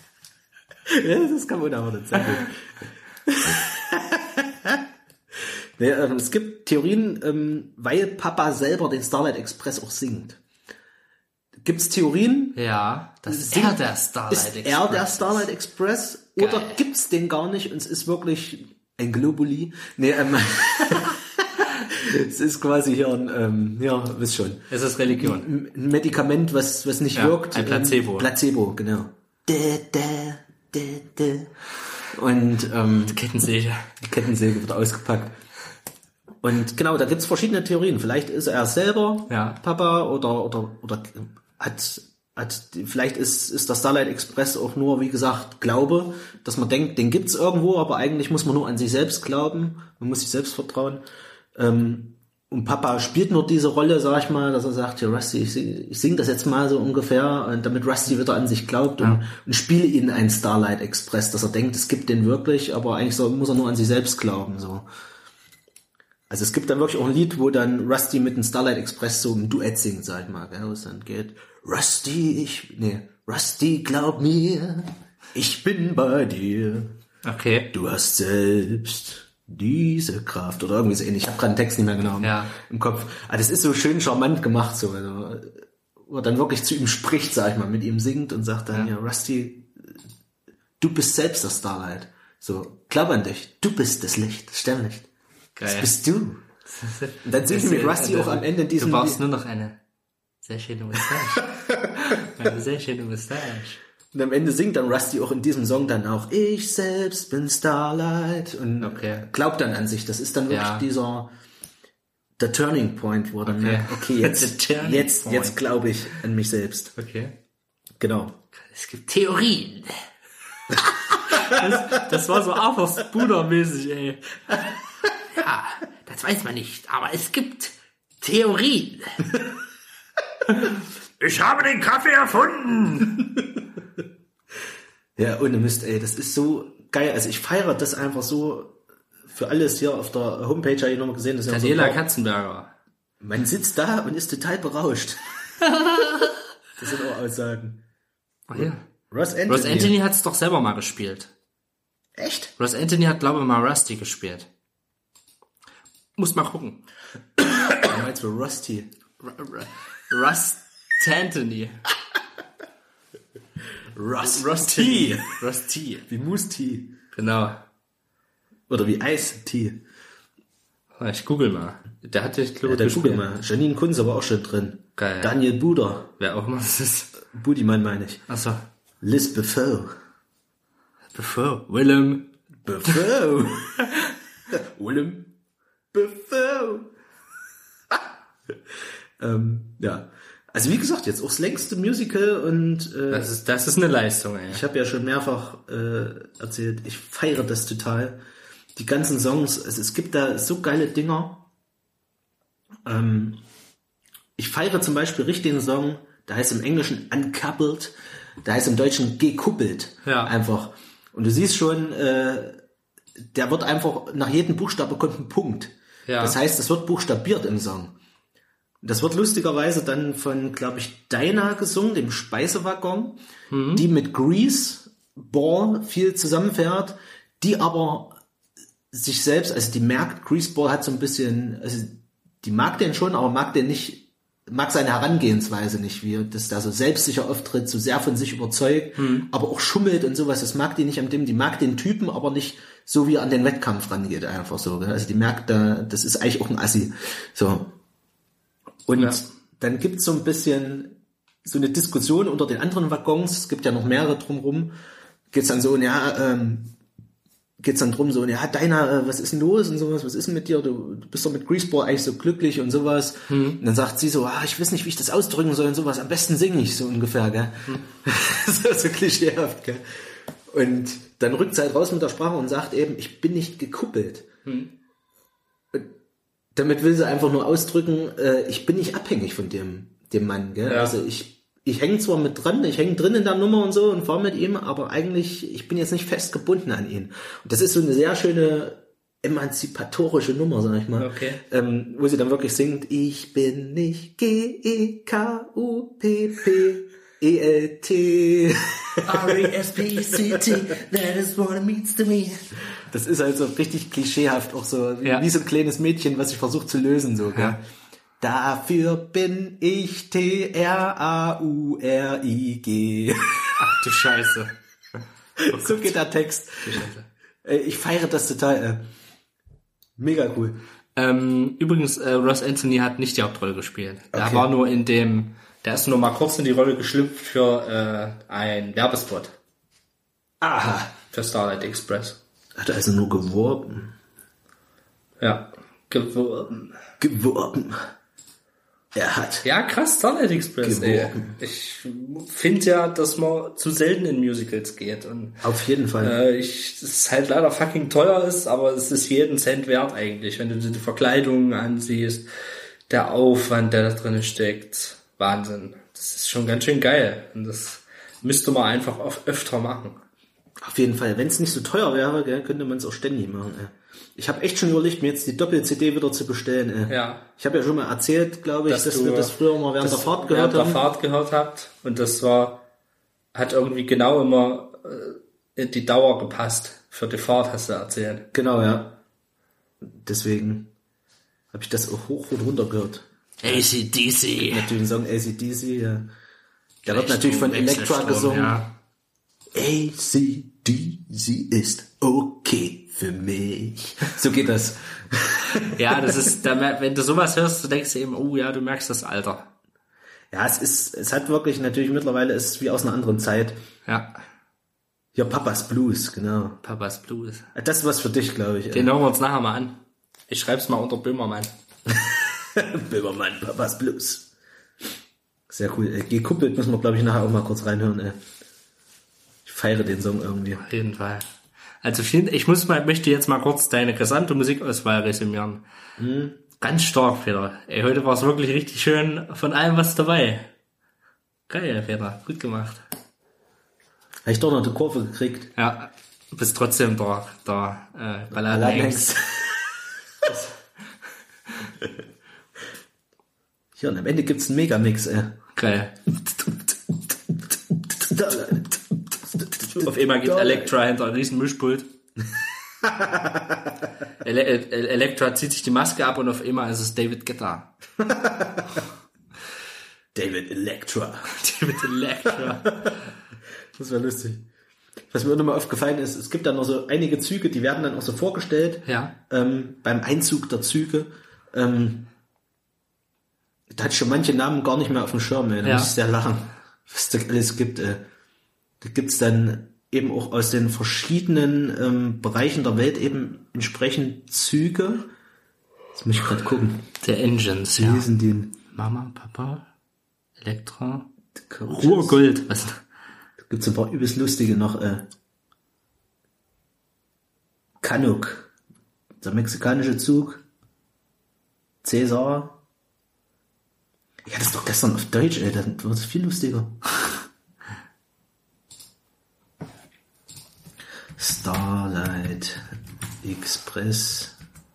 Ja, das kann man unerwartet sein. Nee, es gibt Theorien, weil Papa selber den Starlight Express auch singt. Gibt's Theorien? Ja, das ist Singt- er der Starlight Ist Express. er der Starlight Express? Oder Geil. gibt's den gar nicht und es ist wirklich ein Globuli? Nee, es ist quasi hier ein, wisst schon. Es ist Religion. Ein Medikament, was nicht Ja, wirkt. ein Placebo. Placebo, genau. Und Kettensäge. die Kettensäge wird ausgepackt. Und genau, da gibt's verschiedene Theorien. Vielleicht ist er selber Ja. Papa oder hat vielleicht ist der Starlight Express auch nur, wie gesagt, Glaube, dass man denkt, den gibt's irgendwo, aber eigentlich muss man nur an sich selbst glauben. Man muss sich selbst vertrauen. Und Papa spielt nur diese Rolle, sag ich mal, dass er sagt, ja, Rusty, ich sing das jetzt mal so ungefähr, und damit Rusty wieder an sich glaubt und spiele ihn einen Starlight Express, dass er denkt, es gibt den wirklich, aber eigentlich muss er nur an sich selbst glauben, so. Also es gibt dann wirklich auch ein Lied, wo dann Rusty mit dem Starlight Express so ein Duett singt, sag ich mal, gell, wo es dann geht, Rusty, glaub mir, ich bin bei dir. Okay. Du hast selbst diese Kraft oder irgendwie so ähnlich. Ich habe gerade den Text nicht mehr genau im Kopf. Aber das ist so schön charmant gemacht, so, also, wo er dann wirklich zu ihm spricht, sag ich mal, mit ihm singt und sagt dann, ja, Rusty, du bist selbst das Starlight. So, glaub an dich, du bist das Licht, das Sternlicht. Geil. Das bist du. Und dann singt mit Rusty auch am Ende diesen... Du brauchst nur noch eine sehr schöne Mustache. Eine sehr schöne Mustache. Und am Ende singt dann Rusty auch in diesem Song dann auch, ich selbst bin Starlight und glaubt dann an sich. Das ist dann wirklich der Turning Point, wo er dann merkt, okay, jetzt glaube ich an mich selbst. Okay. Genau. Es gibt Theorien. das war so Arthur Spooner-mäßig, ey. Ja, das weiß man nicht, aber es gibt Theorien. Ich habe den Kaffee erfunden. Ja, ohne Mist, ey, das ist so geil. Also ich feiere das einfach so für alles hier auf der Homepage, habe ich nochmal gesehen. Das ist ja Daniela so Katzenberger. man sitzt da und ist total berauscht. Das sind auch Aussagen. Oh ja. Ross Anthony hat es doch selber mal gespielt. Echt? Ross Anthony hat, glaube ich, mal Rusty gespielt. Muss mal gucken. Du meinst für Rusty? Rust Anthony. Rusty. Rusty. Wie Moose-Tee. Genau. Oder wie Eis-Tee. Ich google mal. Der hat dich, glaube Ja, dann google mal. Janine Kunze war auch schon drin. Geil. Daniel Buder. Wer auch immer das ist. Budimann meine ich. Achso. Liz Buffo. Willem. Buffo. Willem. Buffo. Ja. Also wie gesagt, jetzt auch das längste Musical und Das ist eine Leistung, ey. ich habe ja schon mehrfach erzählt, ich feiere das total. Die ganzen Songs, also es gibt da so geile Dinger. Ich feiere zum Beispiel richtig den Song, der heißt im Englischen Uncoupled, der heißt im Deutschen Gekuppelt. Ja. Einfach. Und du siehst schon, der wird einfach, nach jedem Buchstabe kommt ein Punkt. Ja. Das heißt, es wird buchstabiert im Song. Das wird lustigerweise dann von, glaube ich, Dinah gesungen, dem Speisewaggon, die mit Greaseball viel zusammenfährt, die aber sich selbst, also die merkt, Greaseball hat so ein bisschen, also die mag den schon, aber mag seine Herangehensweise nicht, wie das da so selbstsicher auftritt, so sehr von sich überzeugt, aber auch schummelt und sowas, das mag die nicht am Dem, die mag den Typen, aber nicht so, wie er an den Wettkampf rangeht, einfach so, gell? Also die merkt da, das ist eigentlich auch ein Assi, so. Und dann gibt's so ein bisschen so eine Diskussion unter den anderen Waggons, es gibt ja noch mehrere drumherum, geht's dann drum, Dinah, was ist denn los und sowas, was ist denn mit dir, du bist doch mit Greaseball eigentlich so glücklich und sowas. Und dann sagt sie so, ich weiß nicht, wie ich das ausdrücken soll und sowas, am besten singe ich so ungefähr, gell. So klischeehaft, gell. Und dann rückt sie halt raus mit der Sprache und sagt eben, ich bin nicht gekuppelt. Und damit will sie einfach nur ausdrücken, ich bin nicht abhängig von dem Mann, gell. Ja. Also ich hänge zwar mit dran, ich hänge drin in der Nummer und so und fahre mit ihm, aber eigentlich, ich bin jetzt nicht fest gebunden an ihn. Und das ist so eine sehr schöne emanzipatorische Nummer, sag ich mal. Okay. Wo sie dann wirklich singt, ich bin nicht G-E-K-U-P-P, E-L-T. R-E-S-P-C-T, that is what it means to me. Das ist halt so richtig klischeehaft, auch so wie so ein kleines Mädchen, was sich versucht zu lösen, so, gell? Ja. Dafür bin ich T-R-A-U-R-I-G. Ach du Scheiße. So geht der Text. Ich feiere das total. Mega cool. Übrigens, Ross Anthony hat nicht die Hauptrolle gespielt. Der Okay. war nur der ist nur mal kurz in die Rolle geschlüpft für einen Werbespot. Aha. Für Starlight Express. Hat er also nur geworben. Ja, geworben. Geworben. Er hat. Ja, krass, Starlight Express, ey. Geworben. Ich finde ja, dass man zu selten in Musicals geht. Und Auf jeden Fall. es halt leider fucking teuer ist, aber es ist jeden Cent wert eigentlich. Wenn du dir die Verkleidungen ansiehst, der Aufwand, der da drin steckt. Wahnsinn. Das ist schon ganz schön geil. Und das müsste man einfach öfter machen. Auf jeden Fall. Wenn es nicht so teuer wäre, gell, könnte man es auch ständig machen. Ich habe echt schon überlegt, mir jetzt die Doppel-CD wieder zu bestellen. Ja. Ich habe ja schon mal erzählt, glaube ich, dass wir das früher mal während der Fahrt während gehört haben. der Fahrt gehört habt. Und das hat irgendwie genau immer die Dauer gepasst. Für die Fahrt hast du erzählt. Genau, ja. Deswegen habe ich das auch hoch und runter gehört. AC/DC. Natürlich den Song AC/DC, ja. Der wird natürlich von Elektra gesungen. Ja. AC/DC ist okay für mich. So geht das. Ja, das ist, wenn du sowas hörst, du denkst eben, oh ja, du merkst das Alter. Ja, es hat wirklich natürlich mittlerweile, ist es wie aus einer anderen Zeit. Ja, Ja, Papas Blues, genau. Papas Blues. Das ist was für dich, glaube ich. Den hören wir uns nachher mal an. Ich schreib's mal unter Böhmermann. Böhmermann, Papas Blues. Sehr cool. Gekuppelt müssen wir, glaube ich, nachher auch mal kurz reinhören. Ich feiere den Song irgendwie. Auf jeden Fall. Also ich möchte jetzt mal kurz deine gesamte Musikauswahl resümieren. Ganz stark, Peter. Ey, heute war es wirklich richtig schön von allem was dabei. Geil, Peter. Gut gemacht. Habe ich doch noch die Kurve gekriegt. Ja, du bist trotzdem der Balladenhengst. Ja, und am Ende gibt's einen Megamix, Geil. Auf einmal geht Elektra hinter ein riesen Mischpult. Elektra zieht sich die Maske ab und auf einmal ist es David Guetta. David Elektra. David Elektra. Das wäre lustig. Was mir auch nochmal aufgefallen ist, es gibt dann noch so einige Züge, die werden dann auch so vorgestellt. Ja. Beim Einzug der Züge. Da hatte ich schon manche Namen gar nicht mehr auf dem Schirm. Da muss ich sehr lachen, was da alles gibt. Da gibt's dann eben auch aus den verschiedenen Bereichen der Welt eben entsprechend Züge. Jetzt muss ich gerade gucken. Der Engines, Wie hießen die? Mama, Papa, Elektra, Coaches. Ruhrgold. Was? Da gibt's ein paar übelst lustige noch. Canuck, der mexikanische Zug. Cäsar. Ja, das ist doch gestern auf Deutsch, das war das viel lustiger. Starlight Express.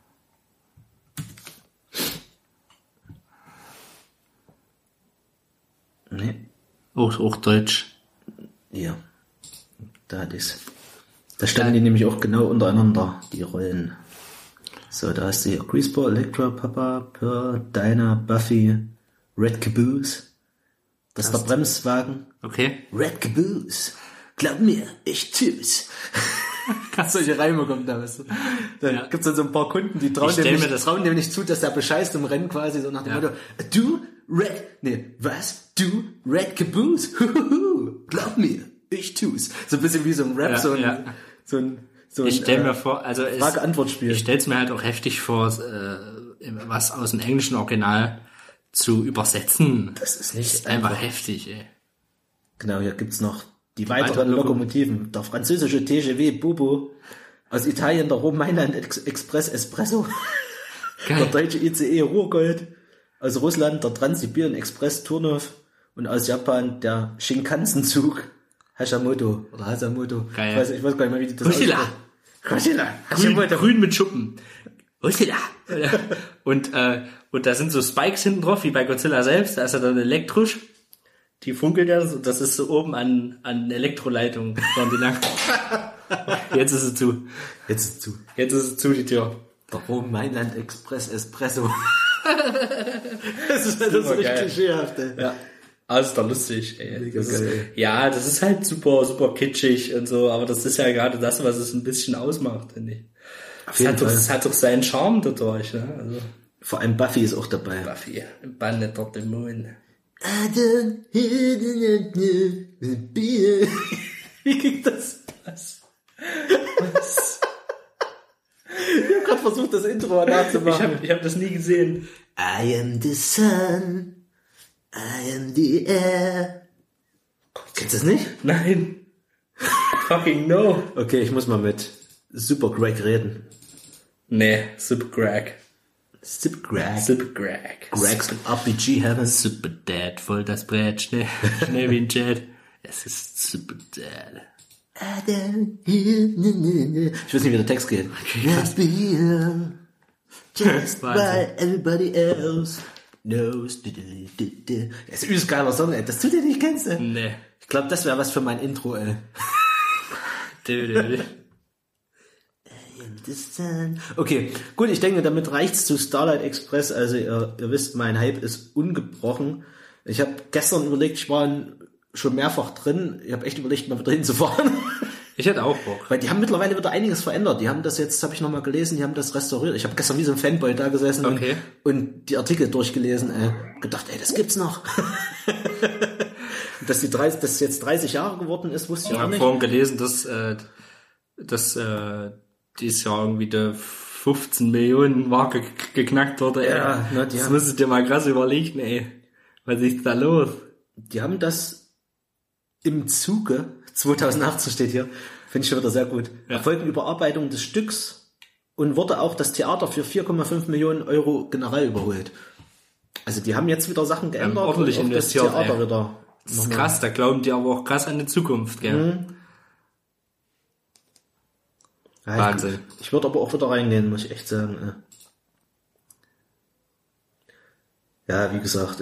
Nee. Auch Deutsch. Ja. Da hatte ich's. Da standen die nämlich auch genau untereinander, die Rollen. So, da hast du hier Greaseball, Elektra, Papa, Pearl, Dinah, Buffy, Red Caboose. Das ist der Bremswagen. Okay. Red Caboose. Glaub mir, ich tu's. Solche Reime kommen da, weißt du. Da gibt's dann so ein paar Kunden, die trauen dem nicht zu, dass der bescheißt im Rennen quasi, so nach dem Motto, du, Red Caboose? Huhuhu. Glaub mir, ich tu's. So ein bisschen wie so ein Rap, so ein ich stell mir vor, also Frage-Antwort-Spiel. Ich stell's mir halt auch heftig vor, was aus dem englischen Original zu übersetzen. Das ist nicht ist einfach heftig, ey. Genau, hier gibt's noch die weiteren Lokomotiven. Der französische TGV Bubo, aus Italien der Rom-Mailand Express Espresso, Geil. der deutsche ICE Ruhrgold, aus Russland der Transsibirien Express Turnov und aus Japan der Shinkansen-Zug Hashimoto. Geil. Ich weiß gar nicht mehr, wie die das Kushila. Grün mit Schuppen. Kushila. Und da sind so Spikes hinten drauf, wie bei Godzilla selbst. Da ist er dann elektrisch. Die funkelt ja, das ist so oben an Elektroleitung. Die lang. Jetzt ist es zu. Jetzt ist es zu, die Tür. Warum Mainland Express Espresso? Das ist richtig klischeehaft, ey. Ja. Das ist doch lustig, ey. Das ist halt super, super kitschig und so, aber das ist ja gerade das, was es ein bisschen ausmacht, finde ich. Es hat doch seinen Charme dadurch, ne? Also. Vor allem Buffy ist auch dabei. Buffy, Bande der Dämonen. Wie ging das? Was? Ich habe gerade versucht, das Intro nachzumachen. Ich hab das nie gesehen. I am the sun, I am the air. Kennst du das nicht? Nein. Fucking no. Okay, ich muss mal mit Super Greg reden. Nee, Super Greg. Greg's RPG Heaven. Super Dad, voll das Brett, schnell wie ein Jet. Es ist Super Dad. Ich weiß nicht, wie der Text geht. Just by everybody else knows. Das ist ein übelst geiler Song, ey. Das du den nicht kennst, ey. Nee. Ich glaube, das wäre was für mein Intro, ey. Okay, gut, ich denke, damit reicht's zu Starlight Express. Also ihr wisst, mein Hype ist ungebrochen. Ich habe gestern überlegt, ich war schon mehrfach drin. Ich habe echt überlegt, mal wieder hinzufahren. Ich hätte auch Bock. Weil die haben mittlerweile wieder einiges verändert. Die haben das jetzt, habe ich nochmal gelesen, die haben das restauriert. Ich habe gestern wie so ein Fanboy da gesessen und die Artikel durchgelesen. Gedacht, ey, das gibt's noch. Dass das jetzt 30 Jahre geworden ist, wusste ich auch nicht. Ich habe vorhin gelesen, dass dieses Jahr irgendwie der 15 Millionen Marke geknackt wurde. Ja, das musst du dir mal krass überlegen, ey. Was ist da los? Die haben das im Zuge, 2018 steht hier, finde ich schon wieder sehr gut, erfolgten Überarbeitung des Stücks und wurde auch das Theater für 4,5 Millionen Euro generell überholt. Also die haben jetzt wieder Sachen geändert. Ordentlich und investiert, das Theater wieder. Das ist krass, da glauben die aber auch krass an die Zukunft, gell? Ja, Wahnsinn. Ich würde aber auch wieder reingehen, muss ich echt sagen. Ja, wie gesagt,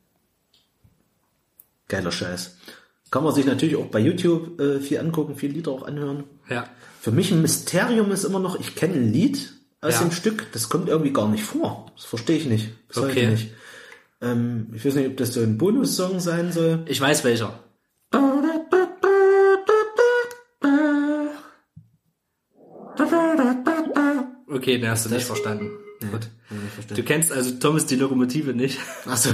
geiler Scheiß. Kann man sich natürlich auch bei YouTube viel angucken, viele Lieder auch anhören. Ja. Für mich ein Mysterium ist immer noch, ich kenne ein Lied aus dem Stück, das kommt irgendwie gar nicht vor. Das verstehe ich nicht. Okay. Nicht. Ich weiß nicht, ob das so ein Bonussong sein soll. Ich weiß welcher. Okay, den hast du nicht verstanden. Ja, gut. Du kennst also Thomas die Lokomotive nicht. Achso.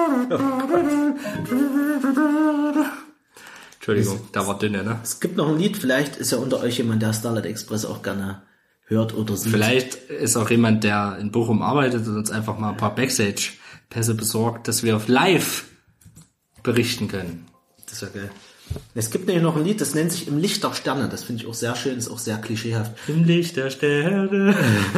Entschuldigung, da war dünne, ne? Es gibt noch ein Lied, vielleicht ist ja unter euch jemand, der Starlight Express auch gerne hört oder sieht. Vielleicht ist auch jemand, der in Bochum arbeitet und uns einfach mal ein paar Backstage-Pässe besorgt, dass wir auf live berichten können. Das ist ja geil. Es gibt nämlich noch ein Lied, das nennt sich Im Licht der Sterne. Das finde ich auch sehr schön, ist auch sehr klischeehaft. Im Licht der Sterne.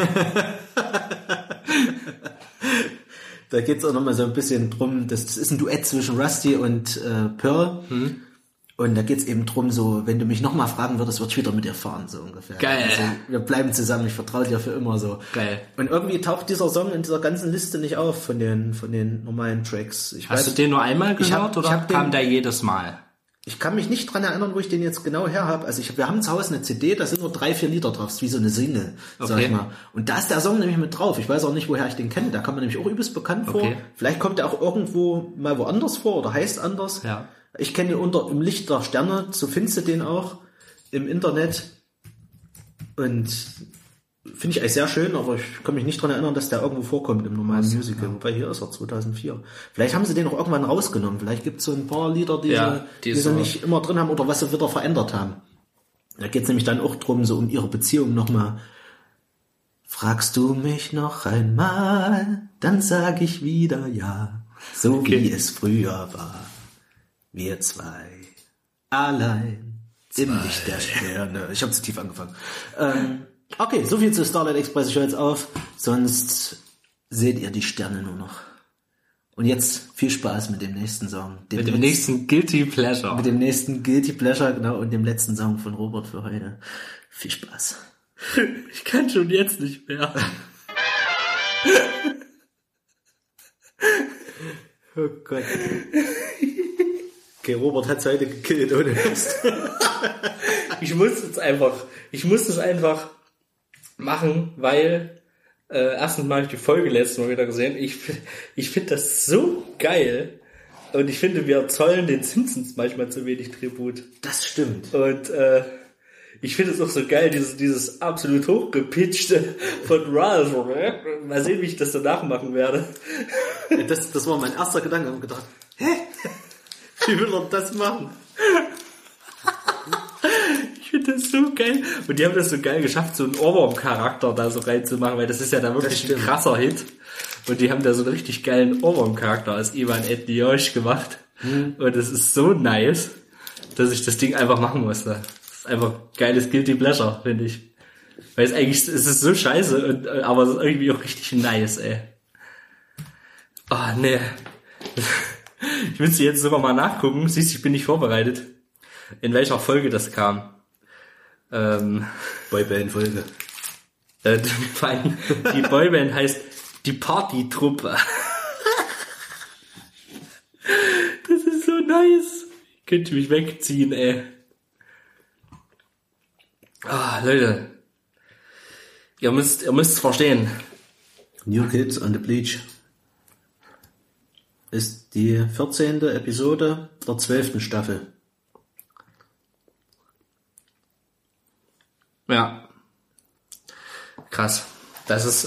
Da geht's auch nochmal so ein bisschen drum, das ist ein Duett zwischen Rusty und Pearl. Und da geht's eben drum, so, wenn du mich nochmal fragen würdest, würde ich wieder mit dir fahren, so ungefähr. Geil. Also, wir bleiben zusammen, ich vertraue dir für immer, so. Geil. Und irgendwie taucht dieser Song in dieser ganzen Liste nicht auf von den normalen Tracks. Hast du den nur einmal gehört oder kam der jedes Mal? Ich kann mich nicht dran erinnern, wo ich den jetzt genau her habe. Also wir haben zu Hause eine CD, da sind nur 3-4 Lieder drauf, ist wie so eine Single, sag ich mal. Und da ist der Song nämlich mit drauf. Ich weiß auch nicht, woher ich den kenne. Da kam mir nämlich auch übelst bekannt vor. Vielleicht kommt er auch irgendwo mal woanders vor oder heißt anders. Ja. Ich kenne ihn unter Im Licht der Sterne, so findest du den auch im Internet. Und finde ich eigentlich sehr schön, aber ich kann mich nicht dran erinnern, dass der irgendwo vorkommt im normalen Musical. Wobei hier ist er, 2004. Vielleicht haben sie den auch irgendwann rausgenommen. Vielleicht gibt es so ein paar Lieder, die sie nicht immer drin haben oder was sie wieder verändert haben. Da geht es nämlich dann auch drum, so um ihre Beziehung nochmal. Fragst du mich noch einmal, dann sag ich wieder ja. So wie es früher war. Wir zwei allein im Licht der Sterne. Ich habe zu tief angefangen. Okay, so viel zu Starlight Express. Ich höre jetzt auf. Sonst seht ihr die Sterne nur noch. Und jetzt viel Spaß mit dem nächsten Song. Mit dem nächsten Guilty Pleasure. Mit dem nächsten Guilty Pleasure, genau. Und dem letzten Song von Robert für heute. Viel Spaß. Ich kann schon jetzt nicht mehr. Oh Gott. Okay, Robert hat's heute gekillt, ohne Mist. Ich muss es einfach machen, weil erstens mal habe ich die Folge letztes Mal wieder gesehen. Ich finde das so geil. Und ich finde, wir zollen den Simpsons manchmal zu wenig Tribut. Das stimmt. Und ich finde es auch so geil, dieses absolut hochgepitchte von Ralph. Mal sehen, wie ich das danach machen werde. Das war mein erster Gedanke. Ich habe gedacht, hä? Wie will er das machen? Ich finde das so geil. Und die haben das so geil geschafft, so einen Ohrwurm-Charakter da so reinzumachen, weil das ist ja da wirklich ein krasser Hit. Und die haben da so einen richtig geilen Ohrwurm-Charakter als Ivan Etniosch gemacht. Und es ist so nice, dass ich das Ding einfach machen musste. Das ist einfach geiles Guilty Pleasure, finde ich. Weil es ist so scheiße, aber es ist irgendwie auch richtig nice, ey. Oh, nee. Ich müsste jetzt sogar mal nachgucken. Siehst du, ich bin nicht vorbereitet. In welcher Folge das kam. Boyband-Folge. Die Boyband heißt die Partytruppe. Das ist so nice. Ich könnte mich wegziehen, ey. Leute. Ihr müsst es verstehen. New Kids on the Bleach ist die 14. Episode der 12. Staffel. Ja. Krass. Das ist,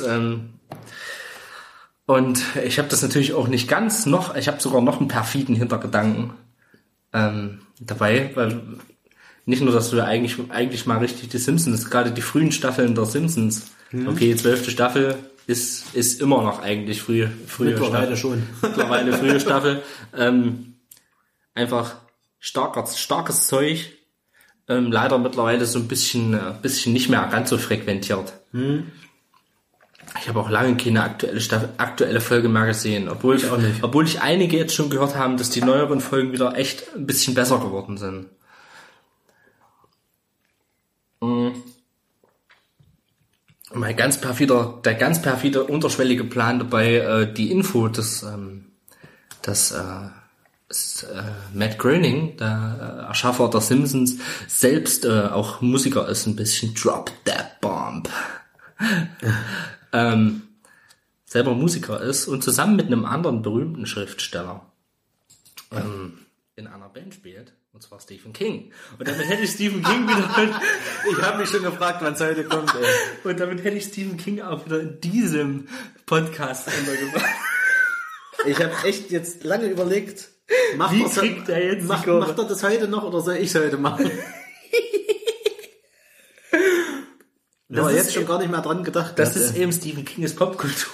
und ich habe das natürlich auch nicht ganz noch, ich habe sogar noch einen perfiden Hintergedanken dabei, weil nicht nur, dass du eigentlich mal richtig die Simpsons, gerade die frühen Staffeln der Simpsons, okay, 12. Staffel ist immer noch eigentlich frühe Mittlerweile Staffel. schon. Mittlerweile frühe Staffel. Einfach starkes Zeug. Leider mittlerweile so ein bisschen nicht mehr ganz so frequentiert. Ich habe auch lange keine aktuelle Folge mehr gesehen, obwohl ich einige jetzt schon gehört haben, dass die neueren Folgen wieder echt ein bisschen besser geworden sind. Der ganz perfide unterschwellige Plan dabei, die Info, dass Matt Groening, der Erschaffer der Simpsons, selbst auch Musiker ist, ein bisschen Drop That Bomb. Selber Musiker ist und zusammen mit einem anderen berühmten Schriftsteller in einer Band spielt, und zwar Stephen King. Und damit hätte ich Stephen King wieder... Ich habe mich schon gefragt, wann es heute kommt, ey. Und damit hätte ich Stephen King auch wieder in diesem Podcast untergebracht. Ich habe echt jetzt lange überlegt, macht er das heute noch oder soll ich es heute machen? Ich habe jetzt schon gar nicht mehr dran gedacht. Das ist eben Stephen Kings Popkultur.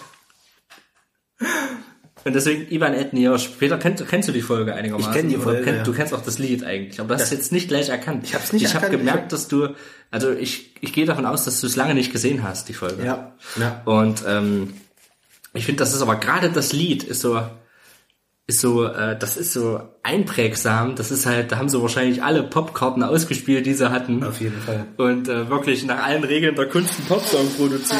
Und deswegen Ivan Etniosch. Peter, kennst du die Folge einigermaßen? Ich kenne die Folge, ja. Du kennst auch das Lied eigentlich. Aber du hast es jetzt nicht gleich erkannt. Ich habe es nicht erkannt. Ich habe gemerkt, dass du... Also ich gehe davon aus, dass du es lange nicht gesehen hast, die Folge. Ja. Und ich finde, das ist aber gerade das Lied das ist so einprägsam. Das ist halt, da haben sie wahrscheinlich alle Popkarten ausgespielt, die sie hatten. Auf jeden Fall. Und wirklich nach allen Regeln der Kunst einen Popsong produziert.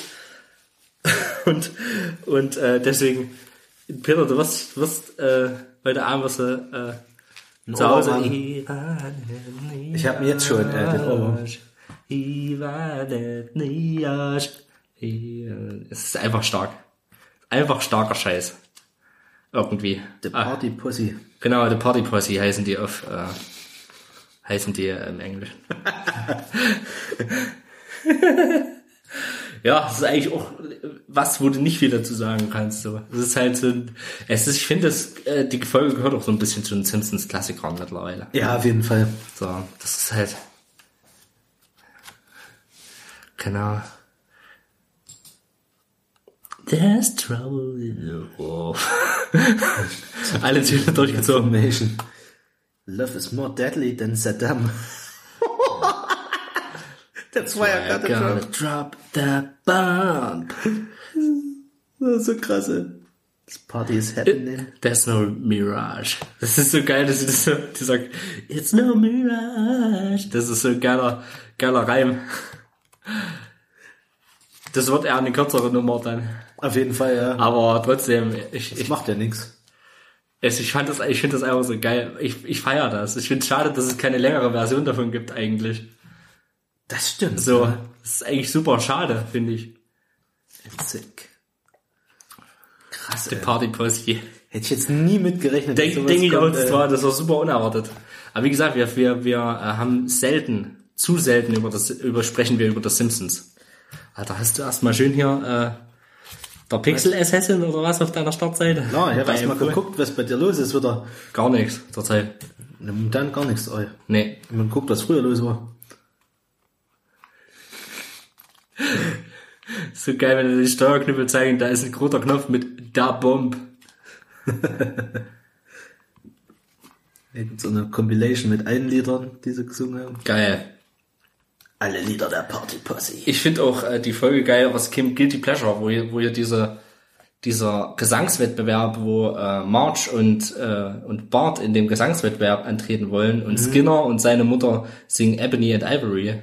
Und deswegen, Peter, du wirst heute Abend zu Hause. Ich habe mir jetzt schon den Ohrwurm. Es ist einfach stark. Einfach starker Scheiß. Irgendwie. The Party Pussy. Genau, The Party Pussy heißen die im Englischen. Ja, das ist eigentlich auch was, wo du nicht viel dazu sagen kannst. So. Es ist halt so, ich finde, die Folge gehört auch so ein bisschen zu den Simpsons-Klassikern mittlerweile. Ja, auf jeden Fall. So, das ist halt, genau. There's trouble in the war. Alle Ziele durchgezogen. Love is more deadly than Saddam. That's why I gotta drop the bomb. Das ist so krass. This party is happening. There's no mirage. Das ist so geil, dass die sagt, it's no mirage. Das ist so ein geiler Reim. Das wird eher eine kürzere Nummer dann. Auf jeden Fall, ja. Aber trotzdem, das macht ja nichts. Ich finde das einfach so geil. Ich feiere das. Ich finde es schade, dass es keine längere Version davon gibt eigentlich. Das stimmt. So, Ja. das ist eigentlich super schade, finde ich. Witzig. Krass, Die Party-Posse. Hätte ich jetzt nie mitgerechnet. dass sowas Denke ich auch, kommt, das war super unerwartet. Aber wie gesagt, wir haben zu selten sprechen wir über das Simpsons. Alter, hast du erstmal schön hier der Pixel-Assassin oder was auf deiner Startseite? Ja, ich habe Bei erst mal Apple? geguckt, was bei dir los ist wieder. Gar nichts zurzeit. Momentan gar nichts. Oh. Nee. Man guckt, was früher los war. So geil, wenn die Steuerknüppel zeigen, da ist ein roter Knopf mit Da Bomb. Da gibt's so eine Compilation mit allen Liedern, die sie gesungen haben. Geil. Alle Lieder der Party Posse. Ich finde auch die Folge geil aus Kim Guilty Pleasure, wo hier dieser Gesangswettbewerb, wo Marge und Bart in dem Gesangswettbewerb antreten wollen und Skinner und seine Mutter singen Ebony and Ivory.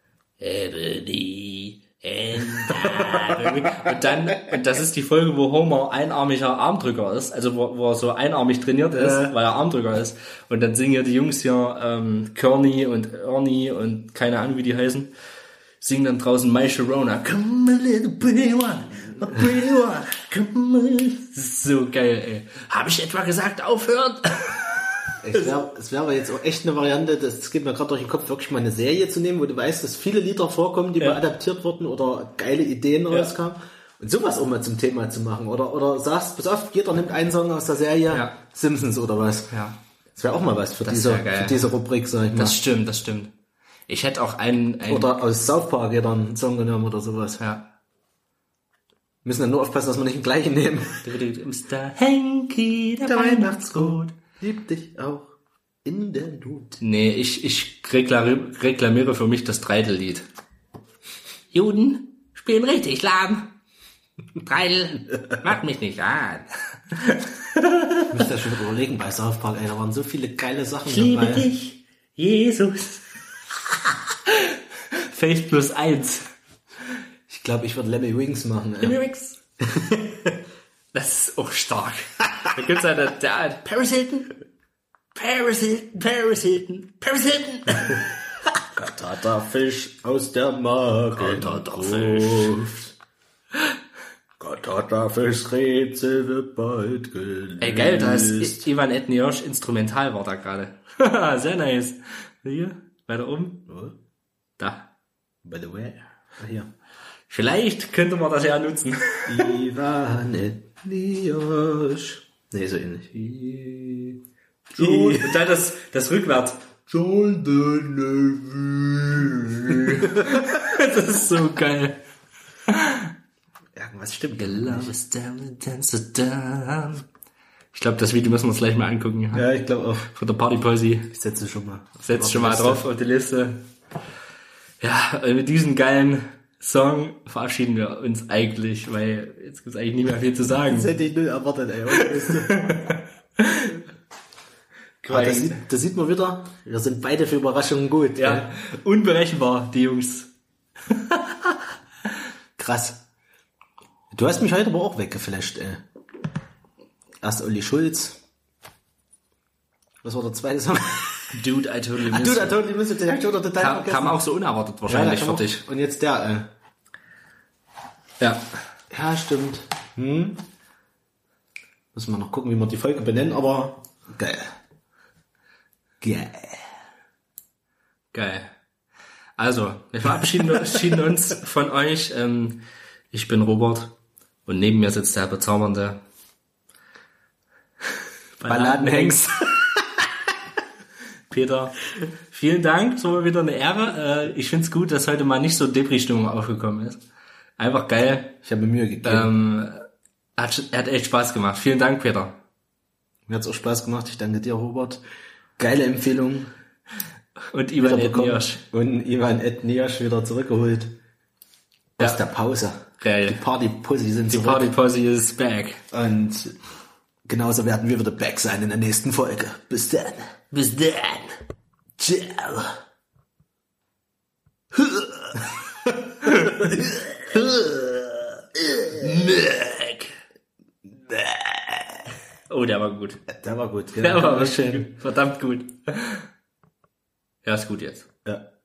Ebony and Ivory. Und das ist die Folge, wo Homer einarmiger Armdrücker ist, also wo er so einarmig trainiert ist, weil er Armdrücker ist. Und dann singen ja die Jungs hier Kearney und Ernie und keine Ahnung, wie die heißen, singen dann draußen My Sharona. Come a little pretty one, a pretty one, come on. Das ist so geil, ey. Hab ich etwa gesagt, aufhören? Es wäre aber jetzt auch echt eine Variante, das geht mir gerade durch den Kopf, wirklich mal eine Serie zu nehmen, wo du weißt, dass viele Lieder vorkommen, die mal adaptiert wurden oder geile Ideen rauskamen. Und sowas auch mal zum Thema zu machen. Oder sagst, pass auf, jeder nimmt einen Song aus der Serie, Simpsons oder was. Ja. Das wäre auch mal was für geil. diese Rubrik, sag ich mal. Das stimmt. Ich hätte auch einen Oder aus South Park jeder einen Song genommen oder sowas. ja. Müssen dann nur aufpassen, dass wir nicht den gleichen nehmen. Mr. Henky, der Weihnachtsrot. Lieb dich auch in der Not. Nee, ich reklamiere für mich das Treidel-Lied. Juden spielen richtig lahm. Treidel, mag mich nicht an. Ich muss das schon überlegen bei South Park, ey, da waren so viele geile Sachen Ich liebe dabei. dich, Jesus. Faith plus 1. Ich glaube, ich würde Lemmy Wings machen. Ey. Lyrics. Das ist auch stark. Da gibt's ja der Paris Hilton. Katata-Fisch aus der Magengruft. Katata-Fisch-Rätsel wird bald gelöst. Ey, geil, da ist Ivan Etniosch Instrumental war da gerade. Sehr nice. Hier, weiter oben. Da. By the way. Hier. Vielleicht könnte man das ja nutzen. Ivan Etniosch. Nee, so ähnlich. Und dann das rückwärts. Das ist so geil. Irgendwas stimmt. Ich glaube, das Video müssen wir uns gleich mal angucken. Ja, ich glaube auch. Von der Party Posse. Ich setze schon mal. Setzt schon mal drauf auf die Liste. Ja, mit diesem geilen Song verabschieden wir uns eigentlich, weil jetzt gibt's eigentlich nicht mehr viel zu sagen. Das hätte ich null erwartet, ey. Das sieht man wieder, wir sind beide für Überraschungen gut. Ja, unberechenbar, die Jungs. Krass. Du hast mich heute aber auch weggeflasht, ey. Erst Olli Schulz. Was war der zweite Song? Dude, I totally miss Dude, I you. totally miss it, den hab ich total vergessen. Kam auch so unerwartet wahrscheinlich für dich. Und jetzt der, ey. Ja. Ja, stimmt. Müssen wir noch gucken, wie wir die Folge benennen, aber geil. Geil. Also, wir verabschieden uns von euch. Ich bin Robert und neben mir sitzt der bezaubernde Balladenhengst. Peter, vielen Dank, es war wieder eine Ehre. Ich find's gut, dass heute mal nicht so Depri-Stimmung aufgekommen ist. Einfach geil. Ich habe mir Mühe gegeben. Hat echt Spaß gemacht. Vielen Dank, Peter. Mir hat's auch Spaß gemacht. Ich danke dir, Robert. Geile Empfehlung. Und Ivan Etniosch. Und Ivan Etniosch wieder zurückgeholt. Aus der Pause. Geil. Die Party-Pussy sind Die zurück. Party-Posse ist back. Und genauso werden wir wieder back sein in der nächsten Folge. Bis dann. Bis dann. Ciao. Oh Oh, der war gut. Der war gut. Ja, Der war schön. verdammt gut. Ja, ist gut jetzt. Ja.